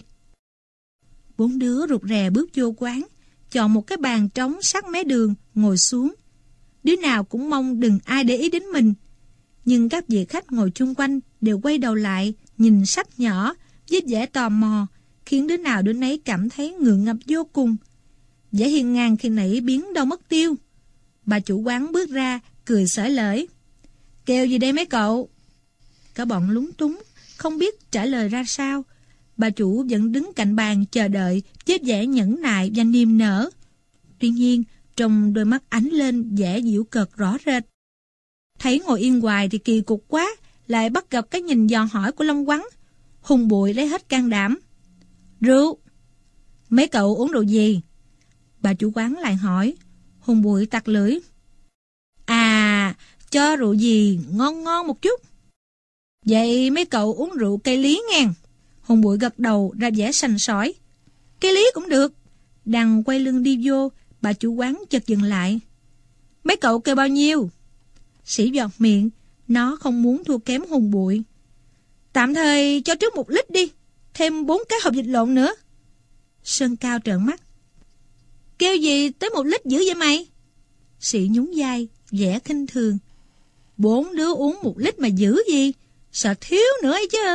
Bốn đứa rụt rè bước vô quán, chọn một cái bàn trống sát mé đường, ngồi xuống. Đứa nào cũng mong đừng ai để ý đến mình. Nhưng các vị khách ngồi chung quanh đều quay đầu lại, nhìn sách nhỏ, với vẻ tò mò, khiến đứa nào đứa nấy cảm thấy ngượng ngập vô cùng. Vẻ hiên ngang khi nãy biến đâu mất tiêu. Bà chủ quán bước ra, cười xởi lởi. Kêu gì đây mấy cậu? Cả bọn lúng túng, không biết trả lời ra sao. Bà chủ vẫn đứng cạnh bàn chờ đợi với vẻ nhẫn nại và niềm nở. Tuy nhiên, trong đôi mắt ánh lên vẻ giễu cợt rõ rệt. Thấy ngồi yên hoài thì kỳ cục quá, lại bắt gặp cái nhìn dò hỏi của Long Quắn. Hùng Bụi lấy hết can đảm. Rượu. Mấy cậu uống rượu gì? Bà chủ quán lại hỏi. Hùng Bụi tặc lưỡi. Cho rượu gì ngon ngon một chút. Vậy mấy cậu uống rượu cây lý nghe. Hùng Bụi gật đầu ra vẻ sành sỏi. Cây lý cũng được. Đang quay lưng đi vô, bà chủ quán chợt dừng lại. Mấy cậu kêu bao nhiêu? Sĩ giọt miệng, nó không muốn thua kém Hùng Bụi. Tạm thời cho trước 1 lít đi, thêm 4 cái hộp vịt lộn nữa. Sơn Cao trợn mắt. Kêu gì tới 1 lít dữ vậy mày? Sĩ nhún vai, vẻ khinh thường. 4 đứa uống 1 lít mà dữ gì, sợ thiếu nữa ấy chứ.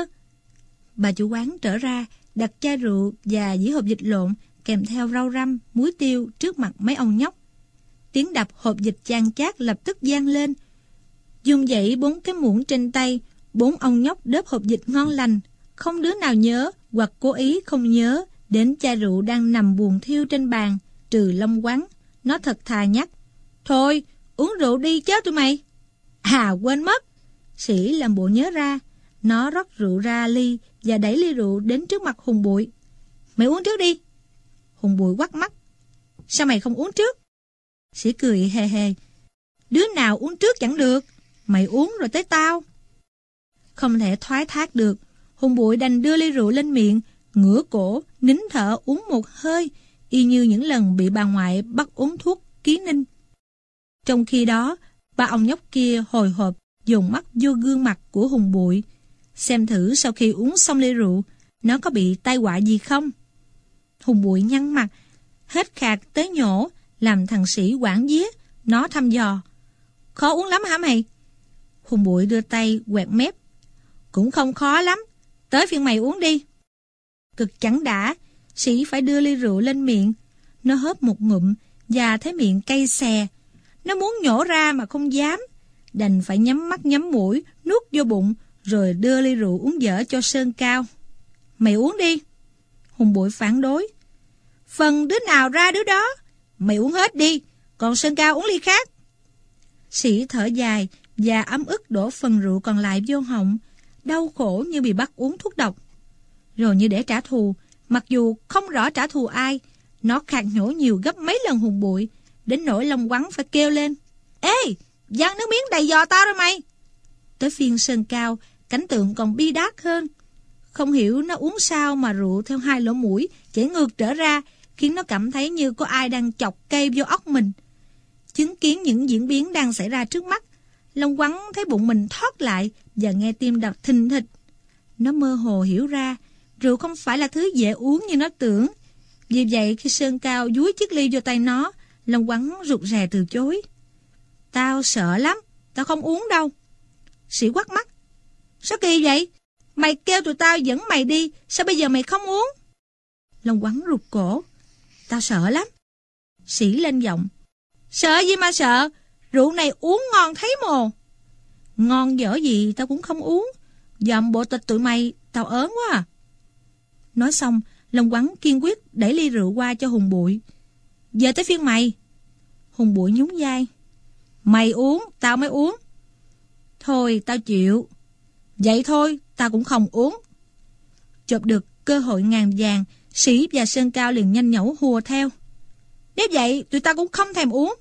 Bà chủ quán trở ra, đặt chai rượu và dĩa hộp vịt lộn kèm theo rau răm, muối tiêu trước mặt mấy ông nhóc. Tiếng đập hộp vịt chan chát lập tức vang lên. Dung dậy 4 cái muỗng trên tay, 4 ông nhóc đớp hộp vịt ngon lành. Không đứa nào nhớ hoặc cố ý không nhớ đến chai rượu đang nằm buồn thiêu trên bàn, trừ Long Quắn. Nó thật thà nhắc. Thôi, uống rượu đi chứ tụi mày. Quên mất. Sĩ làm bộ nhớ ra. Nó rót rượu ra ly và đẩy ly rượu đến trước mặt Hùng Bụi. Mày uống trước đi. Hùng Bụi quắt mắt. Sao mày không uống trước? Sĩ cười hề hề. Đứa nào uống trước chẳng được. Mày uống rồi tới tao. Không thể thoái thác được. Hùng Bụi đành đưa ly rượu lên miệng, ngửa cổ, nín thở uống một hơi, y như những lần bị bà ngoại bắt uống thuốc ký ninh. Trong khi đó, ba ông nhóc kia hồi hộp dồn mắt vô gương mặt của Hùng Bụi, xem thử sau khi uống xong ly rượu, nó có bị tai họa gì không. Hùng Bụi nhăn mặt, hết khạc tới nhổ, làm thằng Sĩ quảng vía. Nó thăm dò. Khó uống lắm hả mày? Hùng Bụi đưa tay quẹt mép. Cũng không khó lắm, tới phiên mày uống đi. Cực chẳng đã, Sĩ phải đưa ly rượu lên miệng. Nó hớp một ngụm và thấy miệng cay xè. Nó muốn nhổ ra mà không dám, đành phải nhắm mắt nhắm mũi, nuốt vô bụng, rồi đưa ly rượu uống dở cho Sơn Cao. Mày uống đi. Hùng Bụi phản đối. Phần đứa nào ra đứa đó. Mày uống hết đi, còn Sơn Cao uống ly khác. Sĩ thở dài và ấm ức đổ phần rượu còn lại vô họng, đau khổ như bị bắt uống thuốc độc. Rồi như để trả thù, mặc dù không rõ trả thù ai, nó khạc nhổ nhiều gấp mấy lần Hùng Bụi, đến nỗi Long Quắn phải kêu lên: "Ê, văng nước miếng đầy giò tao rồi mày!" Tới phiên Sơn Cao, cảnh tượng còn bi đát hơn. Không hiểu nó uống sao mà rượu theo hai lỗ mũi chảy ngược trở ra, khiến nó cảm thấy như có ai đang chọc cây vô óc mình. Chứng kiến những diễn biến đang xảy ra trước mắt, Long Quắn thấy bụng mình thoát lại và nghe tim đập thình thịch. Nó mơ hồ hiểu ra rượu không phải là thứ dễ uống như nó tưởng. Vì vậy khi Sơn Cao dúi chiếc ly vô tay nó, Long Quắn rụt rè từ chối. "Tao sợ lắm, tao không uống đâu." Sĩ quắt mắt: "Sao kỳ vậy? Mày kêu tụi tao dẫn mày đi, sao bây giờ mày không uống?" Long Quắn rụt cổ: "Tao sợ lắm." Sĩ lên giọng: "Sợ gì mà sợ, rượu này uống ngon thấy mồ." "Ngon dở gì tao cũng không uống, dòm bộ tịch tụi mày, tao ớn quá à." Nói xong, Long Quắn kiên quyết đẩy ly rượu qua cho Hùng Bụi. "Giờ tới phiên mày." Hùng Bụi nhún vai: "Mày uống, tao mới uống." "Thôi tao chịu." "Vậy thôi, tao cũng không uống." Chộp được cơ hội ngàn vàng, Sĩ và Sơn Cao liền nhanh nhẩu hùa theo: "Nếu vậy, tụi tao cũng không thèm uống."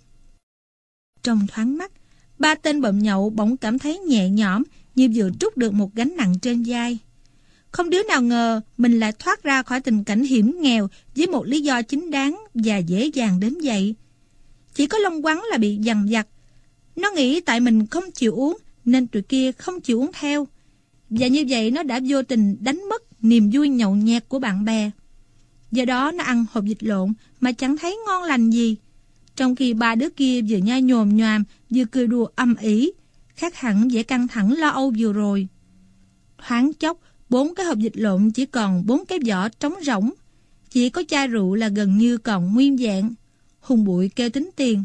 Trong thoáng mắt, ba tên bậm nhậu bỗng cảm thấy nhẹ nhõm như vừa trút được một gánh nặng trên vai. Không đứa nào ngờ mình lại thoát ra khỏi tình cảnh hiểm nghèo với một lý do chính đáng và dễ dàng đến vậy. Chỉ có Long Quắn là bị dằn vặt. Nó nghĩ tại mình không chịu uống nên tụi kia không chịu uống theo. Và như vậy nó đã vô tình đánh mất niềm vui nhậu nhẹt của bạn bè. Do đó nó ăn hột vịt lộn mà chẳng thấy ngon lành gì. Trong khi ba đứa kia vừa nhai nhồm nhoàm vừa cười đùa âm ỉ, khác hẳn vẻ căng thẳng lo âu vừa rồi. Thoáng chốc, 4 cái hộp vịt lộn chỉ còn 4 cái vỏ trống rỗng. Chỉ có chai rượu là gần như còn nguyên vẹn. Hùng Bụi kêu tính tiền: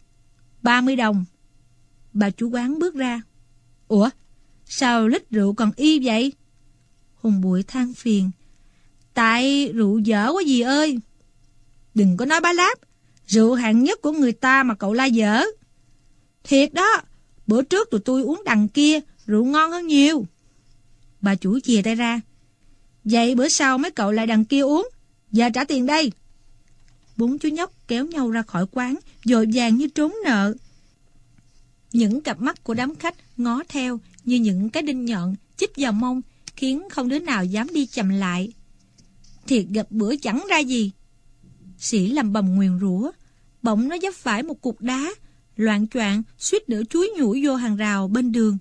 30 đồng. Bà chủ quán bước ra: "Ủa, sao lít rượu còn y vậy?" Hùng Bụi than phiền: "Tại rượu dở quá dì ơi." "Đừng có nói bá láp, rượu hạng nhất của người ta mà cậu la dở." "Thiệt đó, bữa trước tụi tôi uống đằng kia, rượu ngon hơn nhiều." Bà chủ chìa tay ra: "Vậy bữa sau mấy cậu lại đằng kia uống, giờ trả tiền đây." 4 chú nhóc kéo nhau ra khỏi quán, vội vàng như trốn nợ. Những cặp mắt của đám khách ngó theo như những cái đinh nhọn chích vào mông, khiến không đứa nào dám đi chậm lại. Thiệt gặp bữa chẳng ra gì. Sĩ lầm bầm nguyền rủa, bỗng nó vấp phải một cục đá, loạng choạng suýt nữa chúi nhủi vô hàng rào bên đường.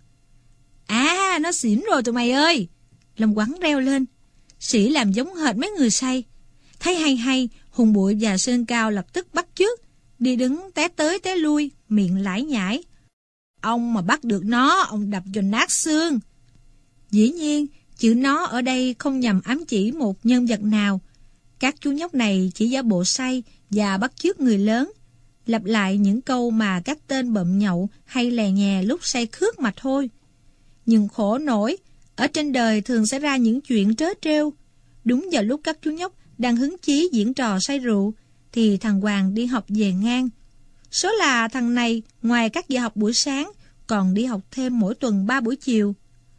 "À, nó xỉn rồi tụi mày ơi!" Long Quắn reo lên. Sĩ làm giống hệt mấy người say. Thấy hay, Hùng Bụi và Sơn Cao lập tức bắt chước, đi đứng té tới té lui, miệng lải nhải: "Ông mà bắt được nó, ông đập cho nát xương." Dĩ nhiên, chữ "nó" ở đây không nhằm ám chỉ một nhân vật nào. Các chú nhóc này chỉ giả bộ say và bắt chước người lớn, lặp lại những câu mà các tên bậm nhậu hay lè nhè lúc say khước mà thôi. Nhưng khổ nổi, ở trên đời thường xảy ra những chuyện trớ trêu. Đúng vào lúc các chú nhóc đang hứng chí diễn trò say rượu, thì thằng Hoàng đi học về ngang. Số là thằng này ngoài các giờ học buổi sáng còn đi học thêm mỗi tuần 3 buổi chiều.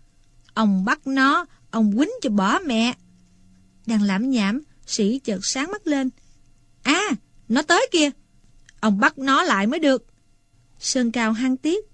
Ông bắt nó, ông quýnh cho bỏ mẹ. Đang lảm nhảm, Sĩ chợt sáng mắt lên. À, nó tới kìa. Ông bắt nó lại mới được. Sơn Cao hăng tiếc.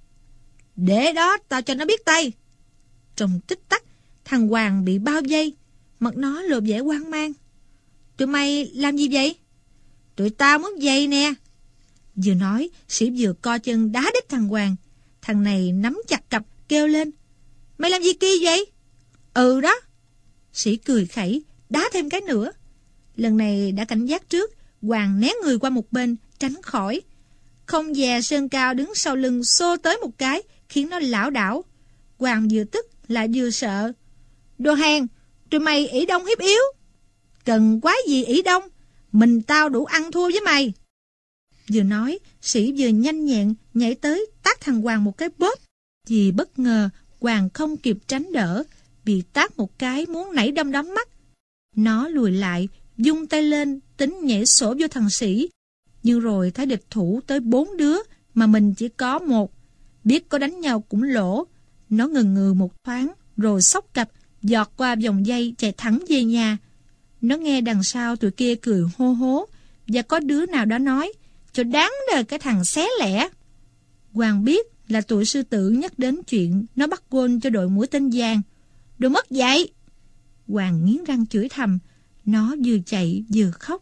Để đó, tao cho nó biết tay. Trong tích tắc, thằng Hoàng bị bao vây, mặt nó lộ vẻ hoang mang. Tụi mày làm gì vậy? Tụi tao muốn giày nè. Vừa nói, Sĩ vừa co chân đá đít thằng Hoàng. Thằng này nắm chặt cặp kêu lên. Mày làm gì kỳ vậy? Ừ đó. Sĩ cười khẩy, đá thêm cái nữa. Lần này đã cảnh giác trước, Hoàng né người qua một bên, tránh khỏi. Không dè Sơn Cao đứng sau lưng xô tới một cái, khiến nó lảo đảo. Hoàng vừa tức lại vừa sợ. Đồ hèn, tụi mày ỷ đông hiếp yếu. Cần quái gì ỷ đông, mình tao đủ ăn thua với mày. Vừa nói, Sĩ vừa nhanh nhẹn nhảy tới tát thằng Hoàng một cái bóp. Vì bất ngờ, Hoàng không kịp tránh đỡ, bị tát một cái muốn nảy đom đóm mắt. Nó lùi lại, vung tay lên, tính nhảy sổ vô thằng Sĩ. Nhưng rồi thấy địch thủ tới 4 đứa, mà mình chỉ có 1. Biết có đánh nhau cũng lỗ. Nó ngần ngừ một thoáng, rồi xốc cặp, giọt qua vòng dây chạy thẳng về nhà. Nó nghe đằng sau tụi kia cười hô hố, và có đứa nào đó nói, cho đáng đời cái thằng xé lẻ. Hoàng biết là tụi sư tử nhắc đến chuyện nó bắt gôn cho đội mũi tên vàng. Đồ mất dạy! Hoàng nghiến răng chửi thầm, nó vừa chạy vừa khóc.